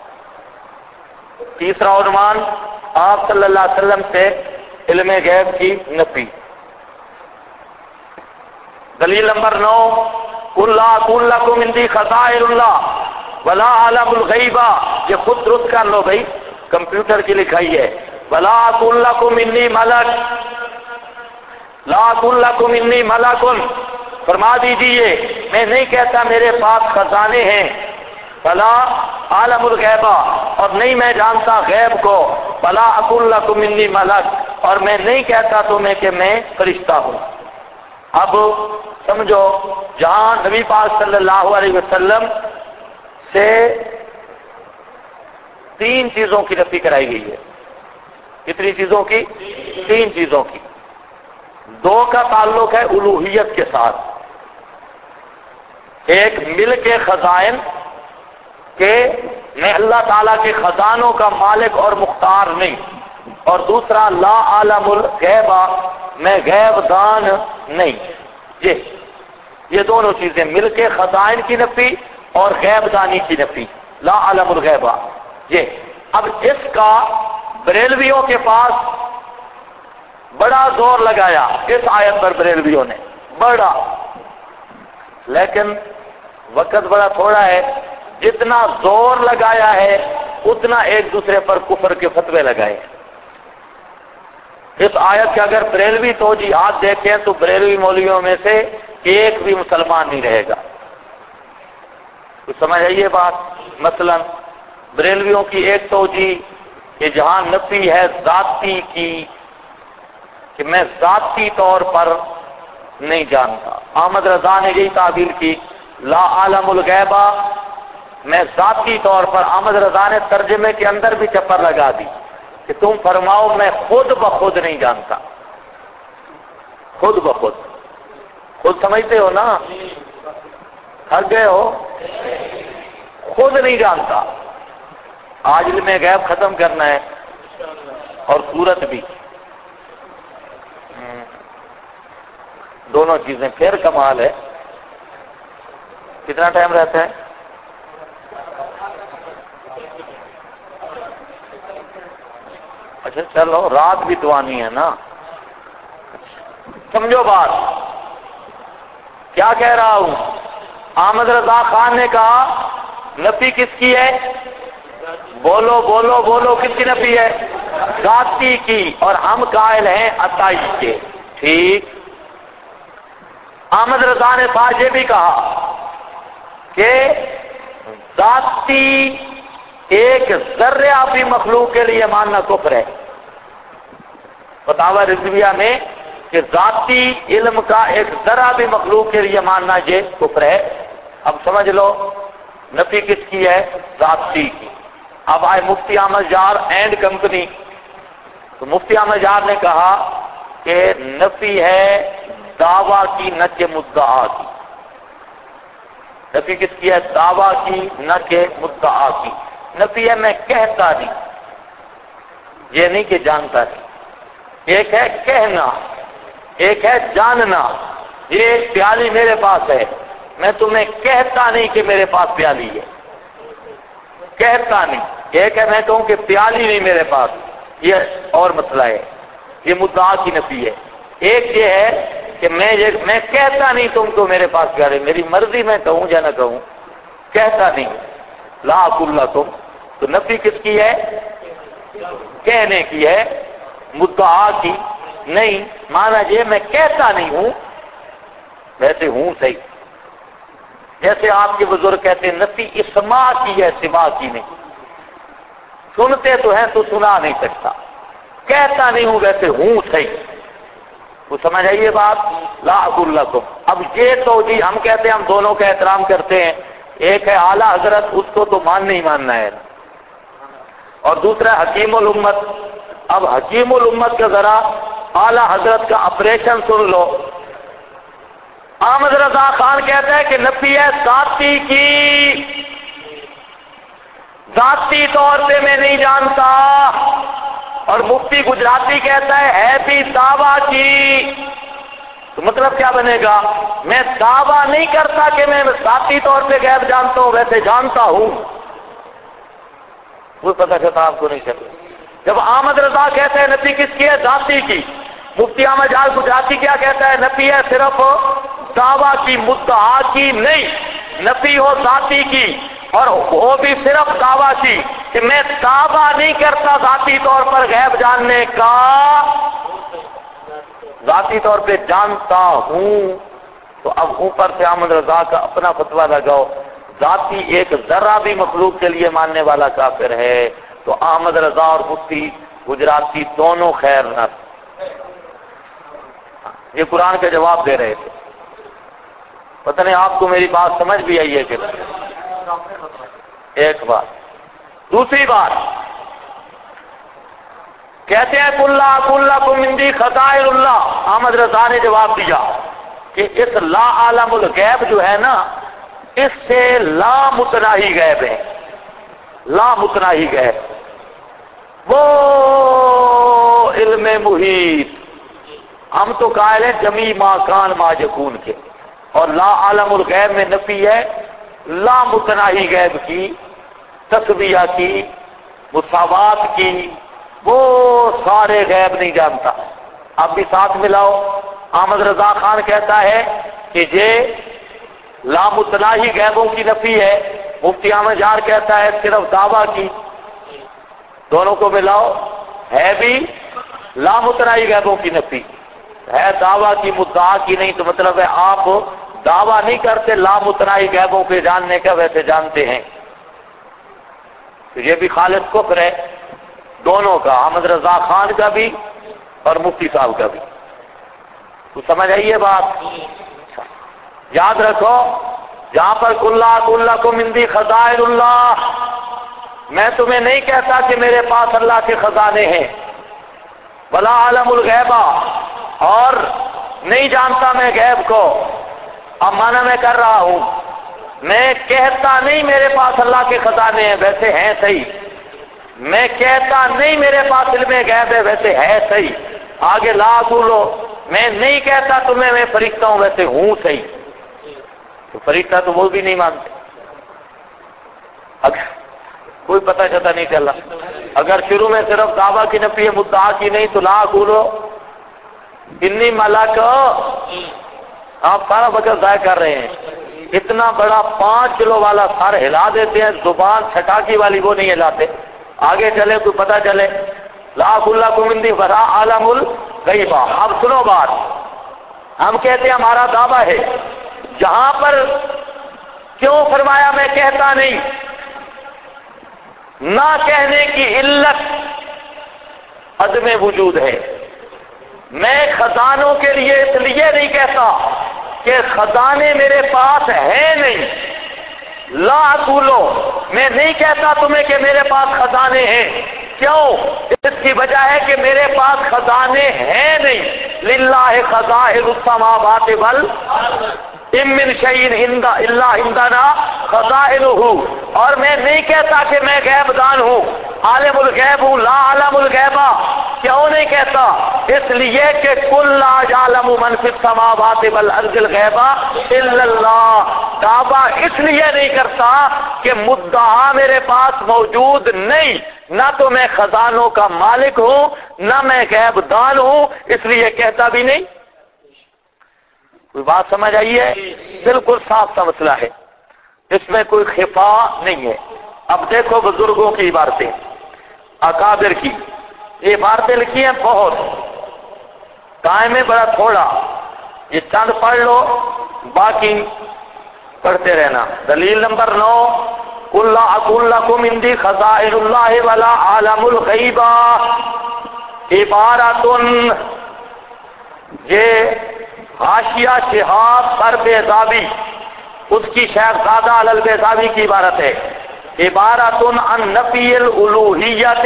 تیسرا عنوان آپ صلی اللہ علیہ وسلم سے علم غیب کی نفی. دلیل نمبر 9، قُلْ لَا أَقُولُ لَكُمْ عِندِي خَزَائِنُ اللَّهِ وَلَا أَعْلَمُ الْغَيْبَ، یہ خود درست کر لو بھائی، کمپیوٹر کی لکھائی ہے. وَلَا أَقُولُ لَكُمْ إِنِّي مَلَكٌ، لَا أَقُولُ لَكُمْ إِنِّي مَلَكٌ، فرما دیجیے میں نہیں کہتا میرے پاس خزانے ہیں. وَلَا أَعْلَمُ الْغَيْبَ، اور نہیں میں جانتا غیب کو. وَلَا أَقُولُ لَكُمْ إِنِّي مَلَكٌ، اور میں نہیں کہتا تمہیں کہ میں فرشتہ ہوں. اب سمجھو، جہاں نبی پاک صلی اللہ علیہ وسلم سے 3 چیزوں کی نفی کرائی گئی ہے. کتنی چیزوں کی؟ 3 چیزوں کی. 2 کا تعلق ہے الوہیت کے ساتھ، ایک ملک خزائن کہ میں اللہ تعالیٰ کے خزانوں کا مالک اور مختار نہیں، اور دوسرا لا عالم الغیب، میں غیب دان نہیں. یہ دونوں چیزیں، ملک خزائن کی نفی اور غیب دانی کی نفی، لا عالم الغیب. یہ اب اس کا بریلویوں کے پاس بڑا زور لگایا اس آیت پر، بریلویوں نے بڑا، لیکن وقت بڑا تھوڑا ہے. جتنا زور لگایا ہے اتنا ایک دوسرے پر کفر کے فتوے لگائے. اس آیت کے اگر بریلوی توجیحات دیکھیں تو بریلوی مولویوں میں سے ایک بھی مسلمان نہیں رہے گا. تو سمجھ آئیے بات. مثلا بریلویوں کی ایک توجیح کہ جہاں نفی ہے ذاتی کی، کہ میں ذاتی طور پر نہیں جانتا. احمد رضا نے یہی تعبیر کی، لا عالم الغیب، میں ذاتی طور پر. احمد رضا نے ترجمے کے اندر بھی چپر لگا دی کہ تم فرماؤ میں خود بخود نہیں جانتا. خود بخود، خود سمجھتے ہو نا، تھک گئے ہو، خود نہیں جانتا. آج علم غیب ختم کرنا ہے اور صورت بھی، دونوں چیزیں. پھر کمال ہے. کتنا ٹائم رہتا ہے؟ اچھا چلو، رات بھی توانی ہے نا. سمجھو بات کیا کہہ رہا ہوں. احمد رضا خان نے کہا نفی کس کی ہے؟ بولو بولو بولو، کس کی نفی ہے؟ ذاتی کی. اور ہم قائل ہیں عطائی کے. ٹھیک. احمد رضا نے ساتھ یہ بھی کہا کہ ذاتی ایک ذرہ بھی مخلوق کے لیے ماننا کفر ہے. فتاوی رضویہ میں کہ ذاتی علم کا ایک ذرہ بھی مخلوق کے لیے ماننا یہ کفر ہے. اب سمجھ لو نفی کس کی ہے؟ ذاتی کی. اب آئے مفتی احمد جار اینڈ کمپنی، تو مفتی احمد جار نے کہا کہ نفی ہے دعویٰ کی نہ کہ مدعا کی. نفی کس کی ہے؟ دعویٰ کی نہ کہ مدعا کی. نفی ہے میں کہتا نہیں، یہ نہیں کہ جانتا نہیں. ایک ہے کہنا، ایک ہے جاننا. یہ پیالی میرے پاس ہے، میں تمہیں کہتا نہیں کہ میرے پاس پیالی ہے، کہتا نہیں. ایک ہے میں کہوں کہ پیالی نہیں میرے پاس، یہ اور مسئلہ ہے، یہ مدعا کی نفی ہے. ایک یہ ہے کہ میں کہتا نہیں تم کو میرے پاس پیالے، میری مرضی میں کہوں یا نہ کہوں، کہتا نہیں. لا اقول لکم، تو نفی کس کی ہے؟ کہنے کی ہے، مدعا کی نہیں. مانا یہ میں کہتا نہیں ہوں، ویسے ہوں صحیح. جیسے آپ کے بزرگ کہتے ہیں نفی اسماع کی ہے، سماع کی نہیں. سنتے تو ہیں تو سنا نہیں سکتا، کہتا نہیں ہوں ویسے ہوں صحیح. وہ سمجھ آئیے بات؟ لا اقول لکم. اب یہ تو جی ہم کہتے ہیں ہم دونوں کا احترام کرتے ہیں. ایک ہے اعلیٰ حضرت، اس کو تو ماننا ہی ماننا ہے، اور دوسرا حکیم الامت. اب حکیم الامت کا ذرا اعلیٰ حضرت کا آپریشن سن لو. احمد رضا خان کہتا ہے کہ نفی ہے ذاتی کی، ذاتی طور پہ میں نہیں جانتا. اور مفتی گجراتی کہتا ہے بھی دعویٰ کی. تو مطلب کیا بنے گا؟ میں دعویٰ نہیں کرتا کہ میں ذاتی طور پہ غیب جانتا ہوں، ویسے جانتا ہوں. وہ پتہ چلتا آپ کو نہیں چلتا. جب احمد رضا کہتے ہیں نفی کس کی ہے؟ ذاتی کی. مفتی احمد جان گجراتی کیا کہتا ہے؟ نفی ہے صرف دعویٰ کی، مدعا کی نہیں. نفی ہو ذاتی کی، اور وہ بھی صرف دعویٰ کی کہ میں دعویٰ نہیں کرتا ذاتی طور پر غیب جاننے کا، ذاتی طور پہ جانتا ہوں. تو اب اوپر سے احمد رضا کا اپنا فتویٰ لگاؤ، ذاتی ایک ذرہ بھی مخلوق کے لیے ماننے والا کافر ہے. تو احمد رضا اور مفتی گجراتی دونوں خیر نہ. یہ قرآن کے جواب دے رہے تھے. پتہ نہیں آپ کو میری بات سمجھ بھی آئی ہے کہ ایک بات. دوسری بات کہتے ہیں کلکم عندی خزائن اللہ. احمد رضا نے جواب دیا کہ اس لا عالم الغیب جو ہے نا، اس سے لا متناہی غیب ہے. لا متناہی غیب وہ علم محیط. ہم تو قائل ہیں جمی ما کان ما یکون کے، اور لا عالم الغیب میں نفی ہے لا متناہی غیب کی، تسویہ کی، مساوات کی. وہ سارے غیب نہیں جانتا. اب بھی ساتھ ملاؤ. احمد رضا خان کہتا ہے کہ یہ لا متناہی غیبوں کی نفی ہے، مفتی احمد جار کہتا ہے صرف دعویٰ کی. دونوں کو ملاؤ، ہے بھی لا متناہی غیبوں کی نفی، ہے دعویٰ کی، مدعا کی نہیں. تو مطلب ہے آپ دعویٰ نہیں کرتے لا متناہی غیبوں کے جاننے کا، ویسے جانتے ہیں. تو یہ بھی خالص کفر ہے دونوں کا، احمد رضا خان کا بھی اور مفتی صاحب کا بھی. تو سمجھ آئیے بات؟ یاد رکھو جہاں پر کلکم عندی خزائن اللہ، میں تمہیں نہیں کہتا کہ میرے پاس اللہ کے خزانے ہیں. ولا عالم الغیبہ، اور نہیں جانتا میں غیب کو. اب مانا میں کر رہا ہوں، میں کہتا نہیں میرے پاس اللہ کے خزانے ہیں، ویسے ہیں صحیح. میں کہتا نہیں میرے پاس علم غیب ہے، ویسے ہے صحیح. آگے لا بولو، میں نہیں کہتا تمہیں میں فرشتہ ہوں، ویسے ہوں صحیح. تو فرشتہ تو وہ بھی نہیں مانتے. اگر کوئی پتہ چلتا نہیں چلا. اگر شروع میں صرف دعویٰ کی نفی ہے، مدعا کی نہیں، تو لا بولو انی ملک. آپ سارا وقت ضائع کر رہے ہیں. اتنا بڑا 5 کلو والا سر ہلا دیتے ہیں، زبان چھٹاکی والی وہ نہیں ہلاتے. آگے چلے تو پتہ چلے لا کلکم عندی ولا عالم الغیبہ. اب سنو بات، ہم کہتے ہیں ہمارا دعویٰ ہے، جہاں پر کیوں فرمایا میں کہتا نہیں؟ نہ کہنے کی علت عدم وجود ہے. میں خزانوں کے لیے اس لیے نہیں کہتا کہ خزانے میرے پاس ہے نہیں، لا اقولو، میں نہیں کہتا تمہیں کہ میرے پاس خزانے ہیں. کیوں؟ اس کی وجہ ہے کہ میرے پاس خزانے ہیں نہیں. للہ خزائن السماوات والارض ان من شیء الا عندنا خزائنہ. اور میں نہیں کہتا کہ میں غیب دان ہوں، عالم الغیب ہوں، لا عالم الغیبہ. کیوں نہیں کہتا؟ اس لیے کہ کل لا یعلم من فی السماوات والارض الغیب الا اللہ. دعویٰ اس لیے نہیں کرتا کہ مدعا میرے پاس موجود نہیں، نہ تو میں خزانوں کا مالک ہوں، نہ میں غیب دان ہوں، اس لیے کہتا بھی نہیں. کوئی بات سمجھ آئی ہے؟ بالکل صاف سا مسئلہ ہے، اس میں کوئی خفا نہیں ہے. اب دیکھو بزرگوں کی عبارتیں، اکابر کی یہ عبارتیں لکھی ہیں بہت، ٹائم ہے بڑا تھوڑا، یہ چند پڑھ لو باقی پڑھتے رہنا. دلیل نمبر 9، قل لا اقول لكم عندي خزائن الله ولا عالم الغیب. عبارت، یہ حاشیہ شہاب بر بیضاوی، اس کی شیخزادہ علی البیضاوی کی عبارت ہے. عبارت عن نفی الالوہیت،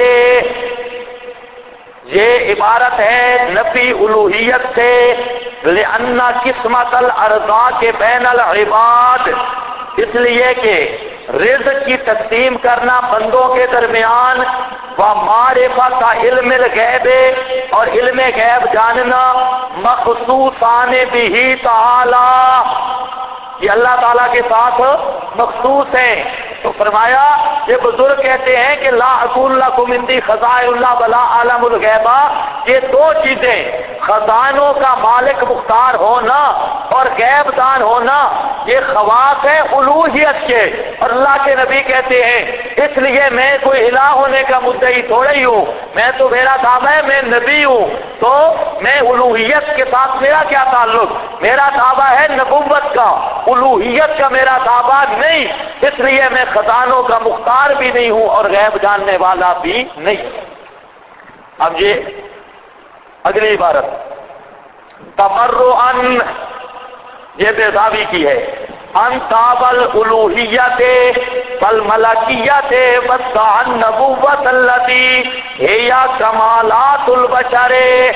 یہ عبارت ہے نفی الوہیت سے. لأن قسمت الارضاء کے بین العباد، اس لیے کہ رزق کی تقسیم کرنا بندوں کے درمیان، ومعرفت کا علم الغیب، اور علم غیب جاننا، مخصوصان بہ تعالی، یہ اللہ تعالیٰ کے ساتھ مخصوص ہیں. تو فرمایا یہ بزرگ کہتے ہیں کہ لا اقول لکم عندی خزائن اللہ ولا عالم الغیب، یہ دو چیزیں، خزانوں کا مالک مختار ہونا اور غیب دان ہونا، یہ خواص ہیں الوہیت کے. اور اللہ کے نبی کہتے ہیں اس لیے میں کوئی الہ ہونے کا مدعی تھوڑا ہی ہوں، میں تو میرا دعویٰ ہے میں نبی ہوں، تو میں الوہیت کے ساتھ میرا کیا تعلق؟ میرا دعویٰ ہے نبوت کا، الوہیت کا میرا دعویٰ نہیں. اس لیے میں خزانوں کا مختار بھی نہیں ہوں اور غیب جاننے والا بھی نہیں. اب یہ اگلی عبارت تبرعاً، یہ بیضاوی کی ہے. انت بالالوہیت والملکیت والنبوۃ التي هي کمالات البشر.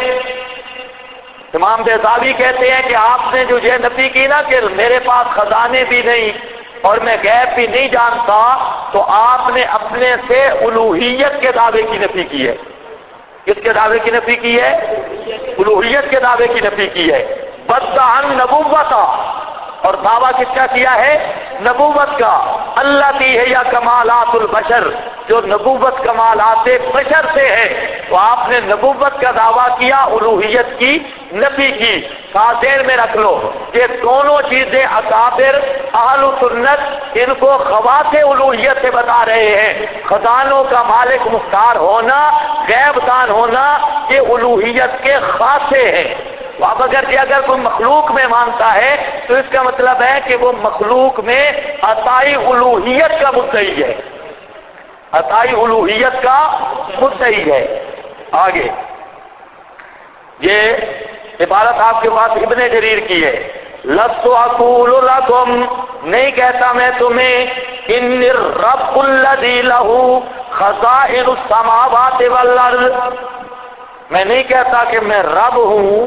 امام بیضاوی کہتے ہیں کہ آپ نے جو یہ نفی کی نا کہ میرے پاس خزانے بھی نہیں اور میں غیب بھی نہیں جانتا، تو آپ نے اپنے سے الوہیت کے دعوے کی نفی کی ہے. کس کے دعوے کی نفی کی ہے؟ الوہیت کے دعوے کی نفی کی ہے. بدعن نبوت، اور دعویٰ کس کا کیا ہے؟ نبوت کا. اللہ کی ہے یا کمالات البشر، جو نبوت کمالات بشر سے ہے، تو آپ نے نبوت کا دعویٰ کیا، الوہیت کی نفی کی. ذہن میں رکھ لو یہ دونوں چیزیں اکابر اہل سنت ان کو خواص الوہیت سے بتا رہے ہیں. خزانوں کا مالک مختار ہونا، غیب دان ہونا، یہ الوہیت کے خاصے ہیں. اب اگر کوئی مخلوق میں مانتا ہے تو اس کا مطلب ہے کہ وہ مخلوق میں عطائی الوہیت کا مدعی ہے، عطائی الوہیت کا مدعی ہے. آگے یہ عبارت آپ کے پاس ابن جریر کی ہے. لست اقول لکم، نہیں کہتا میں تمہیں، ان الرب الذی لہ خزائن السماوات والارض، میں نہیں کہتا کہ میں رب ہوں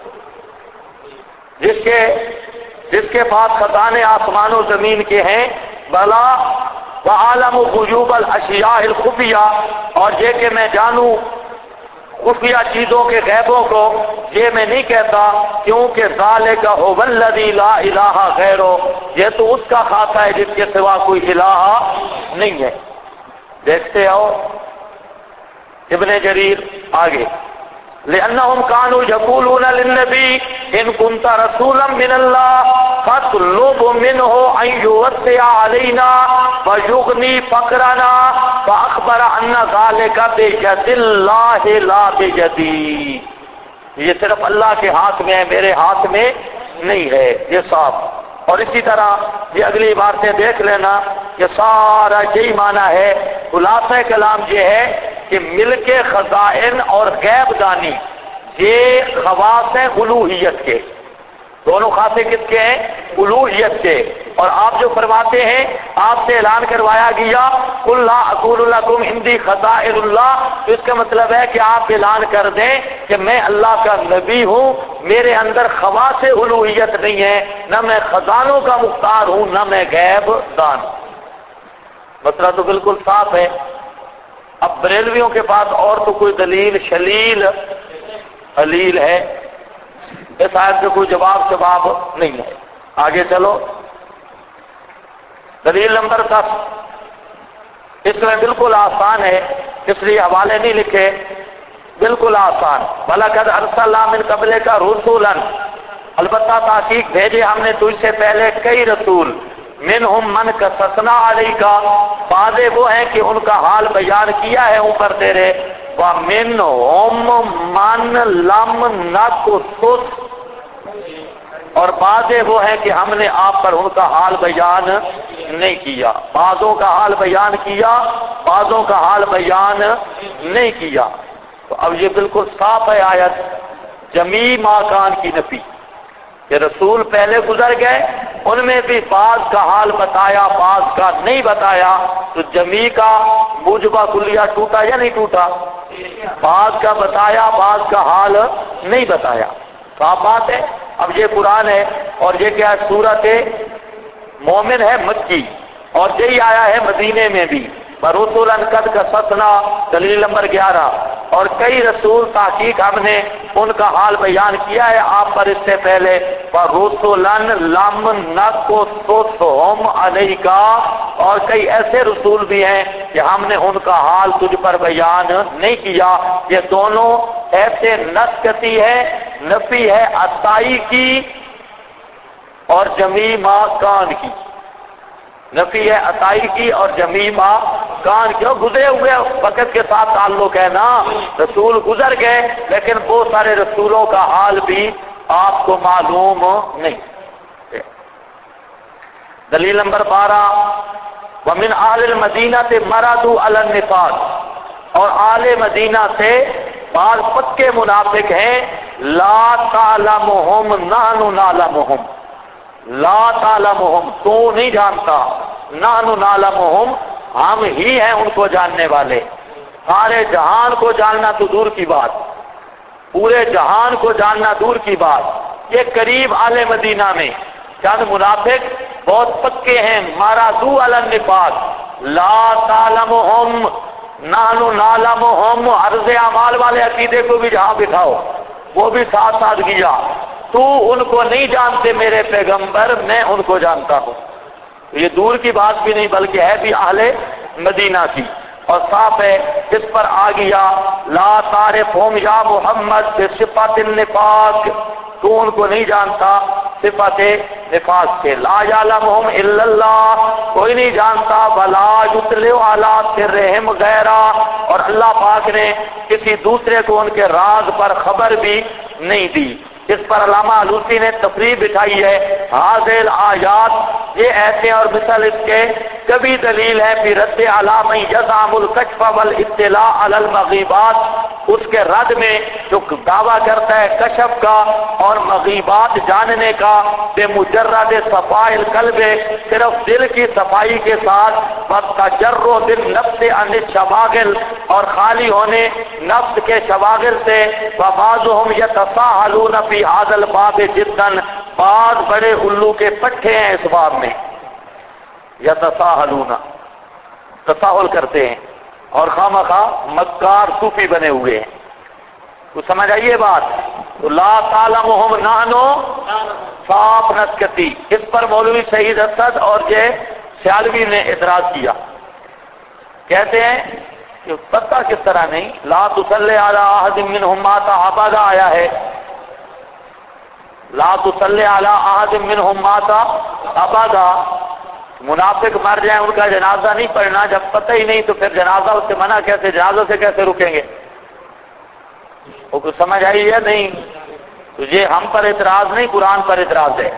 جس کے پاس خزانے آسمان و زمین کے ہیں. بلا وعالم غیوب الاشیاء الخفیہ، اور یہ کہ میں جانوں خفیہ چیزوں کے غیبوں کو، یہ میں نہیں کہتا، کیونکہ ذالک هو الذی لا الہ غیرہ، یہ تو اس کا خاصہ ہے جس کے سوا کوئی الہ نہیں ہے. دیکھتے ہو ابن جریر آگے. لأنهم كانوا يقولون للنبي إن كنت رسولا من الله فاطلب منه أن يوسع علينا ويغني فقرنا، فأخبر أن ذلك بيد الله لا بيدي، یہ صرف اللہ کے ہاتھ میں ہے، میرے ہاتھ میں نہیں ہے. یہ صاف. اور اسی طرح یہ اگلی باتیں دیکھ لینا، یہ سارا یہی معنی ہے. خلاصہ کلام یہ ہے کہ ملک خزائن اور غیب دانی یہ خواص ہیں الوہیت کے. دونوں خاصے کس کے ہیں؟ الوہیت کے. اور آپ جو فرماتے ہیں آپ سے اعلان کروایا گیا قل لا اقول لکم عندی خزائن اللہ، تو اس کا مطلب ہے کہ آپ اعلان کر دیں کہ میں اللہ کا نبی ہوں، میرے اندر خواص الوہیت نہیں ہے، نہ میں خزانوں کا مختار ہوں، نہ میں غیب دان ہوں. مسئلہ تو بالکل صاف ہے. اب بریلویوں کے پاس اور تو کوئی دلیل شلیل حلیل ہے، اس آیت سے کوئی جواب نہیں ہے. آگے چلو. دلیل نمبر 10 اس میں بالکل آسان ہے، اس لیے حوالے نہیں لکھے، بالکل آسان. وَلَقَدْ أَرْسَلْنَا مِن قَبْلِكَ رُسُلًا، البتہ تحقیق بھیجے ہم نے تجھ سے پہلے کئی رسول. منہم من قصصنا علیک، بعض وہ ہیں کہ ان کا حال بیان کیا ہے اوپر تیرے. وَمِنْهُمْ مَنْ لَمْ نَقْصُصْ، اور بعض وہ ہیں کہ ہم نے آپ پر ان کا حال بیان نہیں کیا. بعضوں کا حال بیان کیا، بعضوں کا حال بیان نہیں کیا. تو اب یہ بالکل صاف ہے آیت جمیع ماکان کی نفی کہ رسول پہلے گزر گئے، ان میں بھی بعض کا حال بتایا، بعض کا نہیں بتایا. تو جمیع کا موجبہ کلیہ ٹوٹا یا نہیں ٹوٹا؟ بعض کا بتایا، بعض کا حال نہیں بتایا. صاف بات ہے. اب یہ قرآن ہے اور یہ کیا ہے؟ سورت مومن ہے مکی، اور یہی آیا ہے مدینے میں بھی. رسولاً قد قصصنا دلیل نمبر 11. اور کئی رسول تحقیق ہم نے ان کا حال بیان کیا ہے آپ پر اس سے پہلے. رسولاً لم نقصصہم علیک، اور کئی ایسے رسول بھی ہیں کہ ہم نے ان کا حال تجھ پر بیان نہیں کیا. یہ دونوں ایسے نسکتی ہے، نفی ہے عطائی کی اور جمیع ماکان کی. نفی ہے عطائی کی اور جمیع ماکان کی. اور گزرے ہوئے وقت کے ساتھ تعلق ہے نا، رسول گزر گئے لیکن بہت سارے رسولوں کا حال بھی آپ کو معلوم نہیں. دلیل نمبر 12 وَمِنْ أَهْلِ الْمَدِينَةِ مَرَضُوا عَلَى النِّفَاقِ، اور اہل مدینہ سے بعض پکے منافق ہیں. لا تعلمهم نحن نعلمهم، لا تعلمهم تو نہیں جانتا، نحن نعلمهم ہم ہی ہیں ان کو جاننے والے. سارے جہان کو جاننا تو دور کی بات، پورے جہان کو جاننا دور کی بات. یہ قریب اہل مدینہ میں چند منافق بہت پکے ہیں. مَرَضُوا عَلَى النِّفَاقِ لا تعلمهم نحن نعلمهم. عرض اعمال والے عقیدے کو بھی جہاں بٹھاؤ، وہ بھی ساتھ ساتھ کیا. تو ان کو نہیں جانتے میرے پیغمبر، میں ان کو جانتا ہوں. یہ دور کی بات بھی نہیں بلکہ ہے بھی اہل مدینہ کی. اور صاف ہے اس پر آ گیا لا تعرفهم یا محمد بصفات النفاق، تو ان کو نہیں جانتا صفت نفاق سے. لا یعلمهم الا اللہ، کوئی نہیں جانتا. ولا یطلع علی سرهم غیرہ، اور اللہ پاک نے کسی دوسرے کو ان کے راز پر خبر بھی نہیں دی. اس پر علامہ علوسی نے تفریح بٹھائی ہے. حاضر آیات، یہ ایسے اور مثال اس کے کبھی دلیل ہے فی رد علی من یزعم الکشف والاطلاع علی المغیبات، اس کے رد میں جو دعویٰ کرتا ہے کشف کا اور مغیبات جاننے کا بے مجرد صفاء القلب، صرف دل کی صفائی کے ساتھ، وتجرد النفس عن الشواغل، اور خالی ہونے نفس کے شواغل سے. وبعضهم يتساهلون في هذا الباب جدا، بعض بڑے الو کے پٹھے ہیں اس باب میں. یتساہلون تساہل کرتے ہیں اور خامخواہ مکار صوفی بنے ہوئے ہیں. تو سمجھ آئیے بات. تو لا تعلمهم نحن صاف نسکتی. اس پر مولوی شہید اسد اور یہ سیالوی نے اعتراض کیا. کہتے ہیں کہ پتہ کس طرح نہیں. لا تصلی علی احد منهم مات ابدا آیا ہے. لا تصلی علی احد منهم مات ابدا، منافق مر جائیں ان کا جنازہ نہیں پڑھنا. جب پتہ ہی نہیں تو پھر جنازہ اس سے منع کیسے، جنازہ سے کیسے رکیں گے؟ وہ کچھ سمجھ آئی ہے نہیں؟ تو یہ ہم پر اعتراض نہیں، قرآن پر اعتراض ہے.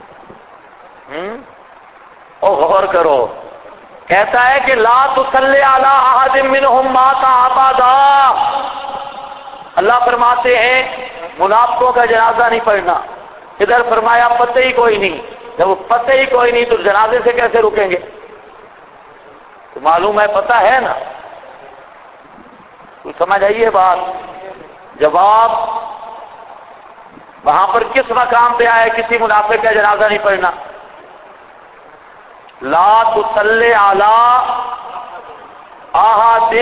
اور غور کرو، کہتا ہے کہ لا تصلی علی احد منهم مات ابدا. اللہ فرماتے ہیں منافقوں کا جنازہ نہیں پڑھنا. ادھر فرمایا پتہ ہی کوئی نہیں. جب وہ پتہ ہی کوئی نہیں تو جنازے سے کیسے رکیں گے؟ تو معلوم ہے پتہ ہے نا. کوئی سمجھ آئیے بات؟ جواب وہاں پر کس مقام پہ آئے کسی منافق کا جنازہ نہیں پڑھنا؟ لا تصلی علی احد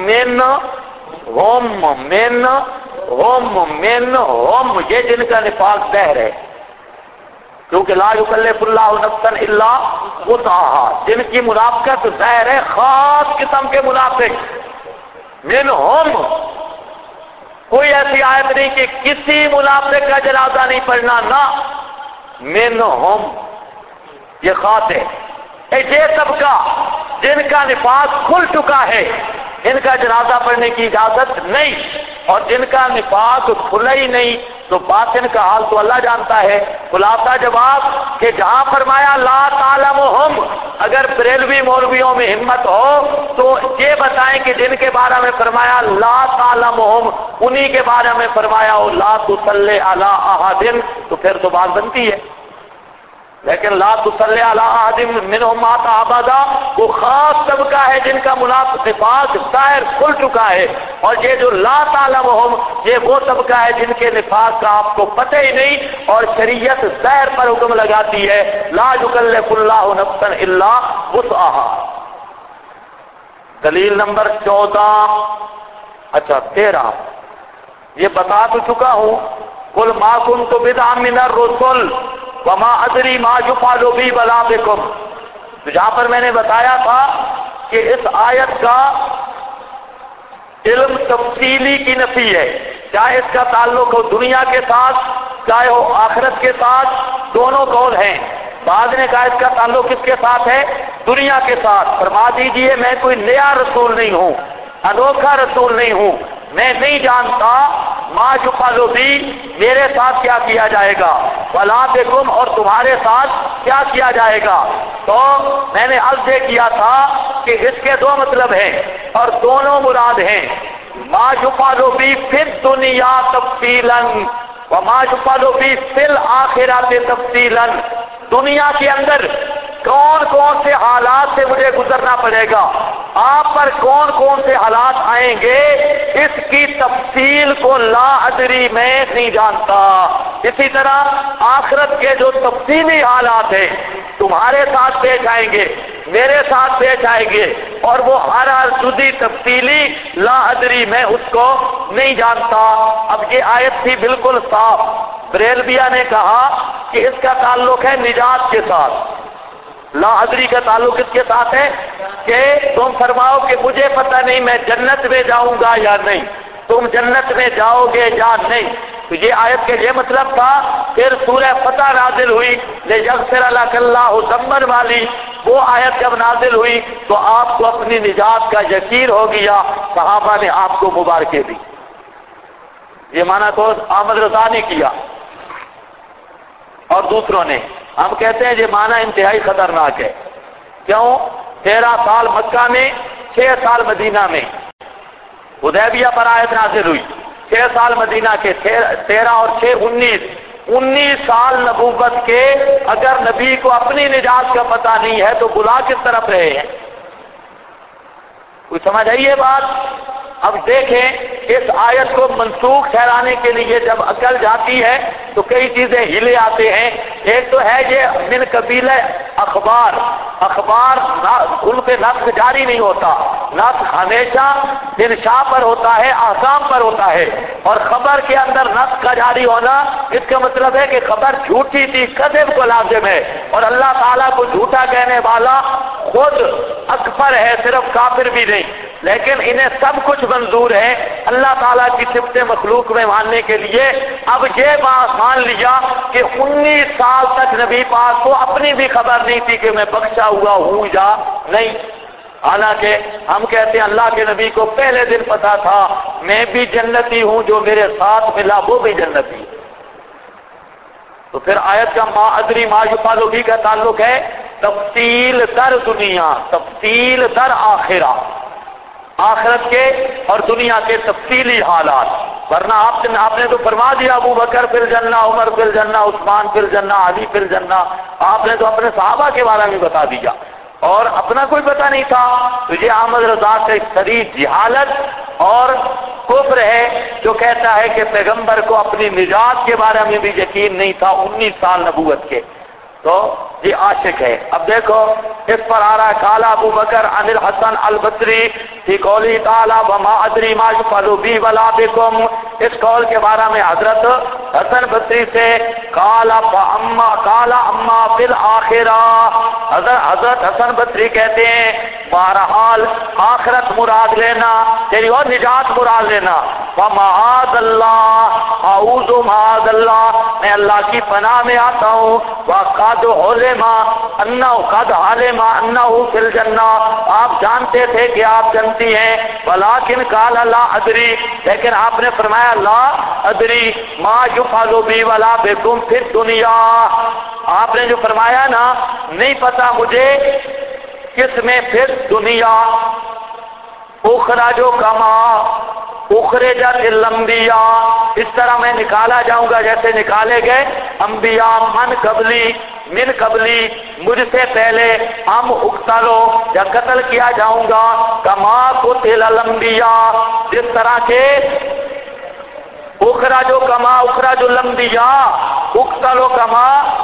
منہم یہ جن کا نفاق ظاہر ہے، کیونکہ لا یکلف اللہ نفسا الا وسعها، جن کی منافقت ظاہر ہے، خاص قسم کے منافق منہم. کوئی ایسی آیت نہیں کہ کسی منافق کا جنازہ نہیں پڑھنا، نہ منہم یہ خاص ہے. یہ طبقہ جن کا نفاق کھل چکا ہے ان کا جنازہ پڑھنے کی اجازت نہیں، اور جن کا نفاق کھلا ہی نہیں تو باطن کا حال تو اللہ جانتا ہے. خلاصہ جواب کہ جہاں فرمایا لا تعلمہم، اگر بریلوی مولویوں میں ہمت ہو تو یہ بتائیں کہ جن کے بارے میں فرمایا لا تعلمہم انہی کے بارے میں فرمایا ہو لا تصلی علی احد، تو پھر تو بات بنتی ہے. لیکن لا تصلی علی احد منہم مات ابدا وہ خاص طبقہ ہے جن کا نفاق ظاہر کھل چکا ہے، اور یہ جو لا تعلمہم یہ وہ طبقہ ہے جن کے نفاق کا آپ کو پتہ ہی نہیں، اور شریعت ظاہر پر حکم لگاتی ہے لا یکلف اللہ نفسا الا وسعها. دلیل نمبر 13 یہ بتا تو چکا ہوں. قل ما كنت بدعا من الرسل وما ادری ما يفعل بي ولا بكم. تو جہاں پر میں نے بتایا تھا کہ اس آیت کا علم تفصیلی کی نفی ہے، چاہے اس کا تعلق ہو دنیا کے ساتھ چاہے ہو آخرت کے ساتھ، دونوں قول ہیں. بعض نے کہا اس کا تعلق کس کے ساتھ ہے؟ دنیا کے ساتھ. فرما دیجئے میں کوئی نیا رسول نہیں ہوں، انوکھا رسول نہیں ہوں، میں نہیں جانتا ما یفعل بی میرے ساتھ کیا کیا جائے گا، ولا بکم اور تمہارے ساتھ کیا کیا جائے گا. تو میں نے عرض یہ کیا تھا کہ اس کے دو مطلب ہیں اور دونوں مراد ہیں. ما یفعل بی فی الدنیا تفصیلا وما یفعل بی فی الآخرۃ تفصیلا. دنیا کے اندر کون کون سے حالات سے مجھے گزرنا پڑے گا، آپ پر کون کون سے حالات آئیں گے، اس کی تفصیل کو لا ادری میں نہیں جانتا. اسی طرح آخرت کے جو تفصیلی حالات ہیں تمہارے ساتھ پیش آئیں گے، میرے ساتھ پیش آئیں گے، اور وہ ہر جزی تفصیلی لا ادری میں اس کو نہیں جانتا. اب یہ آیت تھی بالکل صاف. بریلویہ نے کہا کہ اس کا تعلق ہے نجات کے ساتھ. لا ادری کا تعلق اس کے ساتھ ہے کہ تم فرماؤ کہ مجھے پتہ نہیں میں جنت میں جاؤں گا یا نہیں، تم جنت میں جاؤ گے یا نہیں. تو یہ آیت کے یہ مطلب تھا. پھر سورہ فتح نازل ہوئی لیغفر لک اللہ ذنبا والی، وہ آیت جب نازل ہوئی تو آپ کو اپنی نجات کا یقین ہو گیا. صحابہ نے آپ کو مبارکیں دی. یہ معنی تو احمد رضا نے کیا اور دوسروں نے. ہم کہتے ہیں یہ معنی انتہائی خطرناک ہے. کیوں؟ 13 سال مکہ میں، 6 سال مدینہ میں. حدیبیہ پر آیت نازل ہوئی، 6 سال مدینہ کے، 13 اور 6 19 سال نبوت کے. اگر نبی کو اپنی نجات کا پتہ نہیں ہے تو بلا کس طرف رہے ہیں؟ کوئی سمجھ آئی یہ بات؟ اب دیکھیں اس آیت کو منسوخ ٹھہرانے کے لیے جب عقل جاتی ہے تو کئی چیزیں ہلے آتے ہیں. ایک تو ہے یہ من قبیل اخبار ان پہ نسخ جاری نہیں ہوتا، نسخ ہمیشہ انشاء پر ہوتا ہے، احکام پر ہوتا ہے. اور خبر کے اندر نسخ کا جاری ہونا اس کا مطلب ہے کہ خبر جھوٹی تھی، کذب کو لازم ہے. اور اللہ تعالیٰ کو جھوٹا کہنے والا خود اکفر ہے، صرف کافر بھی نہیں. لیکن انہیں سب کچھ منظور ہے اللہ تعالیٰ کی صفت مخلوق میں ماننے کے لیے. اب یہ بات مان لیا کہ 19 سال تک نبی پاک کو اپنی بھی خبر نہیں تھی کہ میں بخشا ہوا ہوں یا نہیں. حالانکہ ہم کہتے ہیں اللہ کے نبی کو پہلے دن پتا تھا میں بھی جنتی ہوں، جو میرے ساتھ ملا وہ بھی جنتی. تو پھر آیت کا ما ادری ما یفعل بی کا تعلق ہے تفصیل در دنیا، تفصیل در آخرہ، آخرت کے اور دنیا کے تفصیلی حالات. ورنہ آپ نے تو فرما دیا ابو بکر فی الجنہ، عمر فی الجنہ، عثمان فی الجنہ، علی فی الجنہ، آپ نے تو اپنے صحابہ کے بارے میں بتا دیا اور اپنا کوئی پتہ نہیں تھا. تو یہ احمد رضا سے شدید جہالت اور کفر ہے جو کہتا ہے کہ پیغمبر کو اپنی نجات کے بارے میں بھی یقین نہیں تھا 19 سال نبوت کے. تو یہ عاشق ہے. اب دیکھو اس پر آ رہا ہے قال ابو بکر عن الحسن البصری فی قولی تعالی وما ادری ما یفعل بی ولا بکم. اس قول کے بارے میں حضرت حسن بصری سے قال اما فی الآخرہ، حضرت حسن بصری کہتے ہیں بہرحال آخرت مراد لینا یعنی اور نجات مراد لینا. ومعاذ اللہ، اعوذ معاذ اللہ، میں اللہ کی پناہ میں آتا ہوں. وقد علم انہ فی الجنہ، آپ جانتے تھے کہ آپ جانتی ہیں. ولکن قال لا ادری، لیکن آپ نے فرمایا لا ادری ما یفعل بی ولا بکم فی الدنیا. آپ نے جو فرمایا نا نہیں پتا مجھے کس میں پھر دنیا. اخراجو کما اخرجت الانبیاء، اس طرح میں نکالا جاؤں گا جیسے نکالے گئے انبیاء من قبلی مجھ سے پہلے. ہم اقتلو یا قتل کیا جاؤں گا کما قتل الانبیاء، جس طرح کے اخراجو کما اخراج الانبیاء اقتلو کما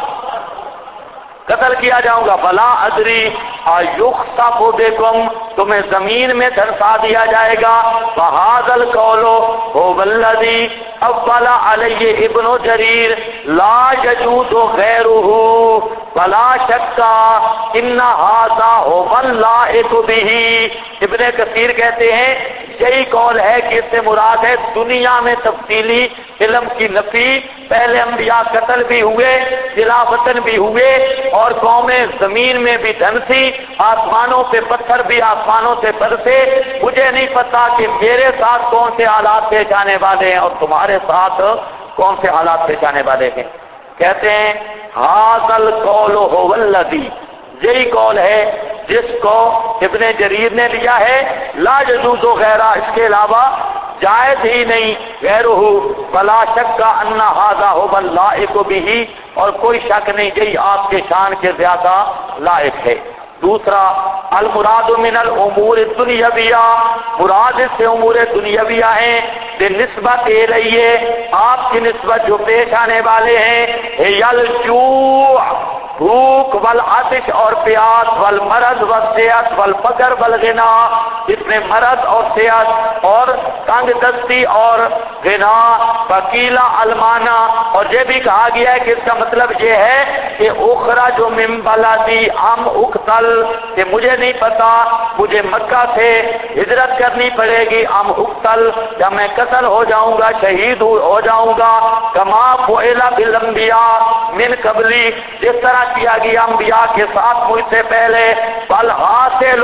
قتل کیا جاؤں گا. فلا ادری ایخسف بکم، تمہیں زمین میں دھنسا دیا جائے گا. وہذا القول هو الذی اول علیہ ابن جریر لا یجوز غیرہ ولا شک ان ھذا هو اللائق به. ابن کثیر کہتے ہیں یہی قول ہے کہ اس سے مراد ہے دنیا میں تفصیلی علم کی نفی. پہلے انبیاء قتل بھی ہوئے، جلا وطن بھی ہوئے اور قومیں زمین میں بھی دھنسی، آسمانوں پہ پتھر بھی آسمانوں سے برسے. مجھے نہیں پتا کہ میرے ساتھ کون سے حالات پیش آنے والے ہیں اور تمہارے ساتھ کون سے حالات پیش آنے والے ہیں. کہتے ہیں ھذا القول هو الذی، یہی قول ہے جس کو ابن جریر نے لیا ہے. لا یجوز غیرہ، اس کے علاوہ جائز ہی نہیں غیرہ. فلا شک ان ھذا هو اللائق به، اور کوئی شک نہیں یہی آپ کے شان کے زیادہ لائق ہے. دوسرا المراد من الامور الدنیویہ، مراد اس سے امور دنیویہ ہیں بنسبت الیہ، آپ کی نسبت جو پیش آنے والے ہیں. الجوع، بھوک، والعطش اور پیاس، والمرض والصحت والفقر والغنا، اس میں مرض اور صحت اور تنگ دستی اور غنا. وکیلا المانا، اور یہ بھی کہا گیا ہے کہ اس کا مطلب یہ ہے کہ اخرج من بلدی ام اقتل، کہ مجھے نہیں پتا مجھے مکہ سے ہجرت کرنی پڑے گی ام اقتل، یا میں قتل ہو جاؤں گا شہید ہو جاؤں گا. کما فعل بالانبیاء من قبلی، جس طرح کیا گیا انبیاء کے ساتھ مجھ سے پہلے. بل حاصل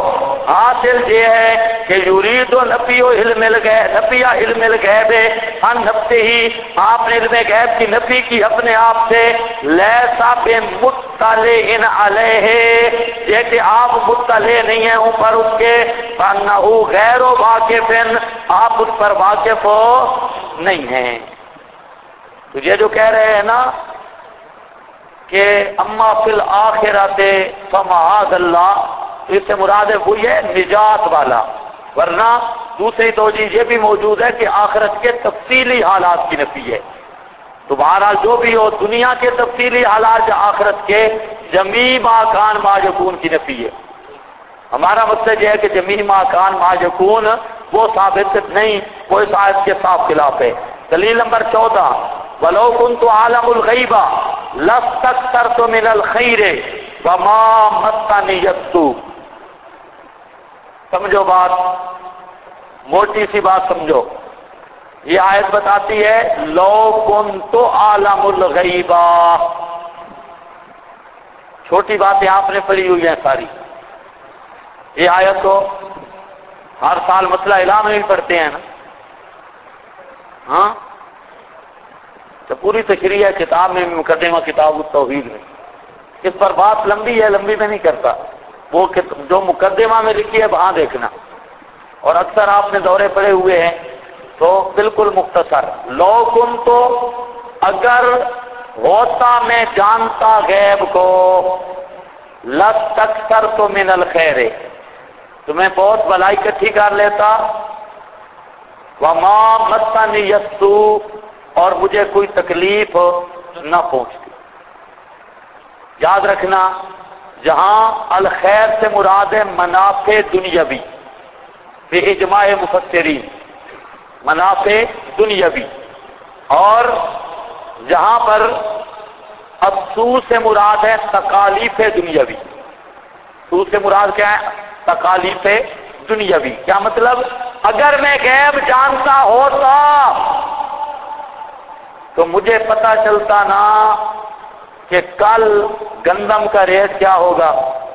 یہ ہے کہ یرید نفی علم الغیب عن نفسہ، آپ نے علم غیب کی نفی کی اپنے آپ سے. لیسا بمطلع علیہ، یہ کہ آپ مطلع نہیں ہیں اوپر اس کے. فانہ غیر واقف، آپ اس پر واقف ہو نہیں ہیں. تو یہ جو کہہ رہے ہیں نا کہ اما فی الآخرۃ فمعاذ اللہ، اس سے مراد ہے وہی ہے نجات والا. ورنہ دوسری توجہ یہ بھی موجود ہے کہ آخرت کے تفصیلی حالات کی نفی ہے. تو بہرحال جو بھی ہو دنیا کے تفصیلی حالات یا آخرت کے جمیع ما کان ما یکون کی نفی ہے. ہمارا مقصد یہ ہے کہ جمیع ما کان ما یکون وہ ثابت نہیں، وہ اس آیت کے صاف خلاف ہے. دلیل نمبر 14 وَلَوْ كُنْتُ عَالَمُ الْغَيْبَ لَاسْتَكْثَرْتُ مِنَ الْخَيْرِ وَمَا مَسَّنِيَ السُّوءُ. سمجھو بات، موٹی سی بات سمجھو. یہ آیت بتاتی ہے لو كُنْتُ عَالَمُ الْغَيْبَ، چھوٹی باتیں آپ نے پڑھی ہوئی ہیں ساری. یہ آیت کو ہر سال مسئلہ اعلام نہیں پڑھتے ہیں نا؟ ہاں، تو پوری تشریح ہے کتاب میں، مقدمہ کتاب التوحید میں. اس پر بات لمبی ہے، لمبی میں نہیں کرتا. وہ جو مقدمہ میں لکھی ہے وہاں دیکھنا. اور اکثر آپ نے دورے پڑے ہوئے ہیں تو بالکل مختصر، لو کن تو اگر ہوتا میں جانتا غیب کو، لستکثرت من الخیر، تو میں بہت بھلائی اکٹھی کر لیتا، وما مسنی السوء، اور مجھے کوئی تکلیف نہ پہنچتی۔ یاد رکھنا جہاں الخیر سے مراد ہے منافع دنیاوی، بے اجماع مفسرین منافع دنیاوی، اور جہاں پر السوء سے مراد ہے تکالیف دنیاوی۔ سوء سے مراد کیا ہے؟ تکالیف دنیاوی۔ کیا مطلب؟ اگر میں غیب جانتا ہوتا تو مجھے پتا چلتا نا کہ کل گندم کا ریٹ کیا ہوگا،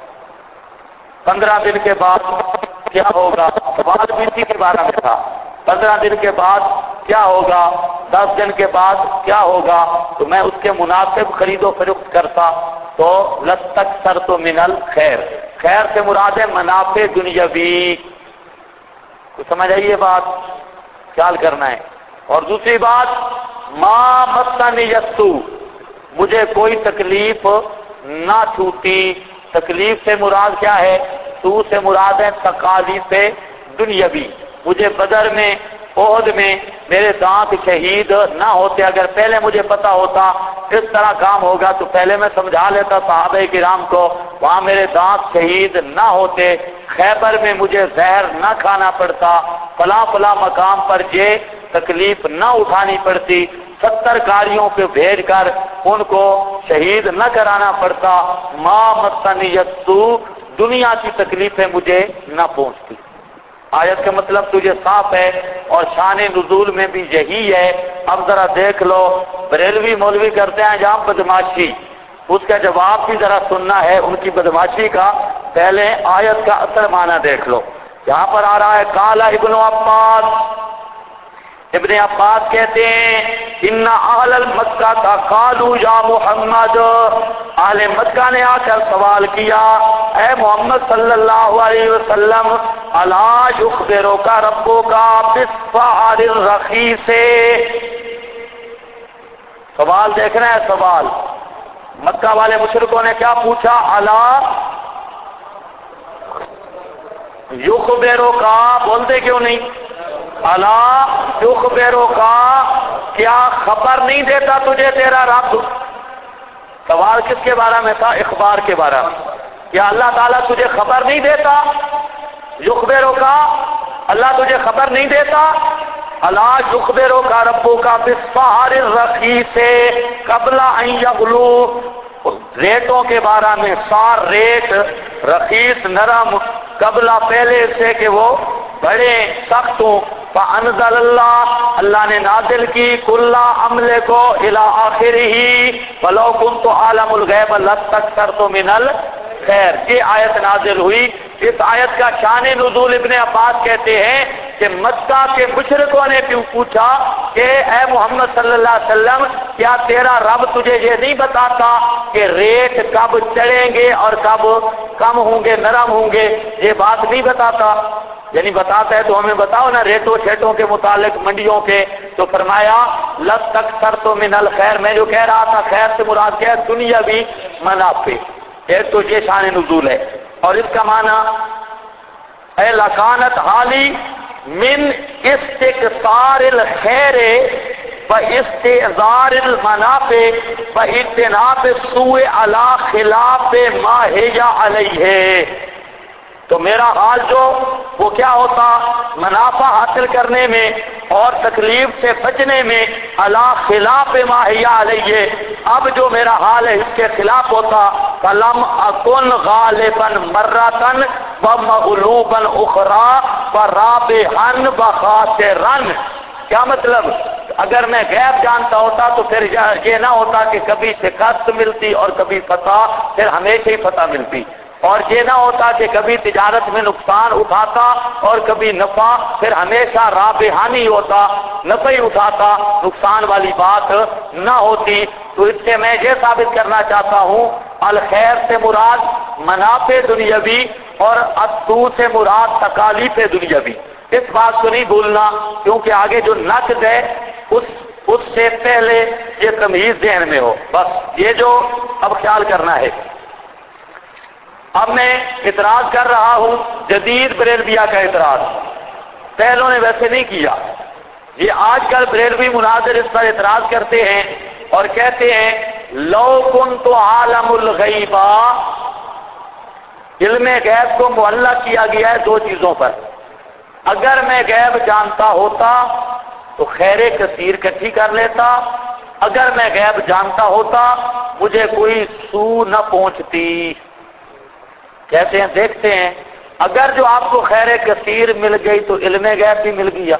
15 دن کے بعد کیا ہوگا، سوال بھی اسی کے بارے میں تھا، 15 دن کے بعد کیا ہوگا، 10 دن کے بعد کیا ہوگا، تو میں اس کے مناسب خرید و فروخت کرتا۔ تو لستکثرت من الخیر، خیر سے مراد ہے منافع دنیاوی۔ کچھ سمجھ آئی یہ بات؟ خیال کرنا ہے۔ اور دوسری بات، ما مسنی السوء، مجھے کوئی تکلیف نہ چھوٹی۔ تکلیف سے مراد کیا ہے؟ سوء سے مراد ہے تکالیف دنیاوی۔ مجھے بدر میں، احد میں میرے دانت شہید نہ ہوتے، اگر پہلے مجھے پتا ہوتا اس طرح کام ہوگا تو پہلے میں سمجھا لیتا صحابہ کرام کو، وہاں میرے دانت شہید نہ ہوتے، خیبر میں مجھے زہر نہ کھانا پڑتا، فلاں فلاں مقام پر یہ تکلیف نہ اٹھانی پڑتی، 70 گاڑیوں پہ بھیج کر ان کو شہید نہ کرانا پڑتا۔ ما مسنی السوء، دنیا کی تکلیفیں مجھے نہ پہنچتی۔ آیت کا مطلب تجھے صاف ہے، اور شان نزول میں بھی یہی ہے۔ اب ذرا دیکھ لو، بریلوی مولوی کرتے ہیں جہاں بدماشی، اس کا جواب بھی ذرا سننا ہے ان کی بدماشی کا۔ پہلے آیت کا اصل معنی دیکھ لو۔ یہاں پر آ رہا ہے قال ابن عباس، ابن عباس کہتے ہیں ان اہل المکہ کا قالوا یا محمد، اہل مکہ نے آ کر سوال کیا، اے محمد صلی اللہ علیہ وسلم، الا یخبرک ربک بالسحر الرخیص، سوال دیکھ رہے ہیں سوال، مکہ والے مشرکوں نے کیا پوچھا؟ الا یخبرک، بولتے کیوں نہیں؟ الا یخبرک، کیا خبر نہیں دیتا تجھے تیرا رب؟ سوال کس کے بارے میں تھا؟ اخبار کے بارے میں۔ کیا اللہ تعالیٰ تجھے خبر نہیں دیتا؟ یخبرک، اللہ تجھے خبر نہیں دیتا؟ الا یخبرک ربک بالسحر الرخیص قبل ان یغلو، ریٹوں کے بارے میں، سار ریٹ، رخیص نرم، قبل پہلے سے کہ وہ بڑے سخت ہوں۔ فانزل اللہ، اللہ نے نازل کی، کل عملے کو الی آخرہ ولو کنت عالم الغیب لاستکثرت من الخیر، یہ آیت نازل ہوئی۔ اس آیت کا شان نزول ابن عباس کہتے ہیں کہ مکہ کے مشرکوں نے کیوں پوچھا کہ اے محمد صلی اللہ علیہ وسلم، کیا تیرا رب تجھے یہ نہیں بتاتا کہ ریٹ کب چڑھیں گے اور کب کم ہوں گے، نرم ہوں گے؟ یہ بات نہیں بتاتا؟ یعنی بتاتا ہے تو ہمیں بتاؤ نا ریٹوں شیٹوں کے متعلق، منڈیوں کے۔ تو فرمایا لستکثرت من الخیر، میں جو کہہ رہا تھا خیر سے مراد کیا ہے؟ دنیاوی منافع۔ ایک تو یہ شان نزول ہے، اور اس کا معنی اے لکانت حالی من استکثار الخیر و استعذار المنافع و اجتناب السوء علی خلاف ما ہی علیہ، تو میرا حال جو وہ کیا ہوتا؟ منافع حاصل کرنے میں اور تکلیف سے بچنے میں، علی خلاف ما ہی علیہ، اب جو میرا حال ہے اس کے خلاف ہوتا۔ فلم اکن غالبا مرتن ومغلوبا اخرى ورابحا وخاسرا، کیا مطلب؟ اگر میں غیب جانتا ہوتا تو پھر یہ نہ ہوتا کہ کبھی شکست ملتی اور کبھی فتح، پھر ہمیشہ ہی فتح ملتی، اور یہ نہ ہوتا کہ کبھی تجارت میں نقصان اٹھاتا اور کبھی نفع، پھر ہمیشہ رابحانی ہوتا، نفع ہی اٹھاتا، نقصان والی بات نہ ہوتی۔ تو اس سے میں یہ ثابت کرنا چاہتا ہوں الخیر سے مراد منافع دنیاوی اور السوء سے مراد تکالیف دنیاوی۔ اس بات کو نہیں بھولنا، کیونکہ آگے جو نقد ہے اس سے پہلے یہ تمیز ذہن میں ہو، بس یہ جو اب خیال کرنا ہے۔ اب میں اعتراض کر رہا ہوں جدید بریلویہ کا اعتراض، پہلوں نے ویسے نہیں کیا۔ یہ آج کل بریلوی مناظر اس پر اعتراض کرتے ہیں اور کہتے ہیں لو کنت عالم الغیبہ، علم غیب کو معلق کیا گیا ہے دو چیزوں پر، اگر میں غیب جانتا ہوتا تو خیر کثیر اکٹھی کر لیتا، اگر میں غیب جانتا ہوتا مجھے کوئی سو نہ پہنچتی۔ کہتے ہیں دیکھتے ہیں اگر جو آپ کو خیر کثیر مل گئی تو علم غیب بھی مل گیا،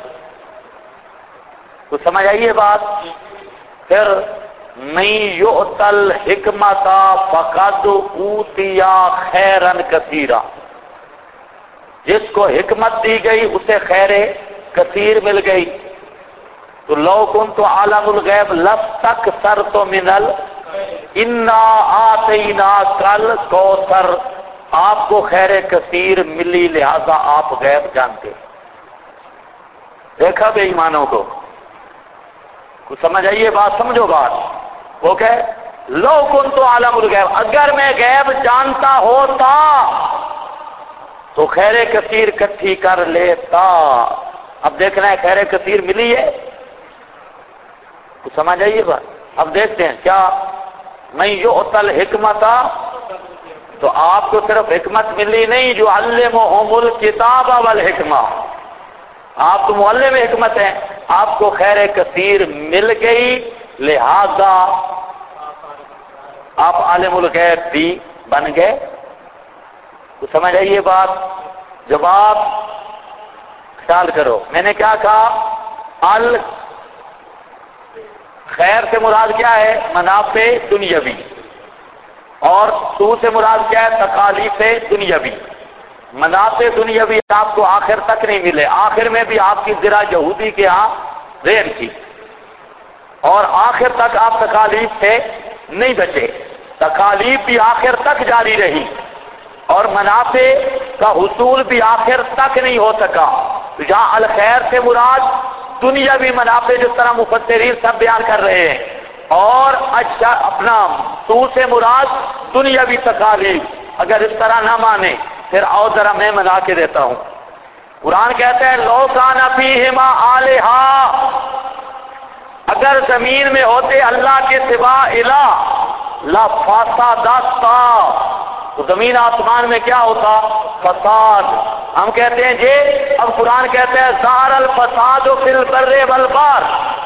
تو سمجھ آئیے بات۔ پھر من یؤت الحکمت فقد اوتی خیرا کثیرا، جس کو حکمت دی گئی اسے خیر کثیر مل گئی۔ تو لو کنت عالم الغیب لاستکثرت من انا آتیناک الکوثر، آپ کو خیر کثیر ملی لہذا آپ غیب جانتے۔ دیکھا بے ایمانوں کو، کچھ سمجھ آئیے بات، سمجھو بات۔ وہ کہ لو کنت عالم الغیب، اگر میں غیب جانتا ہوتا تو خیر کثیر اکٹھی کر لیتا۔ اب دیکھنا ہے خیر کثیر ملی ہے، کچھ سمجھ آئیے بات۔ اب دیکھتے ہیں کیا من یؤت الحکمت، تو آپ کو صرف حکمت ملی نہیں، جو علمہم الکتاب والحکمہ، آپ تو معلم حکمت ہیں، آپ کو خیر کثیر مل گئی لہذا آپ عالم الغیب بھی بن گئے۔ تو سمجھ آئیے بات۔ جواب خیال کرو، میں نے کیا کہا؟ خیر سے مراد کیا ہے؟ منافع دنیاوی، اور سو سے مراد کیا ہے؟ تکالیف دنیاوی۔ منافع دنیاوی آپ کو آخر تک نہیں ملے، آخر میں بھی آپ کی ذرا یہودی کے ہاں دیر تھی، اور آخر تک آپ تکالیف سے نہیں بچے، تکالیف بھی آخر تک جاری رہی، اور منافع کا حصول بھی آخر تک نہیں ہو سکا۔ تو جہاں الخیر سے مراد دنیاوی منافع جس طرح مفسرین سب بیان کر رہے ہیں، اور اچھا اپنا سو سے مراد دنیاوی تکالیف، اگر اس طرح نہ مانے پھر اور ذرا میں منا کے دیتا ہوں۔ قرآن کہتا ہے لو کان فیہما آلہہ، اگر زمین میں ہوتے اللہ کے سوا الہ لفسدتا، تو زمین آسمان میں کیا ہوتا؟ فساد۔ ہم کہتے ہیں جی، اب قرآن کہتا ہے ظہر الفساد فی البر والبحر،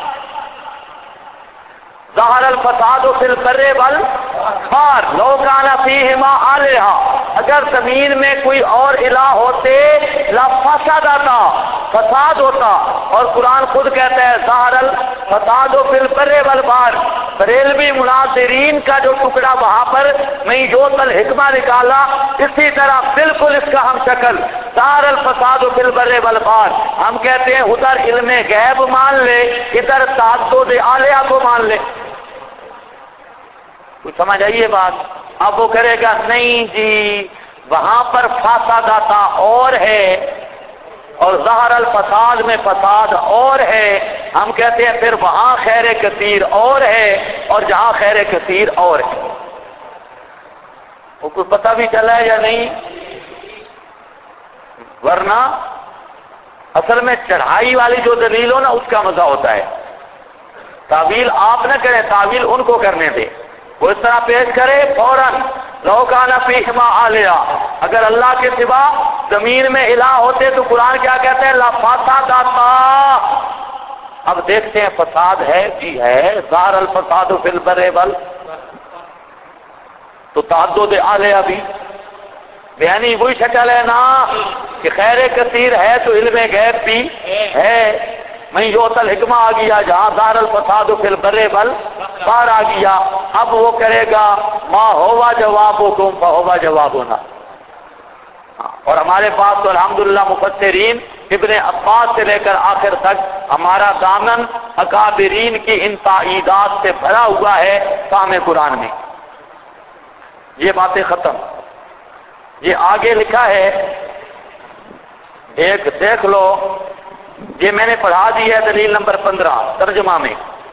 ظہر الفساد فی البر والبحر لو کان فیہما آلہہ، اگر زمین میں کوئی اور الہ ہوتے لفسدتا، فساد ہوتا، اور قرآن خود کہتا ہے ظہر الفساد فی البر والبحر۔ بریلوی مناظرین کا جو ٹکڑا وہاں پر میں یؤت الحکمہ نکالا، اسی طرح بالکل اس کا ہم شکل ظہر الفساد فی البر والبحر، ہم کہتے ہیں ادھر علم غیب مان لے، ادھر تعدد آلیہ کو مان لے۔ کچھ سمجھ آئیے بات۔ اب وہ کرے گا نہیں جی وہاں پر فسادتا اور ہے، اور ظہر الفساد میں فساد اور ہے، ہم کہتے ہیں پھر وہاں خیر کثیر اور ہے، اور جہاں خیر کثیر اور ہے۔ وہ کچھ پتہ بھی چلا ہے یا نہیں؟ ورنہ اصل میں چڑھائی والی جو دلیل ہو نا اس کا مزہ ہوتا ہے، تعویل آپ نہ کریں، تعویل ان کو کرنے دیں، وہ اس طرح پیش کرے فوراً لو کان فیہما آلہہ، اگر اللہ کے سوا زمین میں الہ ہوتے تو قرآن کیا کہتے ہیں لفسدتا۔ اب دیکھتے ہیں فساد ہے جی ہے، ظہر الفساد فی البر والبحر، تو تعدد آلیہ بھی بیانی وہی شکل ہے نا کہ خیر کثیر ہے تو علم غیب بھی ہے۔ میں یؤت الحکمہ آ گیا، جہاں ظہر الفساد فی البر والبحر آ گیا۔ اب وہ کرے گا ما ہوا جوابکم فہوا جوابنا۔ اور ہمارے پاس تو الحمدللہ مفسرین ابن عباس سے لے کر آخر تک ہمارا دامن اکابرین کی ان تائیدات سے بھرا ہوا ہے فہم قرآن میں۔ یہ باتیں ختم۔ یہ آگے لکھا ہے ایک دیکھ لو، یہ میں نے پڑھا دی ہے دلیل نمبر 15 ترجمہ میں،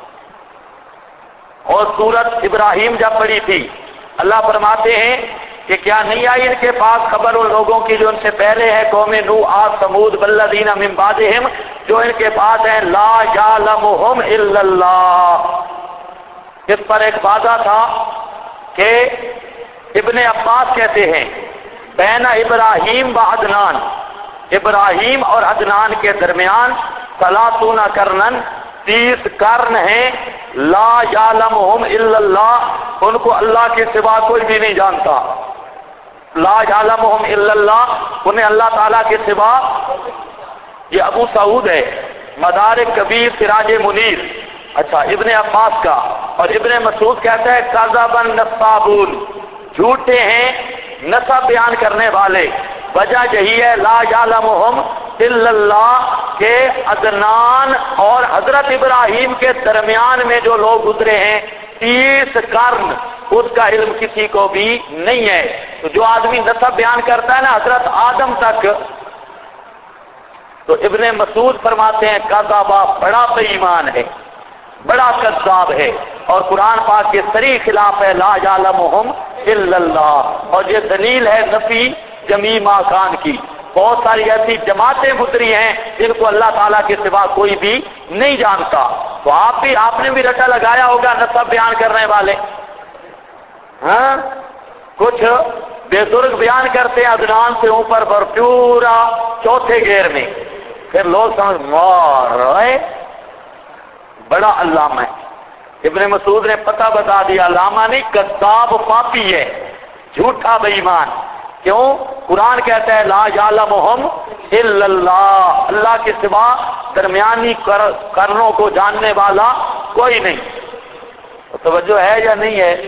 اور سورت ابراہیم جب پڑھی تھی اللہ فرماتے ہیں کہ کیا نہیں آئی ان کے پاس خبر ان لوگوں کی جو ان سے پہلے ہے، قوم نوح، عاد، ثمود، والذین من بعدہم، جو ان کے پاس ہیں لا یعلمہم الا اللہ۔ اس پر ایک وعدہ تھا کہ ابن عباس کہتے ہیں بین ابراہیم و عدنان، ابراہیم اور عدنان کے درمیان 30 قرنن، 30 قرن ہیں، لا یعلمہم الا اللہ، ان کو اللہ کے سوا کوئی بھی نہیں جانتا، لا یعلمہم الا اللہ، انہیں اللہ تعالیٰ کے سوا۔ یہ ابو سعود ہے، مدارک کبیر سراج منیر، اچھا ابن عباس کا، اور ابن مسعود کہتا ہے کذبا نصابون، جھوٹے ہیں نسب بیان کرنے والے۔ وجہ یہی ہے لا یعلمہم الا اللہ کہ عدنان اور حضرت ابراہیم کے درمیان میں جو لوگ گزرے ہیں 30 قرن، اس کا علم کسی کو بھی نہیں ہے۔ تو جو آدمی نسب بیان کرتا ہے نا حضرت آدم تک، تو ابن مسعود فرماتے ہیں کذابا، بڑا بے ایمان ہے، بڑا کذاب ہے، اور قرآن پاک کے صریح خلاف ہے لا یعلمہم الا اللہ۔ اور یہ دلیل ہے نفی جمیع ما کان کی۔ بہت ساری ایسی جماعتیں گزری ہیں جن کو اللہ تعالیٰ کے سوا کوئی بھی نہیں جانتا۔ تو آپ نے بھی رٹا لگایا ہوگا نسب بیان کرنے والے، ہاں کچھ بزرگ بیان کرتے ہیں عدنان سے اوپر پر پورا چوتھے گیئر میں، پھر لوگ سمجھ مار رہے بڑا علامہ ہے۔ ابن مسعود نے پتہ بتا دیا علامہ نہیں، کذاب پاپی ہے، جھوٹا بے ایمان۔ کیوں؟ قرآن کہتا ہے لا یعلمہم الا اللہ، اللہ کے سوا درمیانی قرنوں کو جاننے والا کوئی نہیں۔ توجہ ہے یا نہیں ہے؟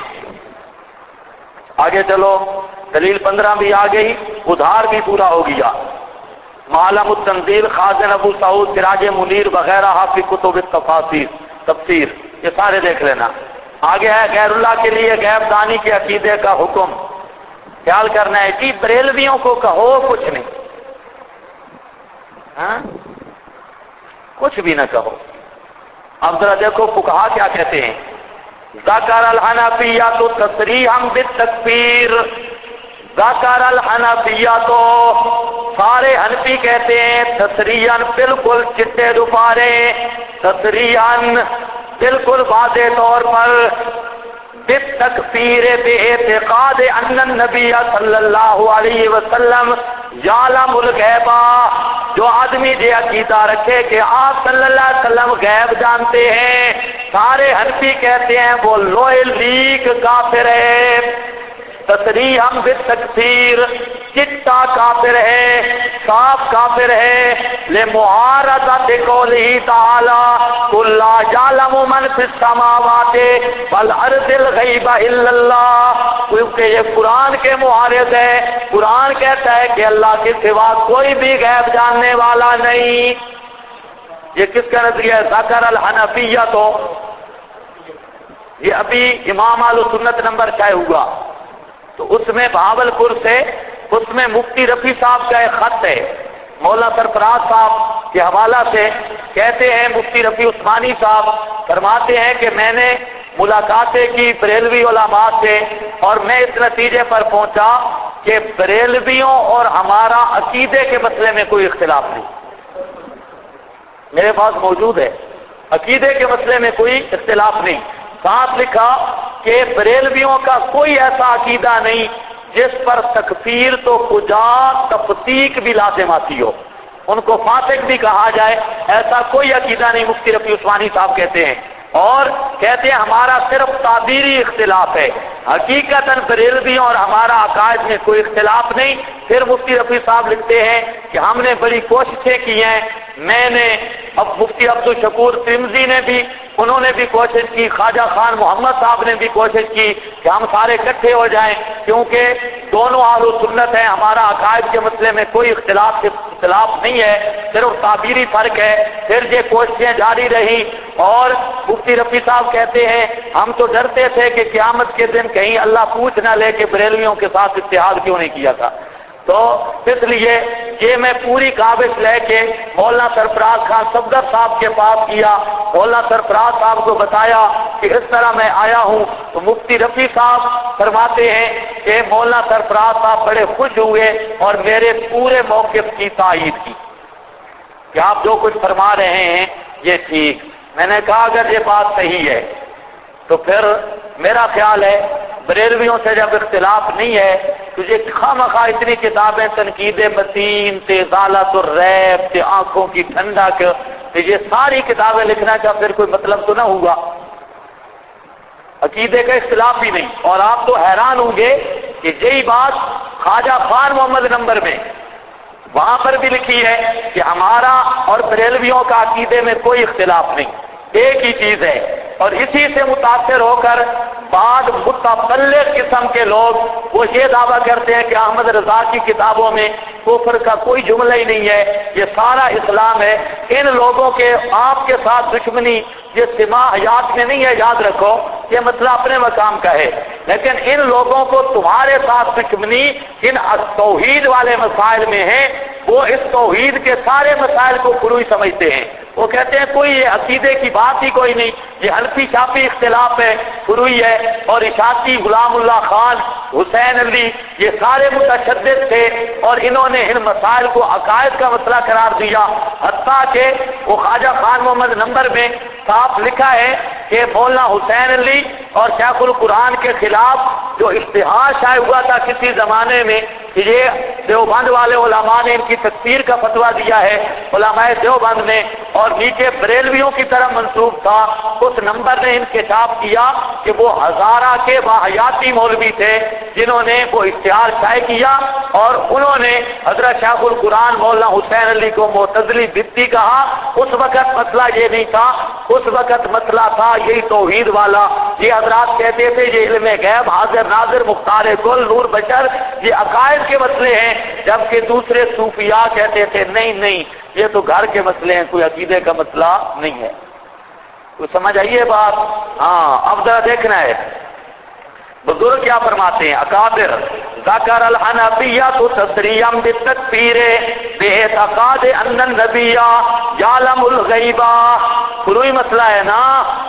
آگے چلو، دلیل 15 بھی آ گئی، ادھار بھی پورا ہو گیا۔ معلم التنزیل، خازن ابو سعود، سراج منیر وغیرہ حافظ کتب تفسیر، یہ سارے دیکھ لینا۔ آگے ہے غیر اللہ کے لیے غیب دانی کے عقیدے کا حکم۔ خیال کرنا ہے کہ بریلویوں کو کہو کچھ نہیں، ہاں کچھ بھی نہ کہو۔ اب ذرا دیکھو فقہا کیا کہتے ہیں۔ ذکر الحنفیہ تو تصریحا بالتکفیر، ذکر الحنفیہ تو سارے حنفی کہتے ہیں تصریحا بالکل چٹے دوپارے، تصریحا بالکل واضح طور پر، بالتکفیر باعتقاد ان النبی صلی اللہ علیہ وسلم یعلم الغیب، جو آدمی یہ عقیدہ رکھے کہ آپ صلی اللہ علیہ وسلم غیب جانتے ہیں، سارے حنفی کہتے ہیں وہ لوہے لیک کافر ہے، تصریحا بالتکفیر، چٹا کافر ہے، صاف کافر ہے، لمعارضۃ قولہ تعالی قل لا یعلم من فی السماوات والارض الغیب الا اللہ، کیونکہ یہ قرآن کے معارض ہے۔ قرآن کہتا ہے کہ اللہ کے سوا کوئی بھی غیب جاننے والا نہیں۔ یہ کس کا نظریہ ہے؟ ذکر الحنفیہ تو یہ ابھی امام اہل سنت نمبر 6 ہوا، تو اس میں بہاولپور سے، اس میں مفتی رفیع صاحب کا ایک خط ہے، مولانا سرفراز صاحب کے حوالہ سے کہتے ہیں مفتی رفیع عثمانی صاحب فرماتے ہیں کہ میں نے ملاقاتیں کی بریلوی علماء سے، اور میں اس نتیجے پر پہنچا کہ بریلویوں اور ہمارا عقیدے کے مسئلے میں کوئی اختلاف نہیں، میرے پاس موجود ہے، عقیدے کے مسئلے میں کوئی اختلاف نہیں۔ ساتھ لکھا کہ بریلویوں کا کوئی ایسا عقیدہ نہیں جس پر تکفیر تو کجا تفسیق بھی لازم آتی ہو، ان کو فاسق بھی کہا جائے، ایسا کوئی عقیدہ نہیں، مفتی رفیع عثمانی صاحب کہتے ہیں۔ اور کہتے ہیں ہمارا صرف تعبیری اختلاف ہے، حقیقتاً بریلویوں اور ہمارا عقائد میں کوئی اختلاف نہیں۔ پھر مفتی رفیع صاحب لکھتے ہیں کہ ہم نے بڑی کوششیں کی ہیں، میں نے، اب مفتی عبدالشکور ترمذی نے بھی، انہوں نے بھی کوشش کی، خواجہ خان محمد صاحب نے بھی کوشش کی کہ ہم سارے اکٹھے ہو جائیں، کیونکہ دونوں اہل سنت ہیں، ہمارا عقائد کے مسئلے میں کوئی اختلاف نہیں ہے، صرف تعبیری فرق ہے۔ پھر یہ کوششیں جاری رہی، اور مفتی رفیع صاحب کہتے ہیں ہم تو ڈرتے تھے کہ قیامت کے دن کہیں اللہ پوچھ نہ لے کہ بریلویوں کے ساتھ اتحاد کیوں نہیں کیا تھا۔ تو اس لیے یہ میں پوری کاوش لے کے مولانا سرفراز خان صفدر صاحب کے پاس کیا، مولانا سرفراز صاحب کو بتایا کہ اس طرح میں آیا ہوں، تو مفتی رفیع صاحب فرماتے ہیں کہ مولانا سرفراز صاحب بڑے خوش ہوئے اور میرے پورے موقف کی تائید کی کہ آپ جو کچھ فرما رہے ہیں یہ ٹھیک۔ میں نے کہا اگر یہ بات صحیح ہے تو پھر میرا خیال ہے بریلویوں سے جب اختلاف نہیں ہے تجھے خواہ اتنی کتابیں تنقید متین تے ازالۃ الریب تے آنکھوں کی ٹھنڈک تے یہ ساری کتابیں لکھنا کا پھر کوئی مطلب تو نہ ہوگا، عقیدے کا اختلاف ہی نہیں۔ اور آپ تو حیران ہوں گے کہ یہی بات خواجہ خان محمد نمبر میں وہاں پر بھی لکھی ہے کہ ہمارا اور بریلویوں کا عقیدے میں کوئی اختلاف نہیں، ایک ہی چیز ہے۔ اور اسی سے متاثر ہو کر بعد متفلق قسم کے لوگ وہ یہ دعویٰ کرتے ہیں کہ احمد رضا کی کتابوں میں کفر کا کوئی جملہ ہی نہیں ہے، یہ سارا اسلام ہے۔ ان لوگوں کے آپ کے ساتھ دشمنی یہ سما حیات میں نہیں ہے، یاد رکھو، یہ مسئلہ اپنے مقام کا ہے، لیکن ان لوگوں کو تمہارے ساتھ دشمنی ان توحید والے مسائل میں ہے، وہ اس توحید کے سارے مسائل کو فروعی سمجھتے ہیں۔ وہ کہتے ہیں کوئی یہ عقیدے کی بات ہی کوئی نہیں، یہ حنفی شافعی اختلاف ہے، فروعی ہے، اور اشاعتی غلام اللہ خان حسین علی یہ سارے متشدد تھے اور انہوں نے ان مسائل کو عقائد کا مسئلہ قرار دیا، حتیٰ کہ وہ خواجہ خان محمد نمبر میں صاف لکھا ہے کہ مولانا حسین علی اور شیخ القرآن کے خلاف جو اشتہار شائع ہوا تھا کسی زمانے میں کہ یہ دیوبند والے علماء نے ان کی تکفیر کا فتویٰ دیا ہے علماء دیوبند نے، اور نیچے بریلویوں کی طرف منسوب تھا، اس نمبر نے انکشاف کیا کہ وہ ہزارہ کے باحیاتی مولوی تھے جنہوں نے وہ اشتہار شائع کیا اور انہوں نے حضرت شیخ القرآن مولانا حسین علی کو معتزلی بدتی کہا۔ اس وقت مسئلہ یہ نہیں تھا، اس وقت مسئلہ تھا یہی توحید والا۔ یہ حضرات کہتے تھے یہ علم غیب حاضر ناظر مختار کل نور بشر یہ عقائد کے مسئلے ہیں، جبکہ دوسرے صوفیاء کہتے تھے نہیں نہیں یہ تو گھر کے مسئلے ہیں، کوئی عقیدے کا مسئلہ نہیں ہے۔ کوئی سمجھ آئیے بات؟ ہاں اب ذرا دیکھنا ہے بزرگ کیا فرماتے ہیں اکابر۔ ذکر الحنفیہ تصریحا بالتکفیر باعتقاد ان النبی یعلم الغیب، فروعی مسئلہ ہے نا۔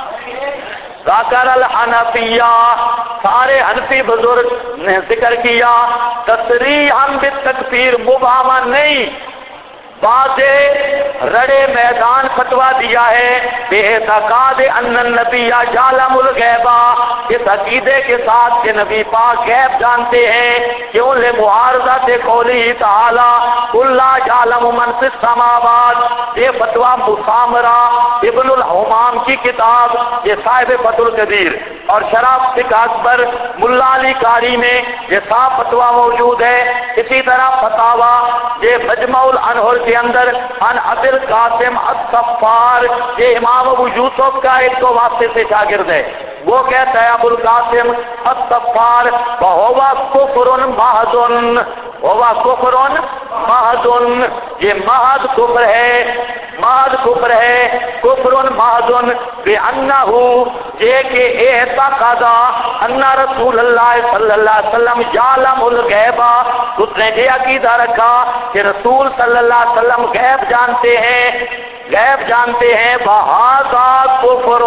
ذکر الحنفیہ سارے حنفی بزرگ نے ذکر کیا تصریحا بالتکفیر، مبہما نہیں، واضح رڑے میدان فتویٰ دیا ہے بے اعتقاد ان النبی یعلم الغیب، اس عقیدے کے ساتھ کہ نبی پاک غیب جانتے ہیں، کیوں لے معارضت قولی تعالی قل لا یعلم من فی السماوات، یہ فتویٰ مسامرہ ابن الحمام کی کتاب یہ صاحب فتح القدیر اور شرح فقہ اکبر ملا علی قاری میں یہ صاحب فتویٰ موجود ہے۔ اسی طرح فتاوی یہ مجمع الانہر کے اندر ان ابی القاسم الصفار، یہ امام ابو یوسف کا ایک تو واسطے سے شاگرد ہے، وہ کہتا ہے ابو القاسم الصفار وہو کفر محض، وہو کفر محض، یہ محض کفر ہے، محض کفر ہے، کفر محض بانہ یہ کہ اعتقاد ان رسول اللہ صلی اللہ علیہ وسلم یعلم الغیب، اس نے یہ عقیدہ رکھا کہ رسول صلی اللہ علیہ وسلم غیب جانتے ہیں، غیب جانتے ہیں، بہذا کفر،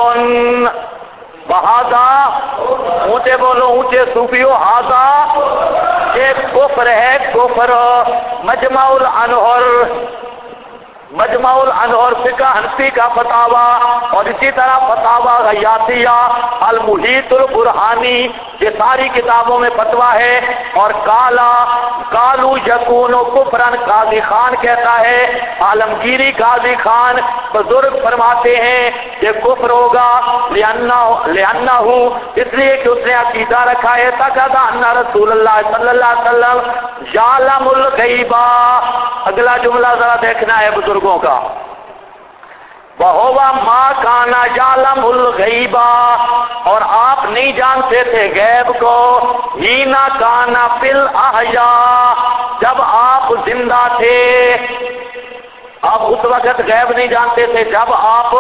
بہذا اونچے بولو اونچے صوفیو، ہذا یہ کفر ہے، کفر۔ مجمع الانہر، مجمع الانہر فقہ حنفی کا فتاوی اور اسی طرح فتاوی غیاثیہ المحیط البرہانی یہ ساری کتابوں میں فتویٰ ہے۔ اور کالو یکون کفرن قاضی خان کہتا ہے، عالمگیری قاضی خان بزرگ فرماتے ہیں یہ کفر ہوگا لأنہ اس لیے کہ اس نے عقیدہ رکھا ہے تقاضا ان رسول اللہ صلی اللہ علیہ وسلم یعلم الغیب۔ اگلا جملہ ذرا دیکھنا ہے بزرگوں کا، وَهُوَ مَا كَانَ يَعْلَمُ الْغَيْبَ، اور آپ نہیں جانتے تھے غیب کو، حِينَ كَانَ فِي الْأَحْيَاءِ، جب آپ زندہ تھے، آپ اس وقت غیب نہیں جانتے تھے جب آپ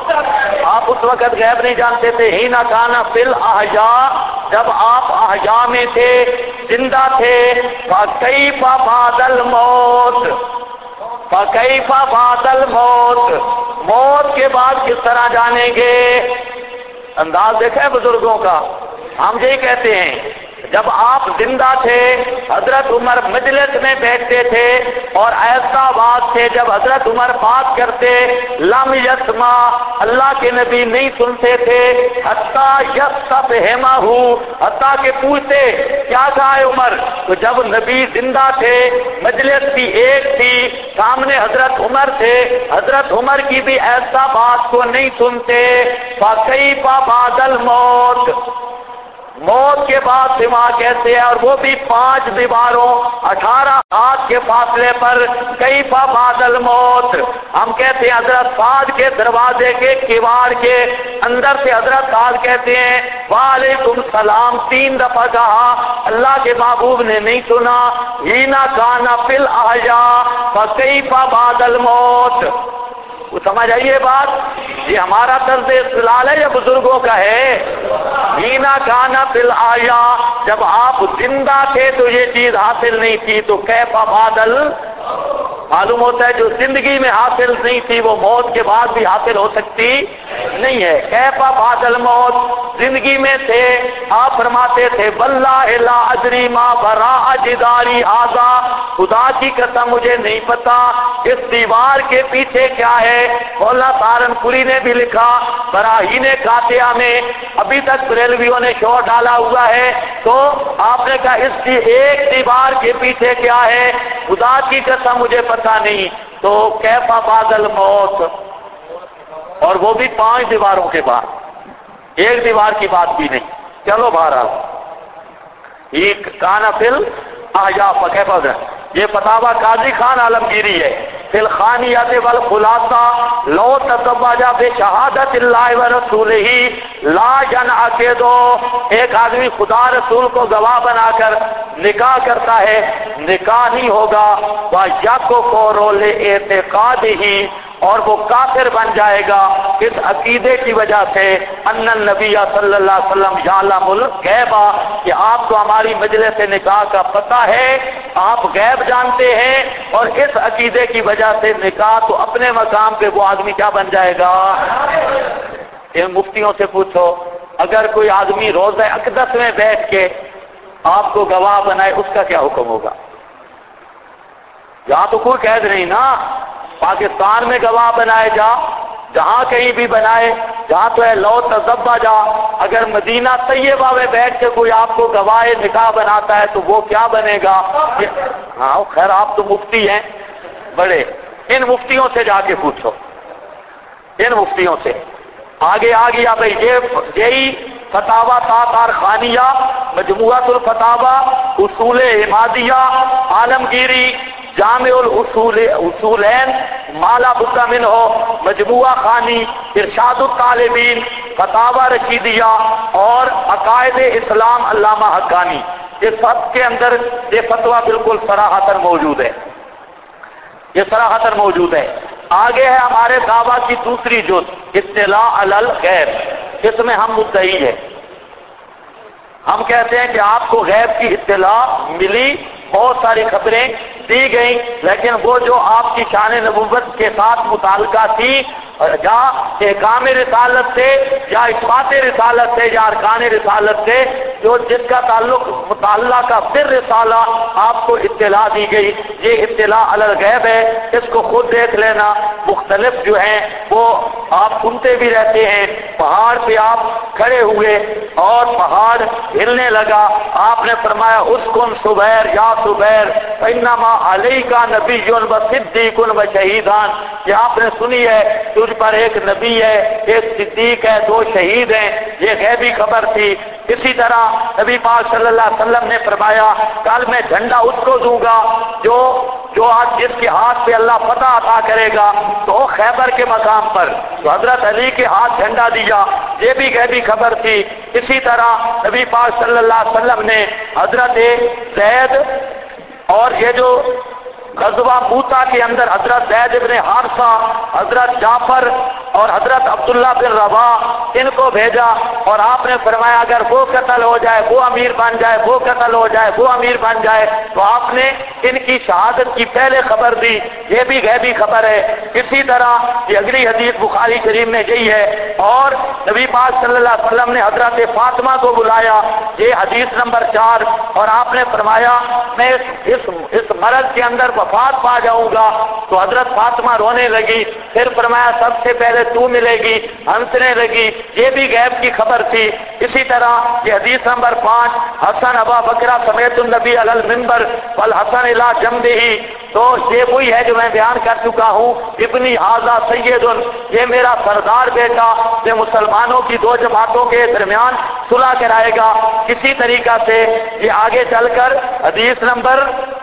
اس وقت غیب نہیں جانتے تھے. ہی نہ کانا فل احجاء، جب آپ احجاء میں تھے، زندہ تھے. فکیف بعد الموت، فکیف بعد الموت، موت کے بعد کس طرح جانیں گے؟ انداز دیکھا ہے بزرگوں کا. ہم یہی کہتے ہیں جب آپ زندہ تھے حضرت عمر مجلس میں بیٹھتے تھے اور ایسا بات تھے جب حضرت عمر بات کرتے لم یسمع، اللہ کے نبی نہیں سنتے تھے. حتیٰ یستفہمہ، حتیٰ کہ پوچھتے کیا کہا ہے عمر. تو جب نبی زندہ تھے، مجلس بھی ایک تھی، سامنے حضرت عمر تھے، حضرت عمر کی بھی ایسا بات کو نہیں سنتے. فکیف بعد الموت، موت کے بعد دماغ کیسے ہے، اور وہ بھی 5 دیواروں 18 ہاتھ کے فاصلے پر. کیف بعد الموت، ہم کہتے ہیں حضرت سعد کے دروازے کے کیواڑ کے اندر سے حضرت سعد کہتے ہیں وعلیکم السلام 3 دفعہ کہا. اللہ کے محبوب نے نہیں سنا. ہینا کانا فی الاحیاء فکیف بعد الموت. وہ سمجھ آئیے بات، یہ ہمارا طرز استدلال ہے یا بزرگوں کا ہے؟ ہینا کانا فی الاحیاء، جب آپ زندہ تھے تو یہ چیز حاصل نہیں تھی، تو کیف بعد معلوم ہوتا ہے جو زندگی میں حاصل نہیں تھی وہ موت کے بعد بھی حاصل ہو سکتی نہیں ہے. کیف بعد الموت، زندگی میں تھے آپ فرماتے تھے واللہ لا ادری ما براء جداری ھذا، خدا کی قسم مجھے نہیں پتا اس دیوار کے پیچھے کیا ہے. مولانا سہارنپوری نے بھی لکھا براہین قاطعہ میں، ابھی تک بریلویوں نے شور ڈالا ہوا ہے. تو آپ نے کہا اس کی ایک دیوار کے پیچھے کیا ہے، خدا کی قسم مجھے پتا نہیں. تو کیف بعد الموت، اور وہ بھی 5 دیواروں کے بعد، ایک دیوار کی بات بھی نہیں. چلو بہرحال یہ کانا فل احیاء فکیف، یہ فتاوی قاضی خان عالمگیری ہے. فی الخانیات والخلاصہ لو تزوج بشہادت اللہ ورسولہ لا ينعقد، ایک آدمی خدا رسول کو گواہ بنا کر نکاح کرتا ہے، نکاح نہیں ہوگا. وَيَكْفُرُ لِاعْتِقَادِهِ، اور وہ کافر بن جائے گا اس عقیدے کی وجہ سے ان النبی صلی اللہ علیہ وسلم یعلم الغیب، کہ آپ کو ہماری مجلس نکاح کا پتہ ہے، آپ غیب جانتے ہیں، اور اس عقیدے کی وجہ سے نکاح تو اپنے مقام پہ وہ آدمی کیا بن جائے گا. ان مفتیوں سے پوچھو اگر کوئی آدمی روزہ اقدس میں بیٹھ کے آپ کو گواہ بنائے اس کا کیا حکم ہوگا؟ یہاں تو کوئی قید نہیں نا، پاکستان میں گواہ بنائے جا، جہاں کہیں بھی بنائے، جہاں تو ہے لو تزوج. اگر مدینہ طیبہ میں بیٹھ کے کوئی آپ کو گواہ نکاح بناتا ہے تو وہ کیا بنے گا؟ ہاں خیر آپ تو مفتی ہیں بڑے، ان مفتیوں سے جا کے پوچھو، ان مفتیوں سے. آگے آ گیا بھائی یہی فتاوی تاطار خانیہ، مجموعۃ الفتاوی، اصول حمادیہ، عالمگیری، جامع اصولین، مالا بد منہ، مجموعہ خانی، ارشاد الطالبین، فتاوی رشیدیہ، اور عقائد اسلام علامہ حقانی. یہ سب کے اندر یہ فتویٰ بالکل صراحتاً موجود ہے، یہ صراحتاً موجود ہے. آگے ہے ہمارے دعویٰ کی دوسری جز اطلاع علی الغیب، اس میں ہم مدعی ہیں. ہم کہتے ہیں کہ آپ کو غیب کی اطلاع ملی، بہت ساری خبریں دی گئیں، لیکن وہ جو آپ کی شان نبوت کے ساتھ متعلقہ تھی، یا احکام رسالت سے یا اثبات رسالت سے یا ارکان رسالت سے، جو جس کا تعلق مطالعہ کا پھر رسالہ آپ کو اطلاع دی گئی، یہ اطلاع علی الغیب ہے. اس کو خود دیکھ لینا. مختلف جو ہیں وہ آپ سنتے بھی رہتے ہیں. پہاڑ پہ آپ کھڑے ہوئے اور پہاڑ ہلنے لگا، آپ نے فرمایا اسکن صبیر یا صبیر فانما علیک نبی و صدیق و شہیدان. یہ آپ نے سنی ہے تجھ پر ایک نبی ہے، ایک صدیق ہے، 2 شہید ہیں. یہ غیبی خبر تھی. اسی طرح نبی پاک صلی اللہ علیہ وسلم نے فرمایا کل میں جھنڈا اس کو دوں گا جو آج جس کے ہاتھ پہ اللہ فتح عطا کرے گا. تو خیبر کے مقام پر تو حضرت علی کے ہاتھ جھنڈا دیا، یہ بھی غیبی خبر تھی. اسی طرح نبی پاک صلی اللہ علیہ وسلم نے حضرت زید اور یہ جو غزوہ موتا کے اندر حضرت زید بن حارثہ، حضرت جعفر اور حضرت عبداللہ بن رواح ان کو بھیجا، اور آپ نے فرمایا اگر وہ قتل ہو جائے، وہ امیر بن جائے، وہ قتل ہو جائے، وہ امیر بن جائے، تو آپ نے ان کی شہادت کی پہلے خبر دی، یہ بھی غیبی خبر ہے۔ اسی طرح یہ اگلی حدیث بخاری شریف میں گئی ہے، اور نبی پاک صلی اللہ علیہ وسلم نے حضرت فاطمہ کو بلایا، یہ حدیث نمبر 4، اور آپ نے فرمایا میں اس مرض کے اندر وفات پا جاؤں گا، تو حضرت فاطمہ رونے لگی، پھر فرمایا سب سے پہلے تو ملے گی، ہنسنے لگی، یہ بھی غیب کی خبر تھی۔ اسی طرح یہ حدیث نمبر 5، حسن ابا بکرہ سمیت النبی علی المنبر والحسن الی جنبہ، تو یہ وہی ہے جو میں بیان کر چکا ہوں، ابنی ھذا سید، یہ میرا سردار بیٹا، یہ مسلمانوں کی دو جماعتوں کے درمیان صلح کرائے گا۔ اسی طریقہ سے یہ آگے چل کر حدیث نمبر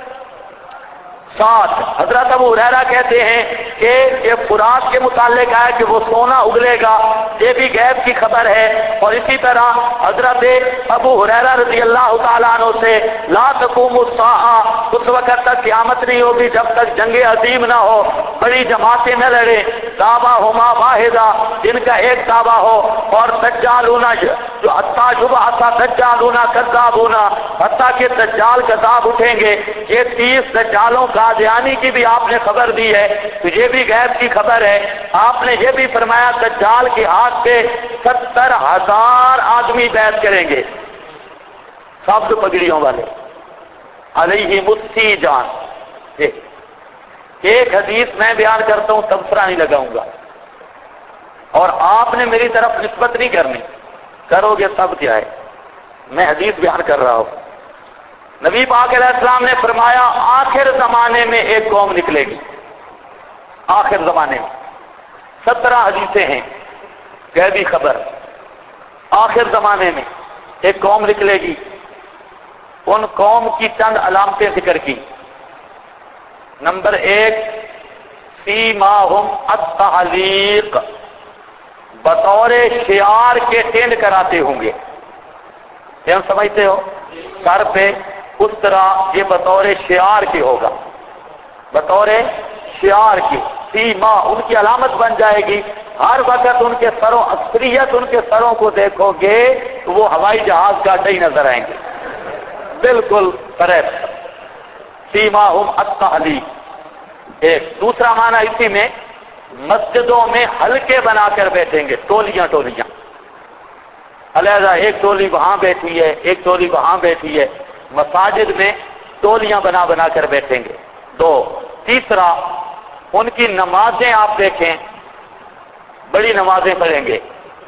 7، حضرت ابو ہریرہ کہتے ہیں کہ یہ فرات کے متعلق ہے کہ وہ سونا اگلے گا، یہ بھی غیب کی خبر ہے۔ اور اسی طرح حضرت ابو ہریرہ رضی اللہ تعالیٰ عنہ سے لا تقوم الساعہ، اس وقت تک قیامت نہیں ہوگی جب تک جنگ عظیم نہ ہو، بڑی جماعتیں نہ لڑے، دعواہما واحدہ، جن کا ایک دعویٰ ہو، اور دجالون جو حتیٰ یبعث دجالون کذابون، حتیٰ کہ دجال کذاب اٹھیں گے۔ یہ 30 دجالوں قادیانی کی بھی آپ نے خبر دی ہے، تو یہ بھی غیب کی خبر ہے۔ آپ نے یہ بھی فرمایا دجال کے ہاتھ سے 70,000 آدمی بیعت کریں گے، سبز پگڑیوں والے، علیہ مسی جان۔ ایک حدیث میں بیان کرتا ہوں، تبصرہ نہیں لگاؤں گا، اور آپ نے میری طرف نسبت نہیں کرنی، کرو گے تب کیا ہے، میں حدیث بیان کر رہا ہوں۔ نبی پاک علیہ السلام نے فرمایا آخر زمانے میں ایک قوم نکلے گی، آخر زمانے میں 17 حدیثیں ہیں، غیبی خبر۔ آخر زمانے میں ایک قوم نکلے گی، ان قوم کی چند علامتیں ذکر کی۔ نمبر 1، سیماہم التعلیق، بطور شعار کے ٹینڈ کراتے ہوں گے، یہ ہم سمجھتے ہو سر پہ، اس طرح یہ بطور شعار کے ہوگا، بطور شعار کی، سیما ان کی علامت بن جائے گی۔ ہر وقت ان کے سروں، اکثریت ان کے سروں کو دیکھو گے تو وہ ہوائی جہاز کا ہی نظر آئیں گے، بالکل کریکٹ، سیماہم التعلیق۔ ایک دوسرا معنی اسی میں، مسجدوں میں حلقے بنا کر بیٹھیں گے، ٹولیاں ٹولیاں، علیحدہ ایک ٹولی وہاں بیٹھی ہے، ایک ٹولی وہاں بیٹھی ہے، مساجد میں ٹولیاں بنا بنا کر بیٹھیں گے۔ 2، تیسرا، ان کی نمازیں آپ دیکھیں، بڑی نمازیں پڑھیں گے،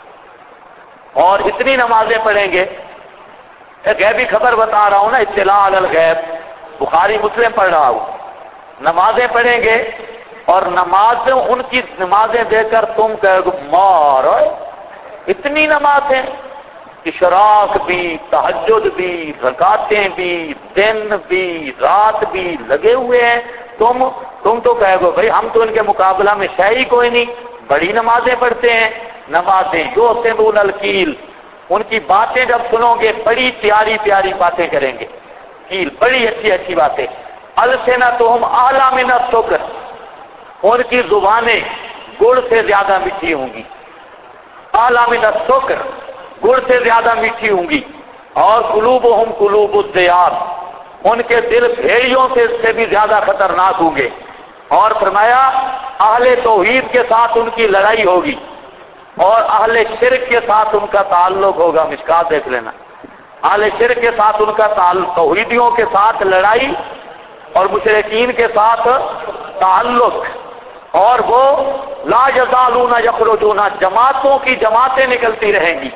اور اتنی نمازیں پڑھیں گے، ایک غیبی خبر بتا رہا ہوں نا، اطلاع علی الغیب، بخاری مسلم پڑھ رہا ہوں، نمازیں پڑھیں گے، اور نمازیں ان کی نمازیں دیکھ کر تم کہو گے مارو، اتنی نمازیں، اشراق بھی، تہجد بھی، رکعتیں بھی، دن بھی رات بھی لگے ہوئے ہیں، تم تو کہو گے بھائی ہم تو ان کے مقابلہ میں شے ہی کوئی نہیں، بڑی نمازیں پڑھتے ہیں۔ نمازیں یوسمون الکیل، ان کی باتیں جب سنو گے بڑی پیاری پیاری باتیں کریں گے، کیل بڑی اچھی اچھی باتیں۔ السنتہم اعلی من السکر، ان کی زبانیں گڑ سے زیادہ میٹھی ہوں گی، اعلی من السکر، گڑ سے زیادہ میٹھی ہوں گی۔ اور قلوبہم قلوب الذئاب، ان کے دل بھیڑیوں سے بھی زیادہ خطرناک ہوں گے۔ اور فرمایا اہل توحید کے ساتھ ان کی لڑائی ہوگی، اور اہل شرک کے ساتھ ان کا تعلق ہوگا، مشکات دیکھ لینا، اہل شرک کے ساتھ ان کا تعلق، توحیدیوں کے ساتھ لڑائی اور مشرکین کے ساتھ تعلق۔ اور وہ لا یزالون یخرجون، جماعتوں کی جماعتیں نکلتی رہیں گی،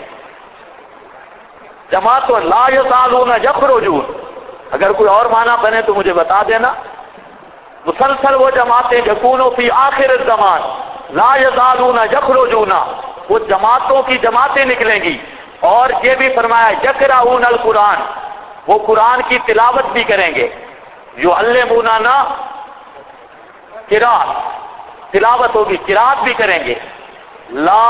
جماعتوں، لا یزالون یخرجون، اگر کوئی اور معنی بنے تو مجھے بتا دینا۔ مسلسل وہ جماعتیں یکون فی آخر الزمان لا یزالون یخرجون، وہ جماعتوں کی جماعتیں نکلیں گی۔ اور یہ بھی فرمایا یقرؤون القرآن، وہ قرآن کی تلاوت بھی کریں گے، یعلمون نا قراءت، تلاوت ہوگی، قراءت بھی کریں گے۔ لا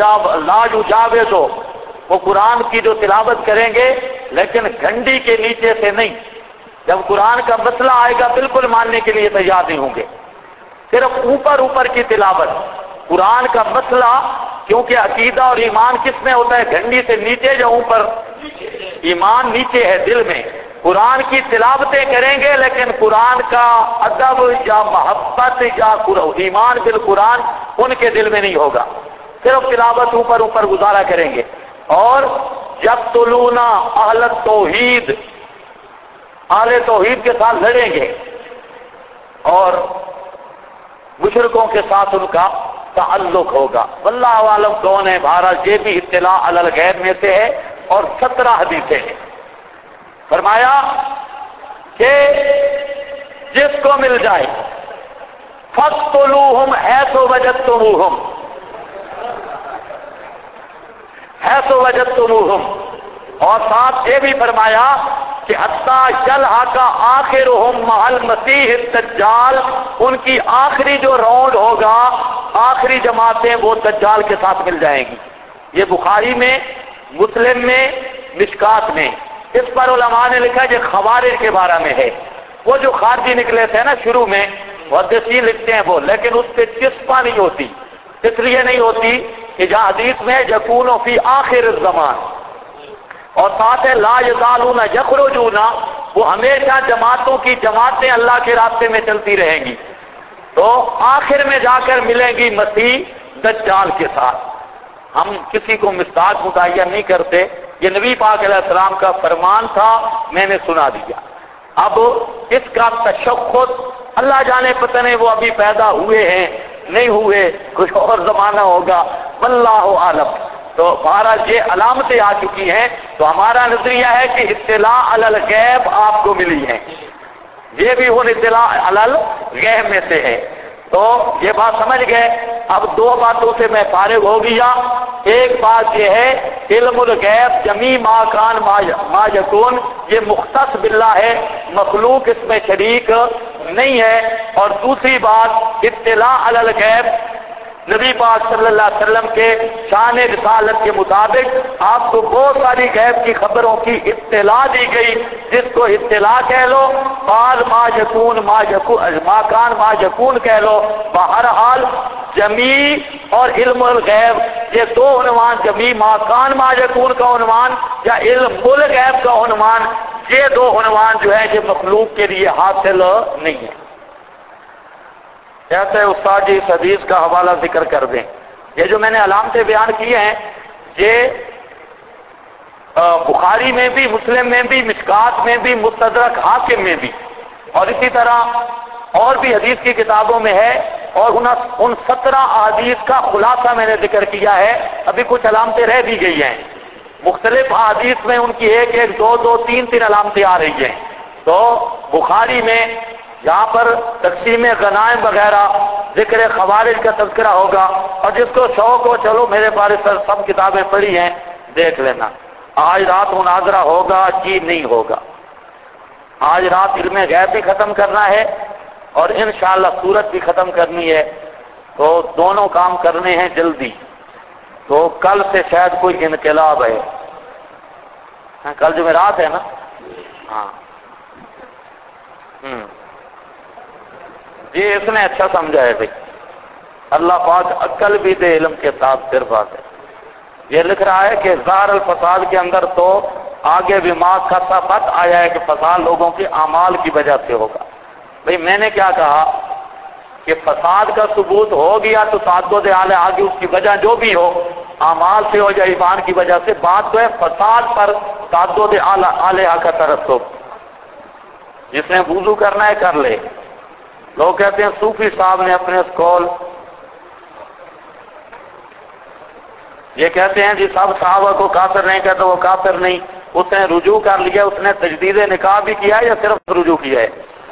یجاوز، وہ قرآن کی جو تلاوت کریں گے لیکن گھنڈی کے نیچے سے نہیں، جب قرآن کا مسئلہ آئے گا بالکل ماننے کے لیے تیار نہیں ہوں گے. صرف اوپر اوپر کی تلاوت. قرآن کا مسئلہ کیونکہ عقیدہ اور ایمان کس میں ہوتا ہے؟ گھنٹی سے نیچے یا اوپر؟ ایمان نیچے ہے دل میں. قرآن کی تلاوتیں کریں گے لیکن قرآن کا ادب یا محبت یا ایمان بالقرآن ان کے دل میں نہیں ہوگا. صرف تلاوت اوپر اوپر گزارا کریں گے. اور جب تلونا اہل توحید، اہل توحید کے ساتھ لڑیں گے اور مشرکوں کے ساتھ ان کا تعلق ہوگا. واللہ عالم کون ہے؟ بہرحال یہ بھی اطلاع علی الغیب میں سے ہے اور 17 حدیثیں ہیں. فرمایا کہ جس کو مل جائے فَاقْتُلُوهُمْ حَيْثُ وَجَدتُّمُوهُمْ، حَيْثُ وَجَدتُّمُوهُمْ. اور ساتھ یہ بھی فرمایا کہ حتیٰ یلحق آخرہم مع المسیح الدجال، ان کی آخری جو راؤنڈ ہوگا، آخری جماعتیں وہ دجال کے ساتھ مل جائیں گی. یہ بخاری میں، مسلم میں، مشکات میں. اس پر علماء نے لکھا کہ خوارج کے بارے میں ہے. وہ جو خارجی نکلے تھے نا شروع میں، محدثین لکھتے ہیں وہ، لیکن اس پہ چسپاں نہیں ہوتی. اس لیے نہیں ہوتی کہ جہاں حدیث میں یکون فی آخر الزمان، اور ساتھ ہے لا یزالون یخرجون، وہ ہمیشہ جماعتوں کی جماعتیں اللہ کے راستے میں چلتی رہیں گی. تو آخر میں جا کر ملیں گی مسیح دجال کے ساتھ. ہم کسی کو مصداق متعین نہیں کرتے، یہ نبی پاک علیہ السلام کا فرمان تھا، میں نے سنا دیا. اب اس کا تشخص اللہ جانے، پتہ نہیں وہ ابھی پیدا ہوئے ہیں نہیں ہوئے، کچھ اور زمانہ ہوگا، واللہ عالم. تو بہرحال یہ علامتیں آ چکی ہیں. تو ہمارا نظریہ ہے کہ اطلاع علی الغیب آپ کو ملی ہے، یہ بھی وہ اطلاع علی الغیب میں سے ہے. تو یہ بات سمجھ گئے. اب 2 باتوں سے میں فارغ ہو گیا. ایک بات یہ ہے علم الغیب جمیع ما کان ما یکون، یہ مختص باللہ ہے، مخلوق اس میں شریک نہیں ہے. اور دوسری بات اطلاع علی الغیب، نبی پاک صلی اللہ علیہ وسلم کے شان رسالت کے مطابق آپ کو بہت ساری غیب کی خبروں کی اطلاع دی گئی، جس کو اطلاع کہہ لو، قال ما یکون ما کان ما یکون کہہ لو. بہرحال جمیع اور علم الغیب یہ 2 عنوان، جمیع ما کان ما یکون کا عنوان یا علم الغیب کا عنوان، یہ 2 عنوان جو ہے یہ مخلوق کے لیے حاصل نہیں ہے. کہتے ہیں استاد جی اس حدیث کا حوالہ ذکر کر دیں. یہ جو میں نے علامتیں بیان کی ہیں یہ بخاری میں بھی، مسلم میں بھی، مشکات میں بھی، مستدرک حاکم میں بھی، اور اسی طرح اور بھی حدیث کی کتابوں میں ہے. اور ان 17 احادیث کا خلاصہ میں نے ذکر کیا ہے. ابھی کچھ علامتیں رہ بھی گئی ہیں، مختلف احادیث میں ان کی 1 2 2 3 3 علامتیں آ رہی ہیں. تو بخاری میں جہاں پر تقسیم غنائم وغیرہ، ذکر خوارج کا تذکرہ ہوگا، اور جس کو شوق ہو چلو میرے پاس سب کتابیں پڑھی ہیں دیکھ لینا. آج رات مناظرہ ہوگا کہ نہیں ہوگا. آج رات علم غیب بھی ختم کرنا ہے اور انشاءاللہ سورت بھی ختم کرنی ہے. تو دونوں کام کرنے ہیں جلدی. تو کل سے شاید کوئی انقلاب ہے. کل جمعرات ہے نا؟ ہاں جی، اس نے اچھا سمجھا ہے بھائی. اللہ پاک عقل بھی دے، علم کے ساتھ پھر بات ہے. یہ لکھ رہا ہے کہ ظاہر الفساد کے اندر تو آگے بھی ما کسبت آیا ہے کہ فساد لوگوں کے اعمال کی وجہ سے ہوگا. بھئی میں نے کیا کہا کہ فساد کا ثبوت ہو گیا تو تعدد اعلی آگے اس کی وجہ جو بھی ہو، اعمال سے ہو یا ایمان کی وجہ سے، بات تو ہے فساد پر تعدد اعلی کا ترتب. جس نے وضو کرنا ہے کر لے. لوگ کہتے ہیں صوفی صاحب نے اپنے اس قول، یہ کہتے ہیں جی سب صحابہ کو کافر نہیں کہتے، وہ کافر نہیں، اس نے رجوع کر لیا، اس نے تجدید نکاح بھی کیا یا صرف رجوع کیا ہے؟